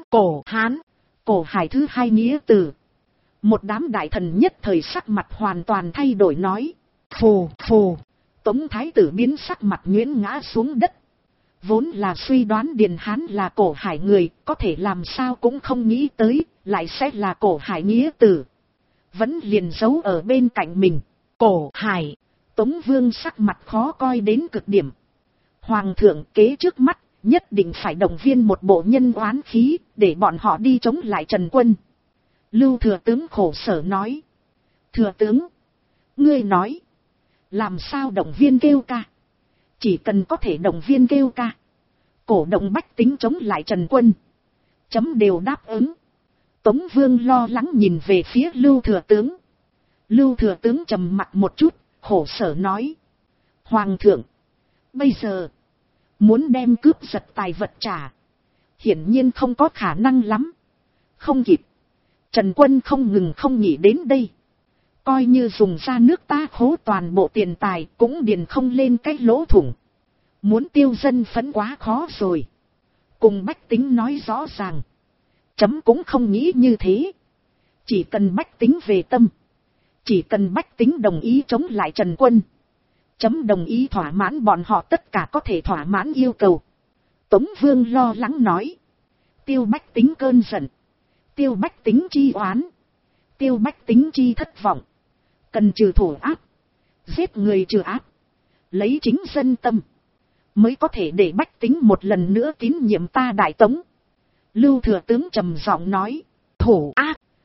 Cổ Hải thứ hai nghĩa từ. Một đám đại thần nhất thời sắc mặt hoàn toàn thay đổi nói. Phù. Tống thái tử biến sắc mặt nhuyễn ngã xuống đất. Vốn là suy đoán Điền Hán là Cổ Hải người, có thể làm sao cũng không nghĩ tới, lại sẽ là Cổ Hải nghĩa tử. Vẫn liền giấu ở bên cạnh mình. Cổ Hải. Tống Vương sắc mặt khó coi đến cực điểm. Hoàng thượng kế trước mắt, nhất định phải động viên một bộ nhân oán khí, để bọn họ đi chống lại Trần Quân. Lưu Thừa tướng khổ sở nói. Thừa tướng, ngươi nói, làm sao động viên kêu ca? Chỉ cần có thể động viên kêu ca, cổ động bách tính chống lại Trần Quân, chấm đều đáp ứng. Tống Vương lo lắng nhìn về phía Lưu Thừa tướng. Lưu Thừa tướng trầm mặc một chút, khổ sở nói. Hoàng thượng, bây giờ, muốn đem cướp giật tài vật trả, hiển nhiên không có khả năng lắm. Không kịp, Trần Quân không ngừng không nghĩ đến đây. Coi như dùng ra nước ta khố toàn bộ tiền tài cũng điền không lên cái lỗ thủng. Muốn tiêu dân phấn quá khó rồi. Cùng bách tính nói rõ ràng. Chấm cũng không nghĩ như thế. Chỉ cần bách tính về tâm. Chỉ cần bách tính đồng ý chống lại Trần Quân. Chấm đồng ý thỏa mãn bọn họ tất cả có thể thỏa mãn yêu cầu. Tống Vương lo lắng nói. Tiêu bách tính cơn giận. Tiêu bách tính chi oán. Tiêu bách tính chi thất vọng. Cần trừ thủ áp. Giết người trừ áp. Lấy chính dân tâm. Mới có thể để bách tính một lần nữa tín nhiệm ta Đại Tống. Lưu thừa tướng trầm giọng nói, thủ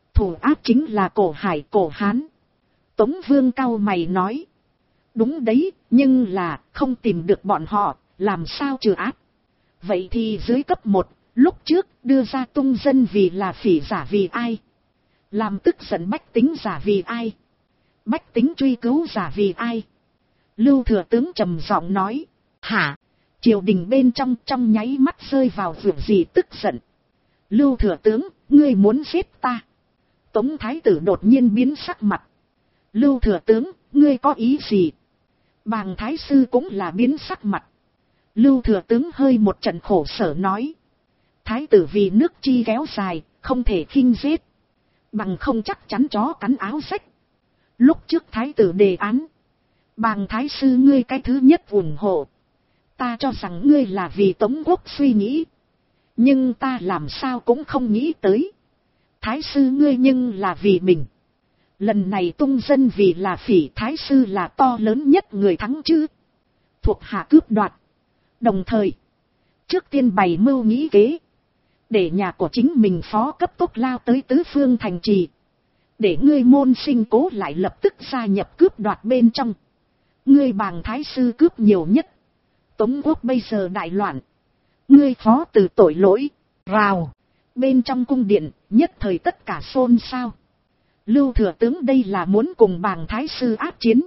ác chính là Cổ Hải Cổ Hán. Tống Vương cau mày nói, đúng đấy, nhưng là không tìm được bọn họ, làm sao trừ ác. Vậy thì dưới cấp 1, lúc trước đưa ra tung dân vì là phỉ giả vì ai? Làm tức giận bách tính giả vì ai? Bách tính truy cứu giả vì ai? Lưu thừa tướng trầm giọng nói, hả? Triều đình bên trong nháy mắt rơi vào việc gì tức giận. Lưu thừa tướng, ngươi muốn giết ta? Tống thái tử đột nhiên biến sắc mặt. Lưu thừa tướng, ngươi có ý gì? Bàng thái sư cũng là biến sắc mặt. Lưu thừa tướng hơi một trận khổ sở nói, thái tử vì nước chi kéo dài, không thể khinh giết, bằng không chắc chắn chó cắn áo rách. Lúc trước thái tử đề án, Bàng thái sư ngươi cái thứ nhất ủng hộ. Ta cho rằng ngươi là vì Tống quốc suy nghĩ, nhưng ta làm sao cũng không nghĩ tới, thái sư ngươi nhưng là vì mình. Lần này tung dân vì là phỉ, thái sư là to lớn nhất người thắng chứ. Thuộc hạ cướp đoạt, đồng thời trước tiên bày mưu nghĩ kế, để nhà của chính mình phó cấp tốc lao tới tứ phương thành trì, để ngươi môn sinh Cố lại lập tức gia nhập cướp đoạt bên trong. Ngươi Bàng thái sư cướp nhiều nhất, Tống quốc bây giờ đại loạn, ngươi phó từ tội lỗi. Rào, bên trong cung điện nhất thời tất cả xôn xao. Lưu thừa tướng đây là muốn cùng Bàng thái sư áp chiến.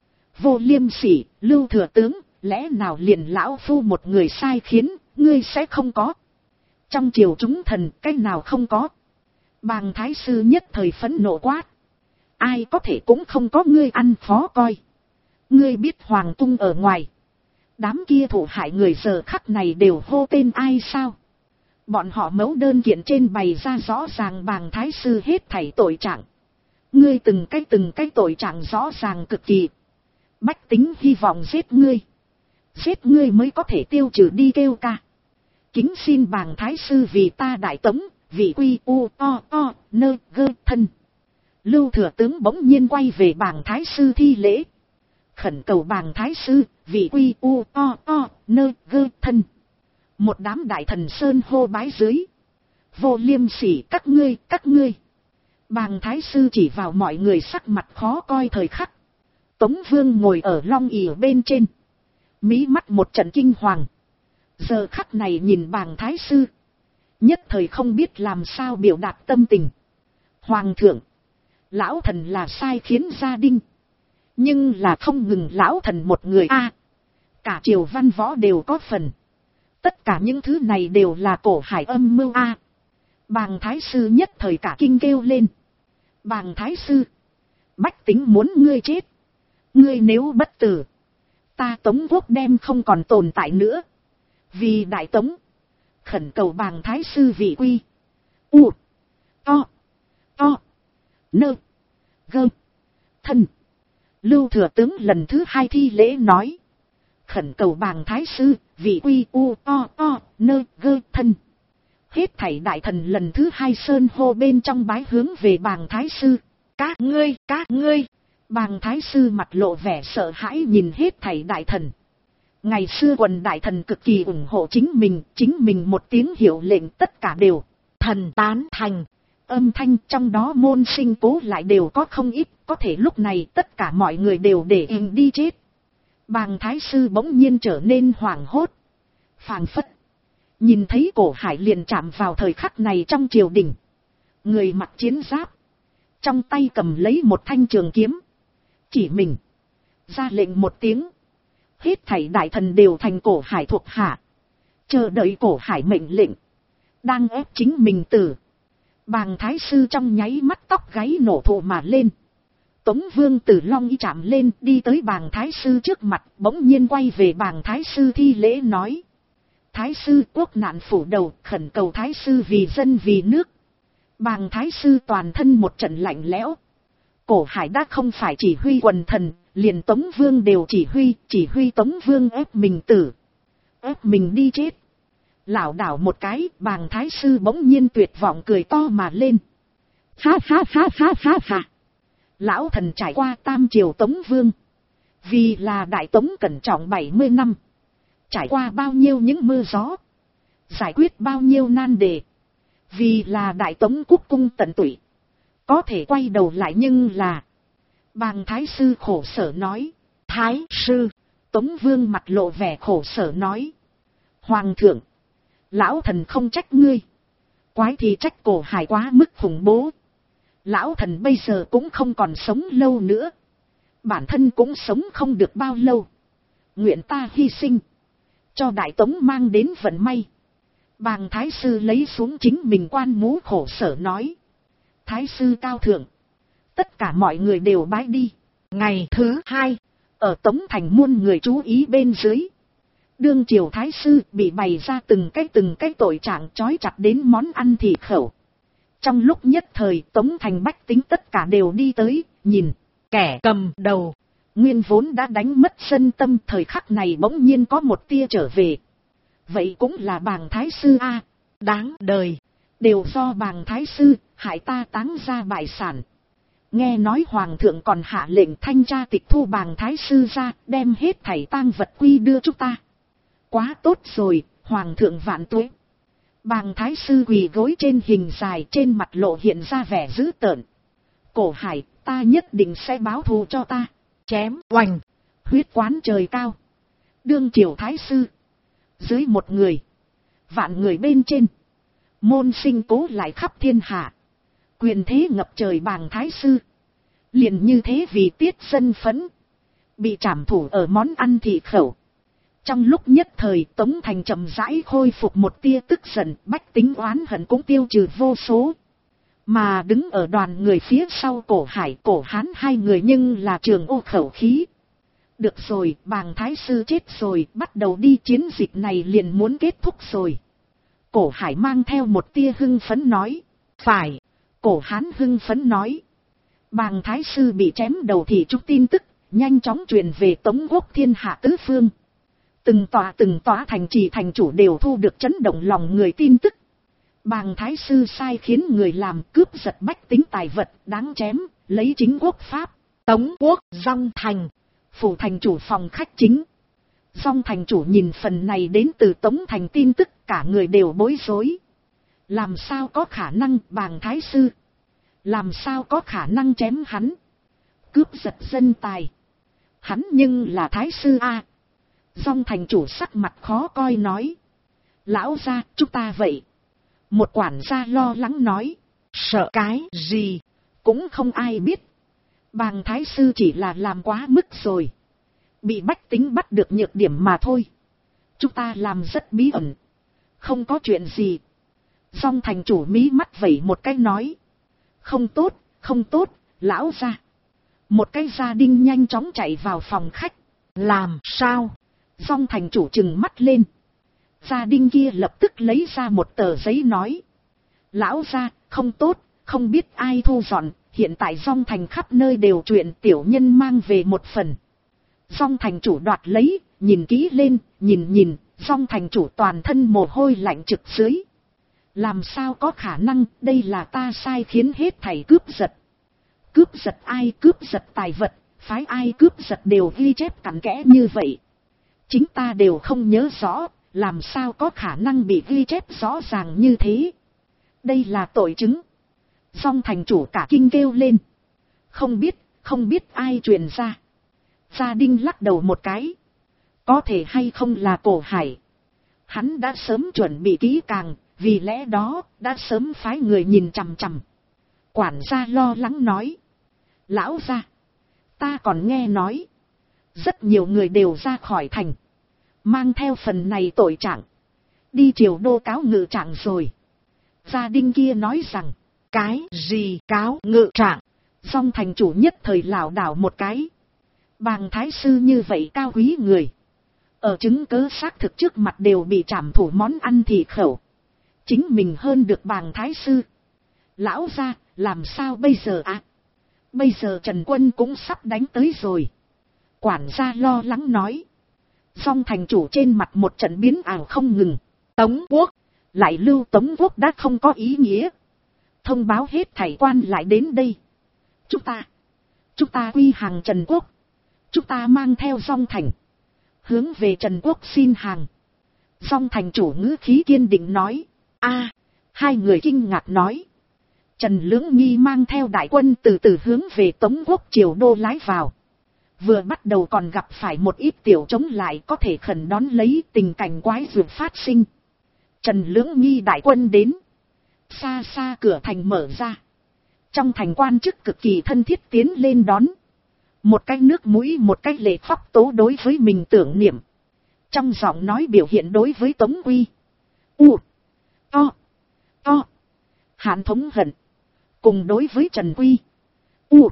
Vô liêm sỉ, Lưu thừa tướng, lẽ nào liền lão phu một người sai khiến, ngươi sẽ không có? Trong triều chúng thần, cái nào không có? Bàng thái sư nhất thời phẫn nộ quát, ai có thể cũng không có ngươi ăn phó coi. Ngươi biết hoàng cung ở ngoài, đám kia thủ hại người giờ khắc này đều hô tên ai sao? Bọn họ mẫu đơn kiện trên bày ra rõ ràng Bàng thái sư hết thảy tội trạng. Ngươi từng cái tội trạng rõ ràng cực kỳ. Bách tính hy vọng giết ngươi mới có thể tiêu trừ đi kêu ca. Kính xin Bàng thái sư vì ta đại tống, vị quy u o nơ gơ thân. Lưu thừa tướng bỗng nhiên quay về Bàng thái sư thi lễ, khẩn cầu Bàng thái sư, vị quy u o nơ gơ thân. Một đám đại thần sơn hô bái dưới. Vô liêm sỉ các ngươi. Bàng thái sư chỉ vào mọi người sắc mặt khó coi thời khắc. Tống Vương ngồi ở long ỷ bên trên, mí mắt một trận kinh hoàng. Giờ khắc này nhìn Bàng thái sư, nhất thời không biết làm sao biểu đạt tâm tình. Hoàng thượng, lão thần là sai khiến gia đình, nhưng là không ngừng lão thần một người a, cả triều văn võ đều có phần. Tất cả những thứ này đều là Cổ Hải âm mưu a. Bàng thái sư nhất thời cả kinh kêu lên. Bàng thái sư, bách tính muốn ngươi chết. Ngươi nếu bất tử, ta Tống quốc đem không còn tồn tại nữa. Vì đại tống, khẩn cầu Bàng thái sư vị quy u o nơ gơ thân. Lưu thừa tướng lần thứ hai thi lễ nói, khẩn cầu Bàng thái sư vị quy u o nơ gơ thân. Hết thảy đại thần lần thứ hai sơn hô bên trong bái hướng về Bàng thái sư. Các ngươi. Bàng thái sư mặt lộ vẻ sợ hãi nhìn hết thảy đại thần. Ngày xưa quần đại thần cực kỳ ủng hộ chính mình một tiếng hiệu lệnh tất cả đều thần tán thành. Âm thanh trong đó môn sinh Cố lại đều có không ít, có thể lúc này tất cả mọi người đều để im đi chết. Bàng thái sư bỗng nhiên trở nên hoảng hốt, phảng phất nhìn thấy Cổ Hải liền chạm vào thời khắc này trong triều đình. Người mặc chiến giáp, trong tay cầm lấy một thanh trường kiếm, chỉ mình ra lệnh một tiếng. Hết thảy đại thần đều thành Cổ Hải thuộc hạ, chờ đợi Cổ Hải mệnh lệnh, đang ép chính mình tử. Bàng thái sư trong nháy mắt tóc gáy nổ thổ mà lên. Tống Vương từ long y chạm lên đi tới Bàng thái sư trước mặt, bỗng nhiên quay về Bàng thái sư thi lễ nói, thái sư quốc nạn phủ đầu, khẩn cầu thái sư vì dân vì nước. Bàng thái sư toàn thân một trận lạnh lẽo. Cổ Hải đã không phải chỉ huy quần thần, liền Tống Vương đều chỉ huy Tống Vương ép mình tử, ép mình đi chết. Lảo đảo một cái, Bàng thái sư bỗng nhiên tuyệt vọng cười to mà lên. Ha. Lão thần trải qua tam triều Tống Vương, vì là đại tống cẩn trọng 70 năm, trải qua bao nhiêu những mưa gió, giải quyết bao nhiêu nan đề, Vì là Đại Tống quốc cung tận tụy. Có thể quay đầu lại nhưng là. Bàng thái sư khổ sở nói. Thái sư. Tống Vương mặt lộ vẻ khổ sở nói. Hoàng thượng. Lão thần không trách ngươi. Quái thì trách Cổ Hải quá mức khủng bố. Lão thần bây giờ cũng không còn sống lâu nữa. Bản thân cũng sống không được bao lâu. Nguyện ta hy sinh. Cho Đại Tống mang đến vận may. Bàng thái sư lấy xuống chính mình quan mũ khổ sở nói. Thái sư cao thượng. Tất cả mọi người đều bái đi. Ngày thứ 2. Ở Tống Thành muôn người chú ý bên dưới. Đương triều thái sư bị bày ra từng cái tội trạng trói chặt đến món ăn thịt khẩu. Trong lúc nhất thời Tống Thành bách tính tất cả đều đi tới, nhìn. Kẻ cầm đầu. Nguyên vốn đã đánh mất sân tâm, thời khắc này bỗng nhiên có một tia trở về. Vậy cũng là Bàng thái sư a, đáng đời. Đều do Bàng thái sư, hại ta táng ra bại sản. Nghe nói Hoàng thượng còn hạ lệnh thanh tra tịch thu Bàng thái sư ra, đem hết thảy tang vật quy đưa chúng ta. Quá tốt rồi, Hoàng thượng vạn tuế. Bàng thái sư quỳ gối trên hình dài, trên mặt lộ hiện ra vẻ dữ tợn. Cổ Hải, ta nhất định sẽ báo thù cho ta. Chém oành, huyết quán trời cao. Đương triều thái sư. Dưới một người, vạn người bên trên. Môn sinh cố lại khắp thiên hạ. Quyền thế ngập trời Bàng thái sư. Liền như thế vì tiết dân phấn. Bị trảm thủ ở món ăn thị khẩu. Trong lúc nhất thời Tống Thành chậm rãi khôi phục một tia tức giận, bách tính oán hận cũng tiêu trừ vô số. Mà đứng ở đoàn người phía sau Cổ Hải Cổ Hán hai người nhưng là trường ô khẩu khí. Được rồi, Bàng thái sư chết rồi, bắt đầu đi, chiến dịch này liền muốn kết thúc rồi. Cổ Hải mang theo một tia hưng phấn nói. Phải. Cổ Hán hưng phấn nói. Bàng thái sư bị chém đầu thì chút tin tức nhanh chóng truyền về Tống quốc thiên hạ tứ phương. Từng tòa thành trì thành chủ đều thu được chấn động lòng người tin tức. Bàng thái sư sai khiến người làm cướp giật bách tính tài vật đáng chém, lấy chính quốc pháp. Tống quốc Dong Thành. Phủ thành chủ phòng khách chính. Dong thành chủ nhìn phần này đến từ Tống Thành tin tức, cả người đều bối rối. Làm sao có khả năng Bàng thái sư? Làm sao có khả năng chém hắn? Cướp giật dân tài. Hắn nhưng là thái sư a. Dong thành chủ sắc mặt khó coi nói. Lão gia, chúng ta vậy. Một quản gia lo lắng nói. Sợ cái gì? Cũng không ai biết. Bàng thái sư chỉ là làm quá mức rồi. Bị bách tính bắt được nhược điểm mà thôi. Chúng ta làm rất bí ẩn. Không có chuyện gì. Dong thành chủ mí mắt vẩy một cái nói. Không tốt, không tốt, lão gia. Một cái gia đình nhanh chóng chạy vào phòng khách. Làm sao? Dong thành chủ trừng mắt lên. Gia đình kia lập tức lấy ra một tờ giấy nói. Lão gia, không tốt, không biết ai thu dọn. Hiện tại Dong thành khắp nơi đều chuyện, tiểu nhân mang về một phần. Dong thành chủ đoạt lấy, nhìn kỹ lên, nhìn, Dong thành chủ toàn thân mồ hôi lạnh trực dưới. Làm sao có khả năng, đây là ta sai khiến hết thảy cướp giật. Cướp giật ai, cướp giật tài vật, phái ai cướp giật đều ghi chép cặn kẽ như vậy. Chính ta đều không nhớ rõ, làm sao có khả năng bị ghi chép rõ ràng như thế. Đây là tội chứng. Dong thành chủ cả kinh kêu lên. Không biết ai truyền ra. Gia Đinh lắc đầu một cái. Có thể hay không là Cổ Hải. Hắn đã sớm chuẩn bị kỹ càng, vì lẽ đó đã sớm phái người nhìn chằm chằm. Quản gia lo lắng nói. Lão gia, ta còn nghe nói. Rất nhiều người đều ra khỏi thành. Mang theo phần này tội trạng. Đi triều đô cáo ngự trạng rồi. Gia Đinh kia nói rằng. Cái gì cáo ngự trạng? Dong thành chủ nhất thời lảo đảo một cái. Bàng thái sư như vậy cao quý người. Ở chứng cớ xác thực trước mặt đều bị trảm thủ món ăn thịt khẩu. Chính mình hơn được Bàng thái sư. Lão gia, làm sao bây giờ ạ? Bây giờ Trần Quân cũng sắp đánh tới rồi. Quản gia lo lắng nói. Dong thành chủ trên mặt một trận biến ảo không ngừng. Tống quốc, lại lưu Tống quốc đã không có ý nghĩa. Thông báo hết thảy quan lại đến đây. Chúng ta quy hàng Trần quốc. Chúng ta mang theo Dong thành. Hướng về Trần quốc xin hàng. Dong thành chủ ngữ khí kiên định nói. Hai người kinh ngạc nói. Trần Lưỡng Nghi mang theo đại quân từ từ hướng về Tống Quốc Triều Đô lái vào. Vừa bắt đầu còn gặp phải một ít tiểu chống lại có thể khẩn đón lấy tình cảnh quái dược phát sinh. Trần Lưỡng Nghi đại quân đến. Xa xa cửa thành mở ra. Trong thành quan chức cực kỳ thân thiết tiến lên đón. Một cái nước mũi một cái lệ khóc tố đối với mình tưởng niệm. Trong giọng nói biểu hiện đối với Tống Quy. U. To. Hàn Thống Hận. Cùng đối với Trần Quy. U.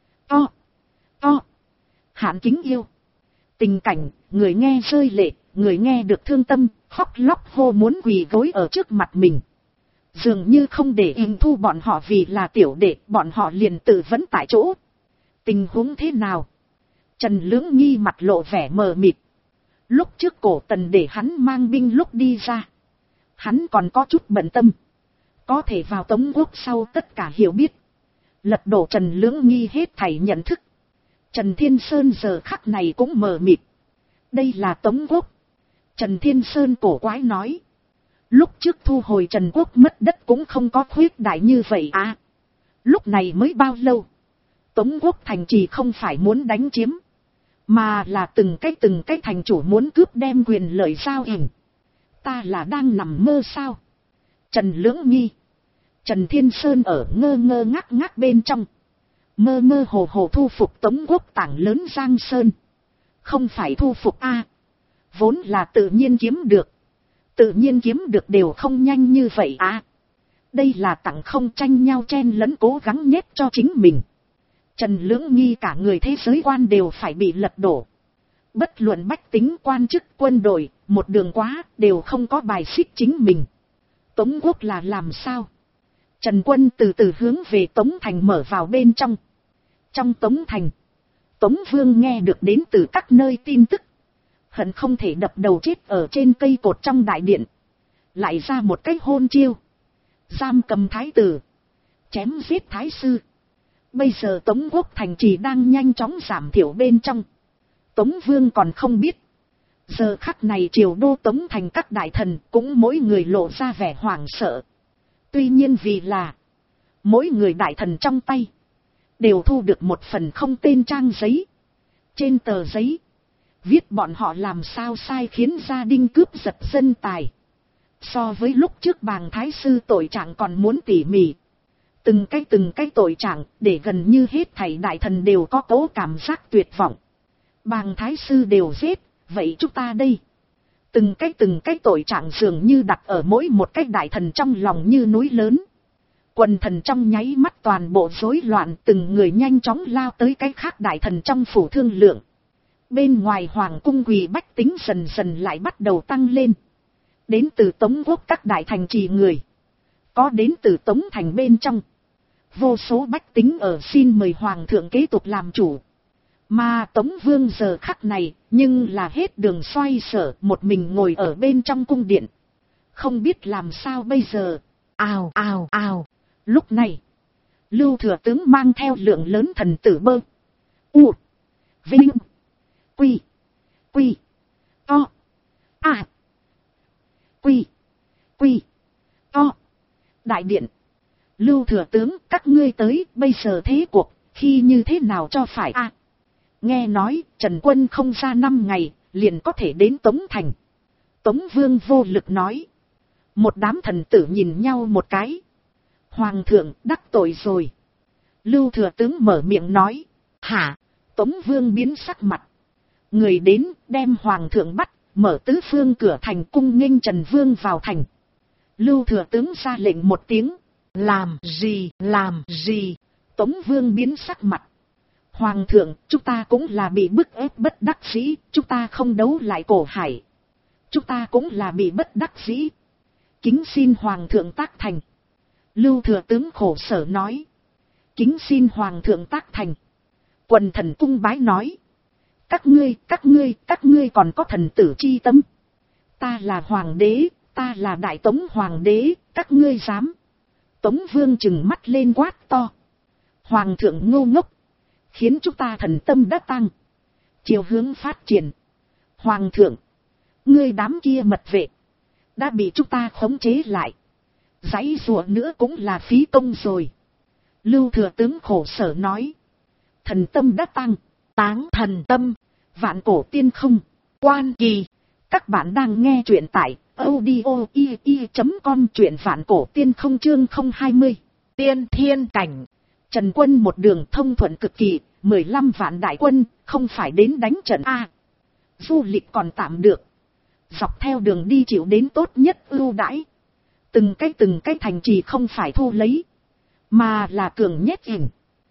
To. Hàn Kính Yêu. Tình cảnh, người nghe rơi lệ, người nghe được thương tâm, khóc lóc hô muốn quỳ gối ở trước mặt mình. Dường như không để hình thu bọn họ vì là tiểu đệ, bọn họ liền tự vấn tại chỗ. Tình huống thế nào? Trần Lưỡng Nghi mặt lộ vẻ mờ mịt. Lúc trước Cổ Tần để hắn mang binh lúc đi ra, hắn còn có chút bận tâm. Có thể vào Tống Quốc sau tất cả hiểu biết. Lật đổ Trần Lưỡng Nghi hết thảy nhận thức. Trần Thiên Sơn giờ khắc này cũng mờ mịt. Đây là Tống Quốc. Trần Thiên Sơn cổ quái nói. Lúc trước thu hồi Trần Quốc mất đất cũng không có khuyết đại như vậy à. Lúc này mới bao lâu? Tống Quốc thành trì không phải muốn đánh chiếm. Mà là từng cái thành chủ muốn cướp đem quyền lợi giao ỉnh. Ta là đang nằm mơ sao? Trần Lưỡng Nghi. Trần Thiên Sơn ở ngơ ngơ ngác ngác bên trong. Mơ mơ hồ hồ thu phục Tống Quốc tảng lớn Giang Sơn. Không phải thu phục a, vốn là tự nhiên kiếm được. Tự nhiên kiếm được đều không nhanh như vậy à. Đây là tặng không tranh nhau chen lẫn cố gắng nhét cho chính mình. Trần Lưỡng Nghi cả người thế giới quan đều phải bị lật đổ. Bất luận bách tính quan chức quân đội, một đường quá đều không có bài xích chính mình. Tống Quốc là làm sao? Trần Quân từ từ hướng về Tống Thành mở vào bên trong. Trong Tống Thành, Tống Vương nghe được đến từ các nơi tin tức. Hận không thể đập đầu chết ở trên cây cột trong đại điện. Lại ra một cái hôn chiêu. Giam cầm thái tử. Chém giết thái sư. Bây giờ Tống Quốc thành trì đang nhanh chóng giảm thiểu bên trong. Tống Vương còn không biết. Giờ khắc này triều đô Tống Thành các đại thần cũng mỗi người lộ ra vẻ hoảng sợ. Tuy nhiên vì là mỗi người đại thần trong tay đều thu được một phần không tên trang giấy. Trên tờ giấy viết bọn họ làm sao sai khiến gia đình cướp giật dân tài. So với lúc trước Bàng Thái Sư tội trạng còn muốn tỉ mỉ. Từng cái tội trạng để gần như hết thảy đại thần đều có cố cảm giác tuyệt vọng. Bàng Thái Sư đều giết, vậy chúng ta đây? Từng cái tội trạng dường như đặt ở mỗi một cái đại thần trong lòng như núi lớn. Quần thần trong nháy mắt toàn bộ rối loạn, từng người nhanh chóng lao tới cái khác đại thần trong phủ thương lượng. Bên ngoài hoàng cung quỳ bách tính dần dần lại bắt đầu tăng lên. Đến từ Tống Quốc các đại thành trì người. Có đến từ Tống Thành bên trong. Vô số bách tính ở xin mời hoàng thượng kế tục làm chủ. Mà Tống Vương giờ khắc này, nhưng là hết đường xoay sở, một mình ngồi ở bên trong cung điện. Không biết làm sao bây giờ. Ào. Lúc này, Lưu Thừa Tướng mang theo lượng lớn thần tử Bơ, U, Vinh, Quy, To, A, Quy, To. Đại điện. Lưu Thừa Tướng, các ngươi tới, bây giờ thế cuộc, khi như thế nào cho phải a? Nghe nói, Trần Quân không ra 5 ngày, liền có thể đến Tống Thành. Tống Vương vô lực nói. Một đám thần tử nhìn nhau một cái. Hoàng thượng đắc tội rồi. Lưu Thừa Tướng mở miệng nói. Hả? Tống Vương biến sắc mặt. Người đến đem Hoàng thượng bắt, mở tứ phương cửa thành cung nghênh Trần Vương vào thành. Lưu Thừa Tướng ra lệnh một tiếng. Làm gì? Tống Vương biến sắc mặt. Hoàng thượng, chúng ta cũng là bị bức ép bất đắc dĩ, chúng ta không đấu lại Cổ Hải. Chúng ta cũng là bị bất đắc dĩ. Kính xin Hoàng thượng tác thành. Lưu Thừa Tướng khổ sở nói. Kính xin Hoàng thượng tác thành. Quần thần cung bái nói. Các ngươi còn có thần tử chi tâm. Ta là Hoàng đế, ta là Đại Tống Hoàng đế, các ngươi dám. Tống Vương trừng mắt lên quát to. Hoàng thượng ngu ngốc. Khiến chúng ta thần tâm đã tăng. Chiều hướng phát triển. Hoàng thượng. Ngươi đám kia mật vệ. Đã bị chúng ta khống chế lại. Giãy giụa nữa cũng là phí công rồi. Lưu thừa tướng khổ sở nói. Thần tâm đã tăng. Táng thần tâm. Vạn cổ tiên không. Quan kỳ. Các bạn đang nghe truyện tại audio.com, truyện vạn cổ tiên không chương 020. Tiên thiên cảnh. Trần quân một đường thông thuận cực kỳ, 15 vạn đại quân, không phải đến đánh trận A. Du lịch còn tạm được. Dọc theo đường đi chịu đến tốt nhất ưu đãi. Từng cái thành trì không phải thu lấy, mà là cường nhét ỉn.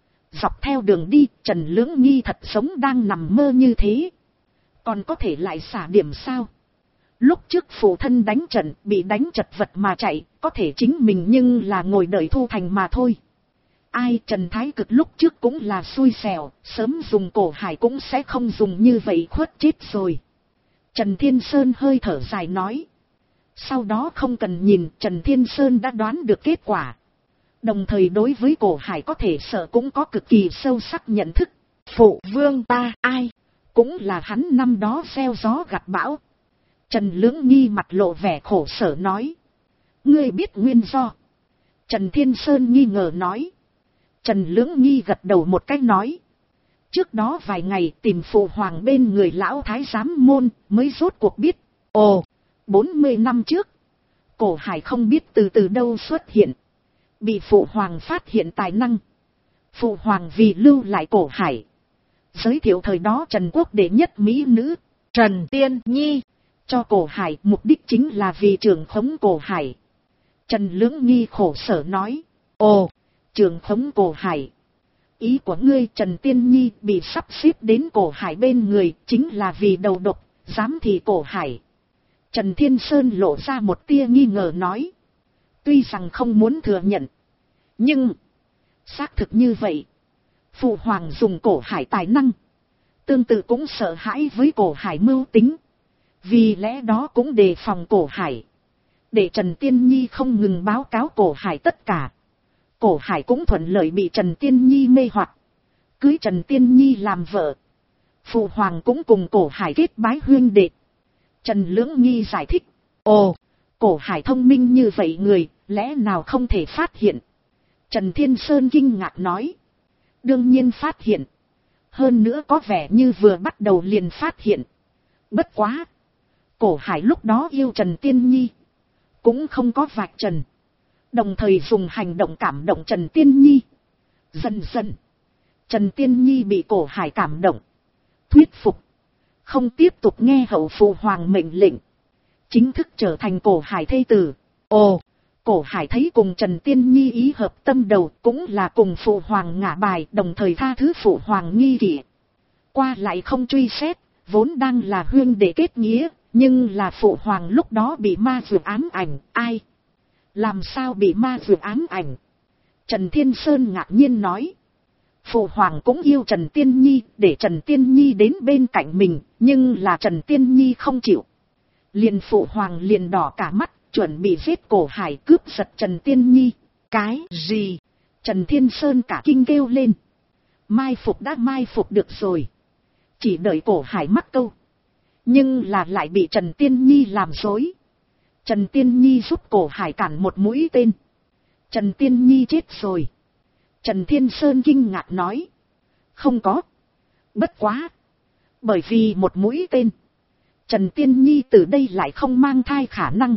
Dọc theo đường đi, Trần Lưỡng Nghi thật sống đang nằm mơ như thế. Còn có thể lại xả điểm sao? Lúc trước phụ thân đánh trận, bị đánh chật vật mà chạy, có thể chính mình nhưng là ngồi đợi thu thành mà thôi. Ai, Trần Thái Cực lúc trước cũng là xui xẻo, sớm dùng cổ hải cũng sẽ không dùng như vậy, khuất chết rồi. Trần Thiên Sơn hơi thở dài nói. Sau đó không cần nhìn, Trần Thiên Sơn đã đoán được kết quả. Đồng thời đối với cổ hải có thể sợ cũng có cực kỳ sâu sắc nhận thức. Phụ vương ta ai? Cũng là hắn năm đó gieo gió gặt bão. Trần Lưỡng Nghi mặt lộ vẻ khổ sở nói. Ngươi biết nguyên do? Trần Thiên Sơn nghi ngờ nói. Trần Lưỡng Nghi gật đầu một cái nói. Trước đó vài ngày tìm phụ hoàng bên người lão thái giám môn mới rốt cuộc biết. Ồ, 40 năm trước, cổ hải không biết từ đâu xuất hiện. Bị phụ hoàng phát hiện tài năng. Phụ hoàng vì lưu lại cổ hải, giới thiệu thời đó Trần quốc đệ nhất mỹ nữ, Trần Tiên Nhi, cho cổ hải, mục đích chính là vì trưởng khống cổ hải. Trần Lưỡng Nghi khổ sở nói. Ồ, trưởng khống cổ hải. Ý của ngươi Trần Tiên Nhi bị sắp xếp đến cổ hải bên người chính là vì đầu độc, giám thị cổ hải. Trần Thiên Sơn lộ ra một tia nghi ngờ nói. Tuy rằng không muốn thừa nhận, nhưng xác thực như vậy. Phụ hoàng dùng cổ hải tài năng, tương tự cũng sợ hãi với cổ hải mưu tính. Vì lẽ đó cũng đề phòng cổ hải, để Trần Tiên Nhi không ngừng báo cáo cổ hải tất cả. Cổ hải cũng thuận lợi bị Trần Tiên Nhi mê hoặc, cưới Trần Tiên Nhi làm vợ. Phụ hoàng cũng cùng cổ hải kết bái huyên đệ. Trần Lưỡng Nghi giải thích. Ồ, cổ hải thông minh như vậy người, lẽ nào không thể phát hiện? Trần Thiên Sơn kinh ngạc nói. Đương nhiên phát hiện. Hơn nữa có vẻ như vừa bắt đầu liền phát hiện. Bất quá, cổ hải lúc đó yêu Trần Tiên Nhi, cũng không có vạch trần, đồng thời dùng hành động cảm động Trần Tiên Nhi. Dần dần, Trần Tiên Nhi bị cổ hải cảm động, thuyết phục, không tiếp tục nghe hậu phụ hoàng mệnh lệnh, chính thức trở thành cổ hải thê tử. Ồ, cổ hải thấy cùng Trần Tiên Nhi ý hợp tâm đầu, cũng là cùng phụ hoàng ngả bài, đồng thời tha thứ phụ hoàng nghi kỵ. Qua lại không truy xét, vốn đang là huyên đệ kết nghĩa, nhưng là phụ hoàng lúc đó bị ma dược ám ảnh. Ai? Làm sao bị ma dược ám ảnh? Trần Thiên Sơn ngạc nhiên nói. Phụ hoàng cũng yêu Trần Tiên Nhi, để Trần Tiên Nhi đến bên cạnh mình, nhưng là Trần Tiên Nhi không chịu. Liền phụ hoàng liền đỏ cả mắt, chuẩn bị giết cổ hải cướp giật Trần Tiên Nhi. Cái gì? Trần Thiên Sơn cả kinh kêu lên. Mai phục đã mai phục được rồi, chỉ đợi cổ hải mắc câu. Nhưng là lại bị Trần Tiên Nhi làm dối. Trần Tiên Nhi giúp cổ hải cản một mũi tên. Trần Tiên Nhi chết rồi. Trần Thiên Sơn kinh ngạc nói. Không có. Bất quá, bởi vì một mũi tên, Trần Tiên Nhi từ đây lại không mang thai khả năng.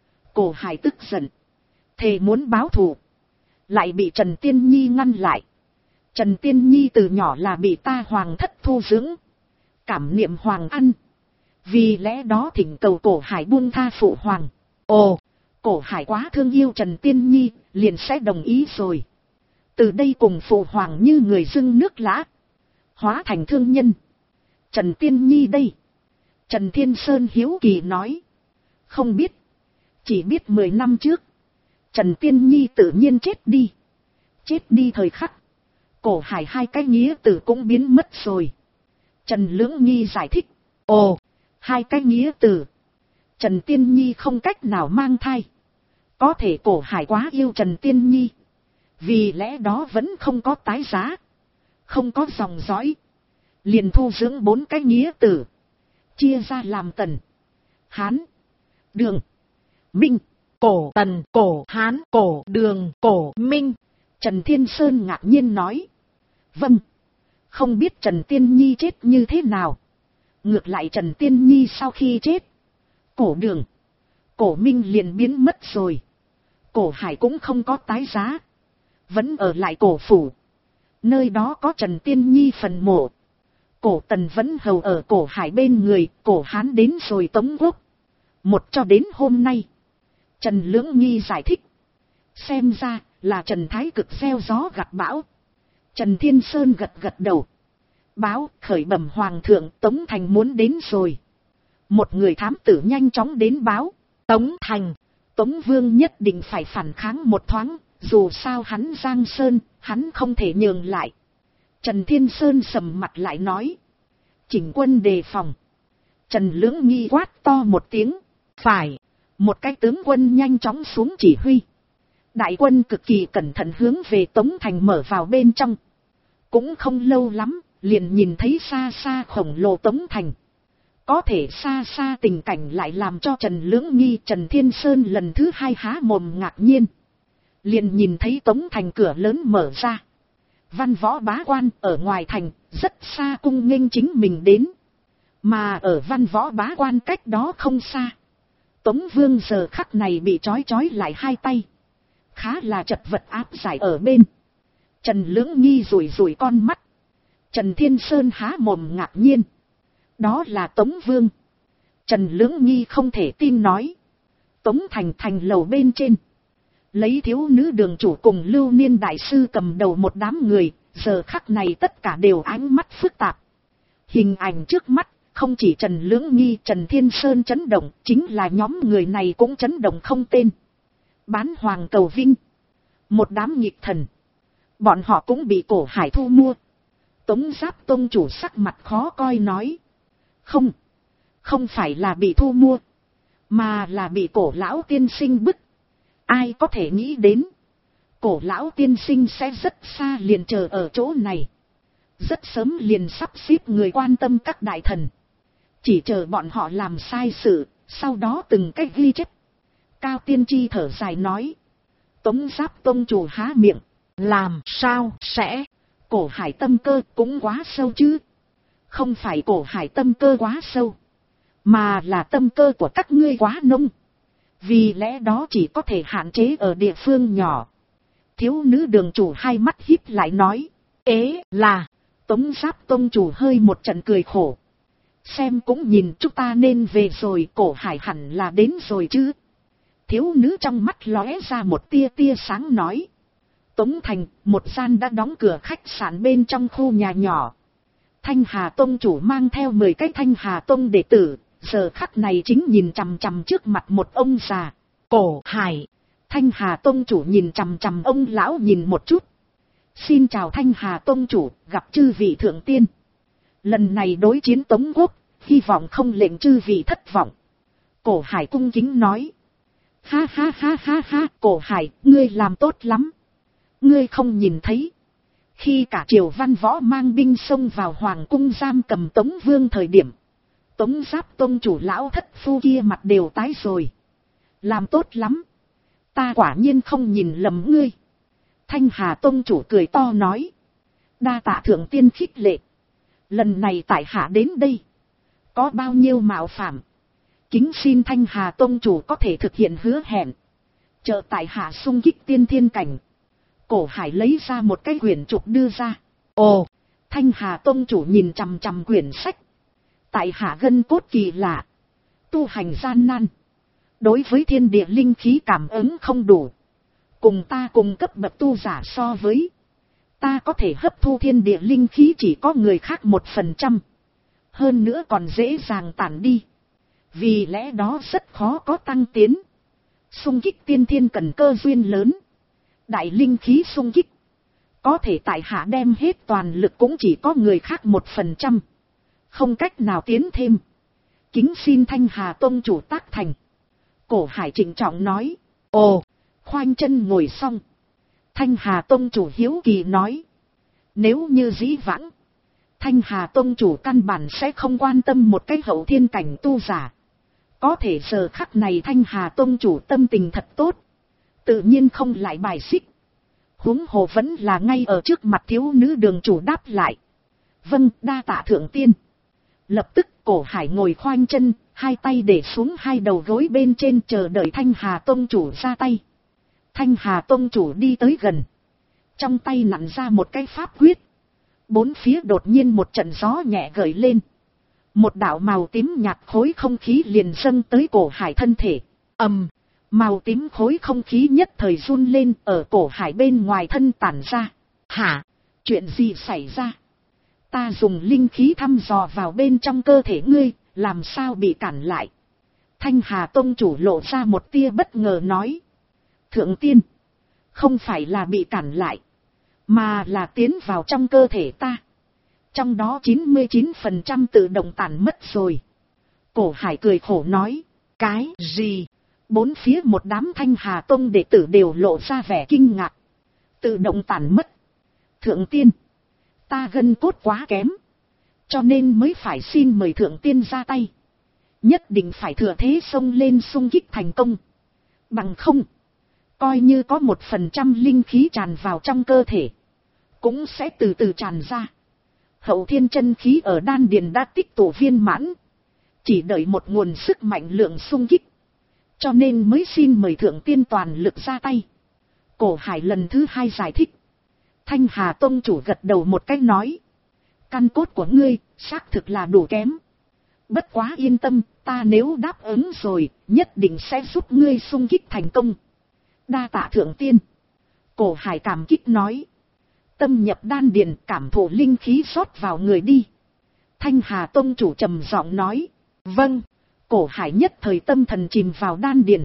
Cổ hải tức giận, thề muốn báo thù, lại bị Trần Tiên Nhi ngăn lại. Trần Tiên Nhi từ nhỏ là bị ta hoàng thất thu dưỡng, cảm niệm hoàng ăn. Vì lẽ đó thỉnh cầu cổ hải buông tha phụ hoàng. Ồ, cổ hải quá thương yêu Trần Tiên Nhi, liền sẽ đồng ý rồi. Từ đây cùng phụ hoàng như người dưng nước lã, hóa thành thương nhân. Trần Tiên Nhi đây? Trần Thiên Sơn hiếu kỳ nói. Không biết, chỉ biết 10 năm trước, Trần Tiên Nhi tự nhiên chết đi. Chết đi thời khắc, cổ hải hai cái nghĩa tử cũng biến mất rồi. Trần Lưỡng Nghi giải thích. Ồ, hai cái nghĩa tử. Trần Tiên Nhi không cách nào mang thai. Có thể cổ hải quá yêu Trần Tiên Nhi, vì lẽ đó vẫn không có tái giá, không có dòng dõi, liền thu dưỡng 4 cái nghĩa tử, chia ra làm Tần, Hán, Đường, Minh, cổ Tần, cổ Hán, cổ Đường, cổ Minh. Trần Thiên Sơn ngạc nhiên nói. Vâng. Không biết Trần Tiên Nhi chết như thế nào. Ngược lại Trần Tiên Nhi sau khi chết, cổ Đường, cổ Minh liền biến mất rồi. Cổ Hải cũng không có tái giá, vẫn ở lại cổ phủ. Nơi đó có Trần Tiên Nhi phần mộ. Cổ Tần vẫn hầu ở cổ Hải bên người, cổ Hán đến rồi Tống Quốc. Một cho đến hôm nay. Trần Lưỡng Nghi giải thích. Xem ra là Trần Thái Cực gieo gió gặt bão. Trần Thiên Sơn gật gật đầu. Báo khởi bẩm hoàng thượng, Tống Thành muốn đến rồi. Một người thám tử nhanh chóng đến báo. Tống Thành, Tống Vương nhất định phải phản kháng một thoáng. Dù sao hắn Giang Sơn, hắn không thể nhường lại. Trần Thiên Sơn sầm mặt lại nói. Chỉnh quân đề phòng. Trần Lưỡng Nghi quát to một tiếng. Phải. Một cái tướng quân nhanh chóng xuống chỉ huy. Đại quân cực kỳ cẩn thận hướng về Tống Thành mở vào bên trong. Cũng không lâu lắm, liền nhìn thấy xa xa khổng lồ Tống Thành. Có thể xa xa tình cảnh lại làm cho Trần Lưỡng Nghi, Trần Thiên Sơn lần thứ hai há mồm ngạc nhiên. Liền nhìn thấy Tống Thành cửa lớn mở ra. Văn Võ bá quan ở ngoài thành, rất xa cung nghênh chính mình đến. Mà ở Văn Võ bá quan cách đó không xa. Tống Vương giờ khắc này bị trói lại hai tay. Khá là chật vật áp giải ở bên. Trần Lưỡng Nghi rủi con mắt. Trần Thiên Sơn há mồm ngạc nhiên. Đó là Tống Vương. Trần Lưỡng Nghi không thể tin nói. Tống Thành lầu bên trên. Lấy thiếu nữ đường chủ cùng Lưu Niên đại sư cầm đầu một đám người. Giờ khắc này tất cả đều ánh mắt phức tạp. Hình ảnh trước mắt. Không chỉ Trần Lưỡng Nghi, Trần Thiên Sơn chấn động, chính là nhóm người này cũng chấn động không tên. Bán Hoàng Cầu Vinh. Một đám nghịch thần. Bọn họ cũng bị cổ Hải thu mua. Tống Giáp Tông chủ sắc mặt khó coi nói. Không phải là bị thu mua. Mà là bị cổ lão tiên sinh bức. Ai có thể nghĩ đến. Cổ lão tiên sinh sẽ rất xa liền chờ ở chỗ này. Rất sớm liền sắp xếp người quan tâm các đại thần. Chỉ chờ bọn họ làm sai sự, sau đó từng cách ghi chép. Cao Tiên Tri thở dài nói. Tống Giáp Tông chủ há miệng. Làm sao sẽ? Cổ Hải tâm cơ cũng quá sâu chứ. Không phải cổ Hải tâm cơ quá sâu. Mà là tâm cơ của các ngươi quá nông. Vì lẽ đó chỉ có thể hạn chế ở địa phương nhỏ. Thiếu nữ đường chủ hai mắt híp lại nói. Ế là. Tống Giáp Tông chủ hơi một trận cười khổ. Xem cũng nhìn chúng ta nên về rồi, cổ Hải hẳn là đến rồi chứ. Thiếu nữ trong mắt lóe ra một tia sáng nói. Tống Thành, một gian đã đóng cửa khách sạn bên trong khu nhà nhỏ. Thanh Hà Tông chủ mang theo 10 cái Thanh Hà Tông đệ tử, giờ khắc này chính nhìn chằm chằm trước mặt một ông già. Cổ Hải. Thanh Hà Tông chủ nhìn chằm chằm ông lão nhìn một chút. Xin chào Thanh Hà Tông chủ, gặp chư vị thượng tiên. Lần này đối chiến Tống Quốc, hy vọng không lệnh chư vị thất vọng. Cổ Hải cung kính nói. Ha, Cổ Hải, ngươi làm tốt lắm. Ngươi không nhìn thấy. Khi cả triều văn võ mang binh xông vào hoàng cung giam cầm Tống Vương thời điểm. Tống Giáp Tông chủ lão thất phu kia mặt đều tái rồi. Làm tốt lắm. Ta quả nhiên không nhìn lầm ngươi. Thanh Hà Tông chủ cười to nói. Đa tạ thượng tiên khích lệ. Lần này tại hạ đến đây. Có bao nhiêu mạo phạm. Kính xin Thanh Hà Tông chủ có thể thực hiện hứa hẹn. Trợ tại hạ xung kích tiên thiên cảnh. Cổ Hải lấy ra một cái quyển trục đưa ra. Ồ, Thanh Hà Tông chủ nhìn chằm chằm quyển sách. Tại hạ gân cốt kỳ lạ. Tu hành gian nan. Đối với thiên địa linh khí cảm ứng không đủ. Cùng ta cùng cấp bậc tu giả so với. Ta có thể hấp thu thiên địa linh khí chỉ có người khác 1%. Hơn nữa còn dễ dàng tản đi. Vì lẽ đó rất khó có tăng tiến. Xung kích tiên thiên cần cơ duyên lớn. Đại linh khí xung kích. Có thể tại hạ đem hết toàn lực cũng chỉ có người khác 1%. Không cách nào tiến thêm. Kính xin Thanh Hà Tông chủ tác thành. Cổ Hải trịnh trọng nói. Ồ, khoanh chân ngồi xong. Thanh Hà Tông chủ hiếu kỳ nói. Nếu như dĩ vãng. Thanh Hà Tông chủ căn bản sẽ không quan tâm một cái hậu thiên cảnh tu giả. Có thể giờ khắc này Thanh Hà Tông chủ tâm tình thật tốt, tự nhiên không lại bài xích. Huống hồ vẫn là ngay ở trước mặt thiếu nữ đường chủ đáp lại. Vâng, đa tạ thượng tiên. Lập tức Cổ Hải ngồi khoanh chân, hai tay để xuống hai đầu gối bên trên chờ đợi Thanh Hà Tông chủ ra tay. Thanh Hà Tông chủ đi tới gần, trong tay nặn ra một cái pháp quyết. Bốn phía đột nhiên một trận gió nhẹ gợi lên. Một đạo màu tím nhạt khối không khí liền dâng tới Cổ Hải thân thể. Màu tím khối không khí nhất thời run lên ở Cổ Hải bên ngoài thân tản ra. Hả? Chuyện gì xảy ra? Ta dùng linh khí thăm dò vào bên trong cơ thể ngươi, làm sao bị cản lại? Thanh Hà Tông chủ lộ ra một tia bất ngờ nói. Thượng tiên, không phải là bị cản lại, mà là tiến vào trong cơ thể ta. Trong đó 99% tự động tản mất rồi. Cổ Hải cười khổ nói. Cái gì? Bốn phía một đám Thanh Hà Tông đệ tử đều lộ ra vẻ kinh ngạc. Tự động tản mất. Thượng tiên, ta gân cốt quá kém, cho nên mới phải xin mời thượng tiên ra tay. Nhất định phải thừa thế xông lên xung kích thành công. Bằng không, coi như có 1% linh khí tràn vào trong cơ thể, cũng sẽ từ từ tràn ra. Hậu thiên chân khí ở đan điền đã tích tụ viên mãn, chỉ đợi một nguồn sức mạnh lượng xung kích, cho nên mới xin mời thượng tiên toàn lực ra tay. Cổ Hải lần thứ hai giải thích. Thanh Hà Tông chủ gật đầu một cái nói. Căn cốt của ngươi xác thực là đủ kém. Bất quá yên tâm, ta nếu đáp ứng rồi, nhất định sẽ giúp ngươi xung kích thành công. Đa tạ thượng tiên. Cổ Hải cảm kích nói. Tâm nhập đan điền, cảm thụ linh khí rót vào người đi. Thanh Hà Tông chủ trầm giọng nói. Vâng. Cổ Hải nhất thời tâm thần chìm vào đan điền.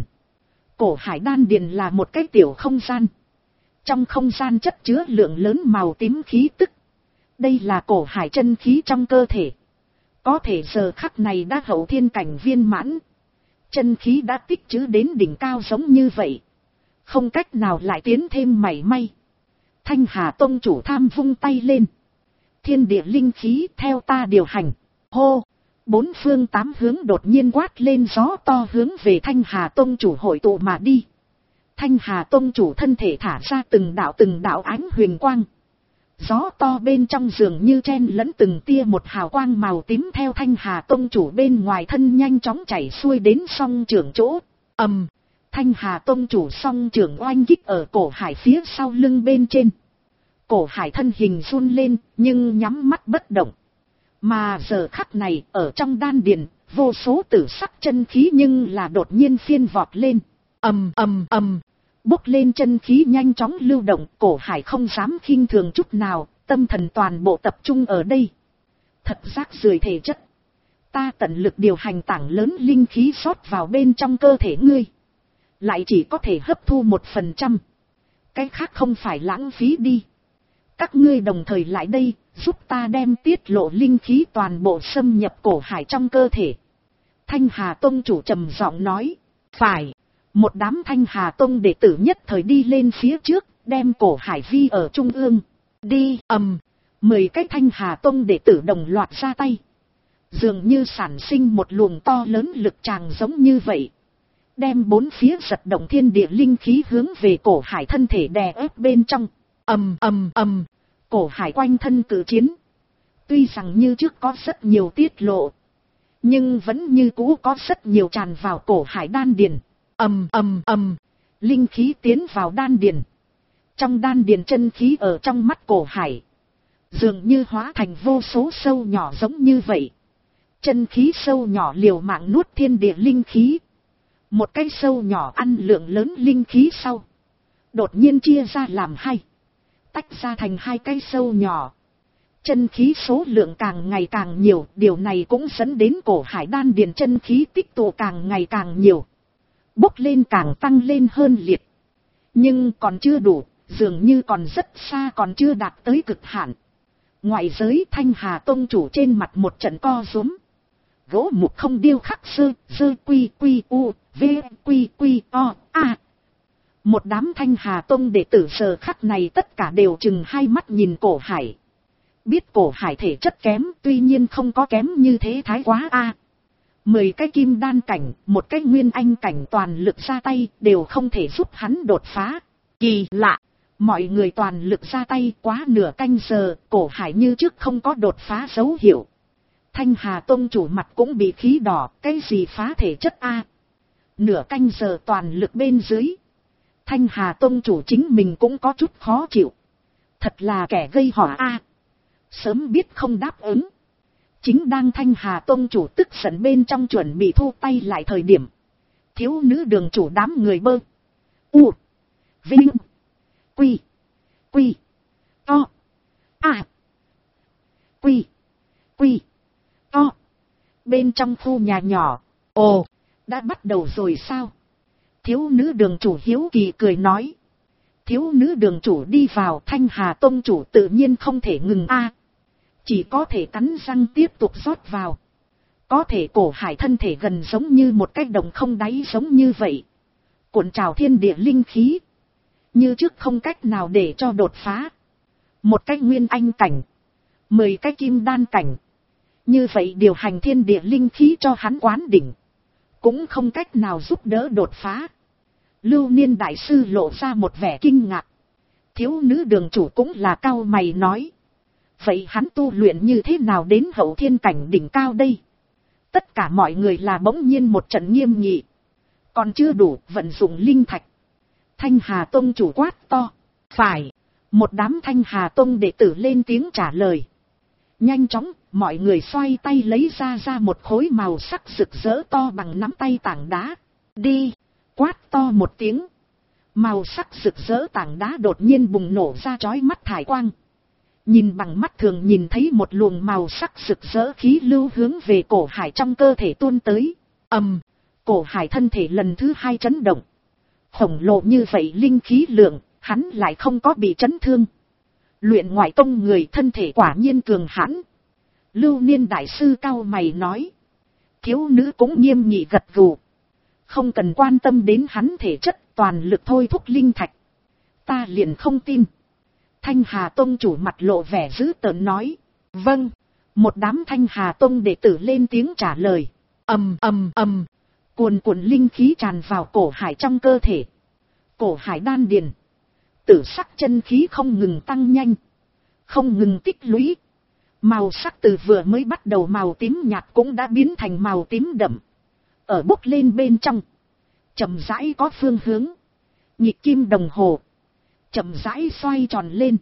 Cổ Hải đan điền là một cái tiểu không gian. Trong không gian chất chứa lượng lớn màu tím khí tức. Đây là Cổ Hải chân khí trong cơ thể. Có thể giờ khắc này đã hậu thiên cảnh viên mãn. Chân khí đã tích trữ đến đỉnh cao giống như vậy. Không cách nào lại tiến thêm mảy may. Thanh Hà Tông chủ tham vung tay lên. Thiên địa linh khí theo ta điều hành. Hô! Bốn phương tám hướng đột nhiên quát lên gió to hướng về Thanh Hà Tông chủ hội tụ mà đi. Thanh Hà Tông chủ thân thể thả ra từng đạo ánh huyền quang. Gió to bên trong dường như chen lẫn từng tia một hào quang màu tím theo Thanh Hà Tông chủ bên ngoài thân nhanh chóng chảy xuôi đến song trưởng chỗ. Thanh Hà Tông chủ song trưởng oanh kích ở Cổ Hải phía sau lưng bên trên. Cổ Hải thân hình run lên nhưng nhắm mắt bất động. Mà giờ khắc này ở trong đan điền, vô số tử sắc chân khí nhưng là đột nhiên phiên vọt lên. Bốc lên chân khí nhanh chóng lưu động, Cổ Hải không dám khinh thường chút nào, tâm thần toàn bộ tập trung ở đây. Thật rác rưởi thể chất. Ta tận lực điều hành tảng lớn linh khí rót vào bên trong cơ thể ngươi. Lại chỉ có thể hấp thu 1%. Cái khác không phải lãng phí đi. Các ngươi đồng thời lại đây, giúp ta đem tiết lộ linh khí toàn bộ xâm nhập Cổ Hải trong cơ thể. Thanh Hà Tông chủ trầm giọng nói. Phải. Một đám Thanh Hà Tông đệ tử nhất thời đi lên phía trước, đem Cổ Hải vi ở trung ương. Đi. 10 cái Thanh Hà Tông đệ tử đồng loạt ra tay. Dường như sản sinh một luồng to lớn lực tràng giống như vậy. Đem bốn phía giật động thiên địa linh khí hướng về Cổ Hải thân thể đè ép bên trong. Cổ Hải quanh thân cử chiến. Tuy rằng như trước có rất nhiều tiết lộ, nhưng vẫn như cũ có rất nhiều tràn vào Cổ Hải đan điền. Linh khí tiến vào đan điền. Trong đan điền chân khí ở trong mắt Cổ Hải dường như hóa thành vô số sâu nhỏ giống như vậy. Chân khí sâu nhỏ liều mạng nuốt thiên địa linh khí. Một cái sâu nhỏ ăn lượng lớn linh khí sau, đột nhiên chia ra làm hai, tách ra thành hai cái sâu nhỏ. Chân khí số lượng càng ngày càng nhiều, điều này cũng dẫn đến Cổ Hải đan điền chân khí tích tụ càng ngày càng nhiều. Bốc lên càng tăng lên hơn liệt. Nhưng còn chưa đủ, dường như còn rất xa, còn chưa đạt tới cực hạn. Ngoại giới Thanh Hà Tông chủ trên mặt một trận co rúm. Gỗ mục không điêu khắc sơ quy u v quy o a. Một đám Thanh Hà Tông đệ tử giờ khắc này tất cả đều chừng hai mắt nhìn Cổ Hải. Biết Cổ Hải thể chất kém, tuy nhiên không có kém như thế thái quá a. 10 cái kim đan cảnh, một cái nguyên anh cảnh toàn lực ra tay đều không thể giúp hắn đột phá. Kỳ lạ, mọi người toàn lực ra tay quá nửa canh giờ, Cổ Hải như trước không có đột phá dấu hiệu. Thanh Hà Tông chủ mặt cũng bị khí đỏ, cái gì phá thể chất a? Nửa canh giờ toàn lực bên dưới. Thanh Hà Tông chủ chính mình cũng có chút khó chịu. Thật là kẻ gây họa a. Sớm biết không đáp ứng. Chính đang Thanh Hà Tông chủ tức giận bên trong chuẩn bị thu tay lại thời điểm. Thiếu nữ đường chủ đám người bơ. U. Vinh. Quy. Quy. To. À. Quy. Quy. To. Bên trong khu nhà nhỏ. Ồ, đã bắt đầu rồi sao? Thiếu nữ đường chủ hiếu kỳ cười nói. Thiếu nữ đường chủ đi vào, Thanh Hà Tông chủ tự nhiên không thể ngừng a. Chỉ có thể cắn răng tiếp tục rót vào. Có thể Cổ Hải thân thể gần giống như một cái đồng không đáy giống như vậy. Cuộn trào thiên địa linh khí. Như trước không cách nào để cho đột phá. Một cái nguyên anh cảnh. 10 cái kim đan cảnh. Như vậy điều hành thiên địa linh khí cho hắn quán đỉnh. Cũng không cách nào giúp đỡ đột phá. Lưu Niên đại sư lộ ra một vẻ kinh ngạc. Thiếu nữ đường chủ cũng là cau mày nói. Vậy hắn tu luyện như thế nào đến hậu thiên cảnh đỉnh cao đây? Tất cả mọi người là bỗng nhiên một trận nghiêm nghị. Còn chưa đủ, vận dụng linh thạch. Thanh Hà Tông chủ quát to. Phải. Một đám Thanh Hà Tông đệ tử lên tiếng trả lời. Nhanh chóng, mọi người xoay tay lấy ra một khối màu sắc rực rỡ to bằng nắm tay tảng đá. Đi. Quát to một tiếng. Màu sắc rực rỡ tảng đá đột nhiên bùng nổ ra chói mắt thải quang. Nhìn bằng mắt thường nhìn thấy một luồng màu sắc rực rỡ khí lưu hướng về Cổ Hải trong cơ thể tuôn tới. Cổ Hải thân thể lần thứ 2 chấn động. Khổng lồ như vậy linh khí lượng, hắn lại không có bị chấn thương. Luyện ngoại tông người thân thể quả nhiên cường hãn. Lưu Niên đại sư cau mày nói. Thiếu nữ cũng nghiêm nghị gật gù. Không cần quan tâm đến hắn thể chất, toàn lực thôi thúc linh thạch. Ta liền không tin. Thanh Hà Tông chủ mặt lộ vẻ dữ tợn nói. Vâng. Một đám Thanh Hà Tông đệ tử lên tiếng trả lời. Cuồn cuộn linh khí tràn vào Cổ Hải trong cơ thể. Cổ Hải đan điền. Tử sắc chân khí không ngừng tăng nhanh. Không ngừng tích lũy. Màu sắc từ vừa mới bắt đầu màu tím nhạt cũng đã biến thành màu tím đậm. Ở bốc lên bên trong. Chậm rãi có phương hướng. Nhịp kim đồng hồ. Chậm rãi xoay tròn lên.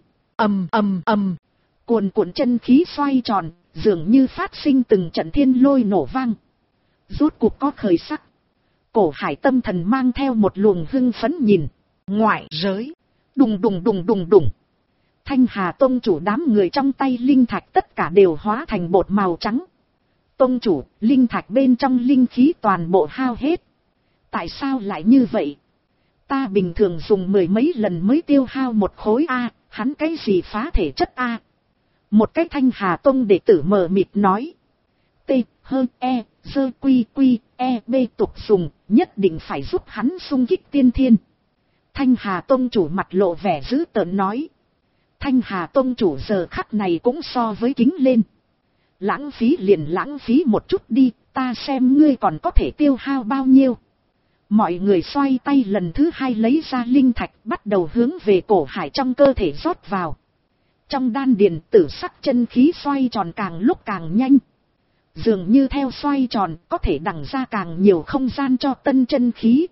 Cuồn cuộn chân khí xoay tròn. Dường như phát sinh từng trận thiên lôi nổ vang. Rốt cuộc có khởi sắc. Cổ Hải tâm thần mang theo một luồng hưng phấn nhìn. Ngoại giới. Đùng đùng đùng đùng đùng. Thanh Hà Tông chủ đám người trong tay linh thạch tất cả đều hóa thành bột màu trắng. Tông chủ, linh thạch bên trong linh khí toàn bộ hao hết. Tại sao lại như vậy? Ta bình thường dùng 10 mấy lần mới tiêu hao một khối A, hắn cái gì phá thể chất A? Một cái Thanh Hà Tông đệ tử mờ mịt nói. T, H, E, D, Q, Q, E, B tục dùng, nhất định phải giúp hắn xung kích tiên thiên. Thanh Hà Tông chủ mặt lộ vẻ dữ tợn nói. Thanh Hà Tông chủ giờ khắc này cũng so với kính lên. Lãng phí liền lãng phí một chút đi, ta xem ngươi còn có thể tiêu hao bao nhiêu. Mọi người xoay tay lần thứ 2 lấy ra linh thạch bắt đầu hướng về Cổ Hải trong cơ thể rót vào. Trong đan điền tử sắc chân khí xoay tròn càng lúc càng nhanh. Dường như theo xoay tròn có thể đằng ra càng nhiều không gian cho tân chân khí.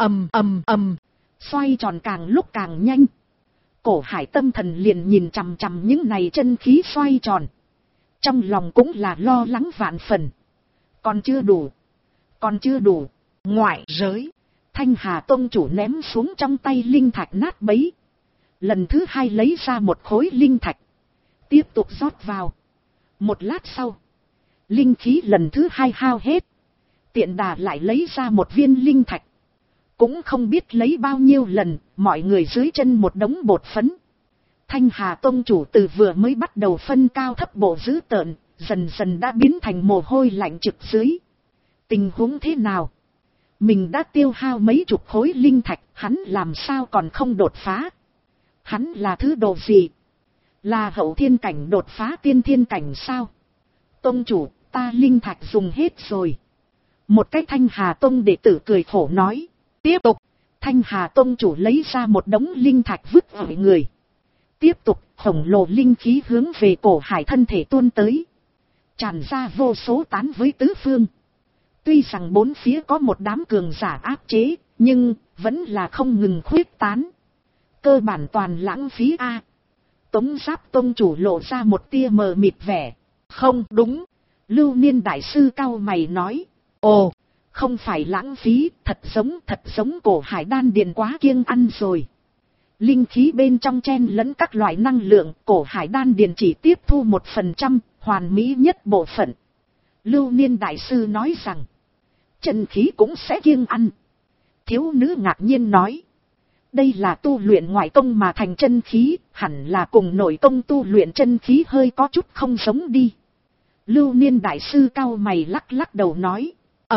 Xoay tròn càng lúc càng nhanh. Cổ Hải tâm thần liền nhìn chằm chằm những này chân khí xoay tròn. Trong lòng cũng là lo lắng vạn phần. Còn chưa đủ. Còn chưa đủ. Ngoại giới. Thanh Hà Tông chủ ném xuống trong tay linh thạch nát bấy. Lần thứ 2 lấy ra một khối linh thạch. Tiếp tục rót vào. Một lát sau. Linh khí lần thứ 2 hao hết. Tiện đà lại lấy ra một viên linh thạch. Cũng không biết lấy bao nhiêu lần, mọi người dưới chân một đống bột phấn. Thanh Hà Tông chủ từ vừa mới bắt đầu phân cao thấp bộ dữ tợn, dần dần đã biến thành mồ hôi lạnh trực dưới. Tình huống thế nào? Mình đã tiêu hao mấy chục khối linh thạch, hắn làm sao còn không đột phá? Hắn là thứ đồ gì? Là hậu thiên cảnh đột phá tiên thiên cảnh sao? Tông chủ, ta linh thạch dùng hết rồi. Một cái Thanh Hà Tông đệ tử cười khổ nói. Tiếp tục. Thanh Hà Tông chủ lấy ra một đống linh thạch vứt ở người. Tiếp tục, khổng lồ linh khí hướng về Cổ Hải thân thể tuôn tới. Tràn ra vô số tán với tứ phương. Tuy rằng bốn phía có một đám cường giả áp chế, nhưng vẫn là không ngừng khuyết tán. Cơ bản toàn lãng phí a. Tống Giáp Tông chủ lộ ra một tia mờ mịt vẻ. Không đúng. Lưu Niên đại sư cau mày nói. Ồ, không phải lãng phí, thật giống Cổ Hải đan điền quá kiêng ăn rồi. Linh khí bên trong chen lẫn các loại năng lượng, Cổ Hải đan điền chỉ tiếp thu 1%, hoàn mỹ nhất bộ phận. Lưu Niên đại sư nói rằng, chân khí cũng sẽ kiêng ăn. Thiếu nữ ngạc nhiên nói, đây là tu luyện ngoại công mà thành chân khí, hẳn là cùng nội công tu luyện chân khí hơi có chút không giống đi. Lưu Niên đại sư cau mày lắc đầu nói,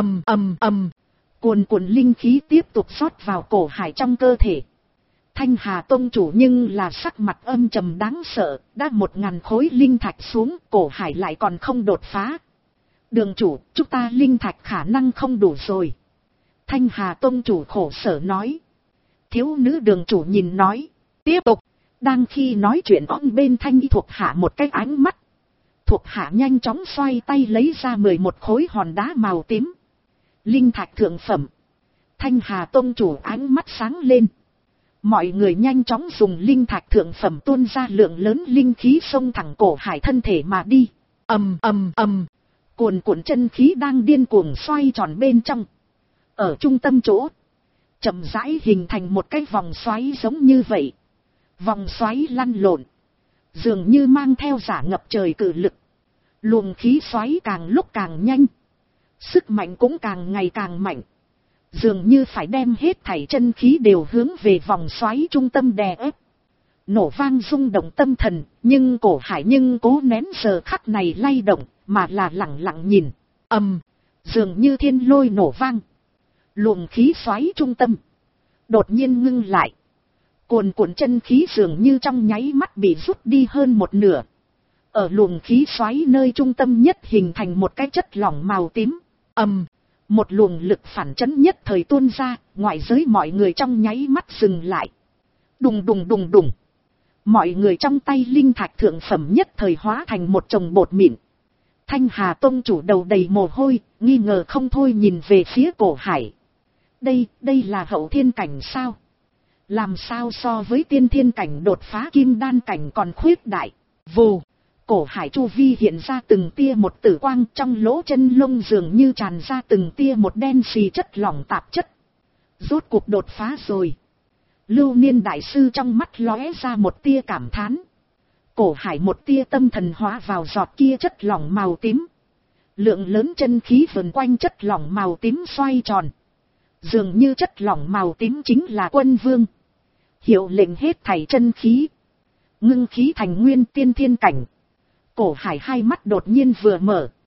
cuồn cuộn linh khí tiếp tục rót vào Cổ Hải trong cơ thể. Thanh Hà Tông chủ nhưng là sắc mặt âm trầm đáng sợ, đã 1000 khối linh thạch xuống, Cổ Hải lại còn không đột phá. Đường chủ, chúng ta linh thạch khả năng không đủ rồi. Thanh Hà Tông chủ khổ sở nói. Thiếu nữ đường chủ nhìn nói, tiếp tục. Đang khi nói chuyện ông bên Thanh Y thuộc hạ một cái ánh mắt. Thuộc hạ nhanh chóng xoay tay lấy ra 11 khối hòn đá màu tím. Linh thạch thượng phẩm. Thanh Hà Tông chủ ánh mắt sáng lên. Mọi người nhanh chóng dùng linh thạch thượng phẩm tuôn ra lượng lớn linh khí xông thẳng Cổ Hải thân thể mà đi. Cuồn cuộn chân khí đang điên cuồng xoay tròn bên trong. Ở trung tâm chỗ, chậm rãi hình thành một cái vòng xoáy giống như vậy. Vòng xoáy lăn lộn, dường như mang theo giả ngập trời cự lực. Luồng khí xoáy càng lúc càng nhanh, sức mạnh cũng càng ngày càng mạnh. Dường như phải đem hết thảy chân khí đều hướng về vòng xoáy trung tâm đè ép. Nổ vang rung động tâm thần, nhưng Cổ Hải cố nén giờ khắc này lay động, mà là lặng lặng nhìn. Dường như thiên lôi nổ vang. Luồng khí xoáy trung tâm đột nhiên ngưng lại. Cuồn cuộn chân khí dường như trong nháy mắt bị rút đi hơn một nửa. Ở luồng khí xoáy nơi trung tâm nhất hình thành một cái chất lỏng màu tím. Một luồng lực phản chấn nhất thời tuôn ra, ngoại giới mọi người trong nháy mắt dừng lại. Đùng. Mọi người trong tay linh thạch thượng phẩm nhất thời hóa thành một chồng bột mịn. Thanh Hà Tông chủ đầu đầy mồ hôi, nghi ngờ không thôi nhìn về phía Cổ Hải. Đây là hậu thiên cảnh sao? Làm sao so với tiên thiên cảnh đột phá kim đan cảnh còn khuyết đại? Vù! Cổ Hải chu vi hiện ra từng tia một tử quang, trong lỗ chân lông dường như tràn ra từng tia một đen xì chất lỏng tạp chất. Rốt cuộc đột phá rồi. Lưu Niên đại sư trong mắt lóe ra một tia cảm thán. Cổ Hải một tia tâm thần hóa vào giọt kia chất lỏng màu tím. Lượng lớn chân khí vần quanh chất lỏng màu tím xoay tròn. Dường như chất lỏng màu tím chính là quân vương. Hiệu lệnh hết thảy chân khí. Ngưng khí thành nguyên tiên thiên cảnh. Cổ Hải hai mắt đột nhiên vừa mở.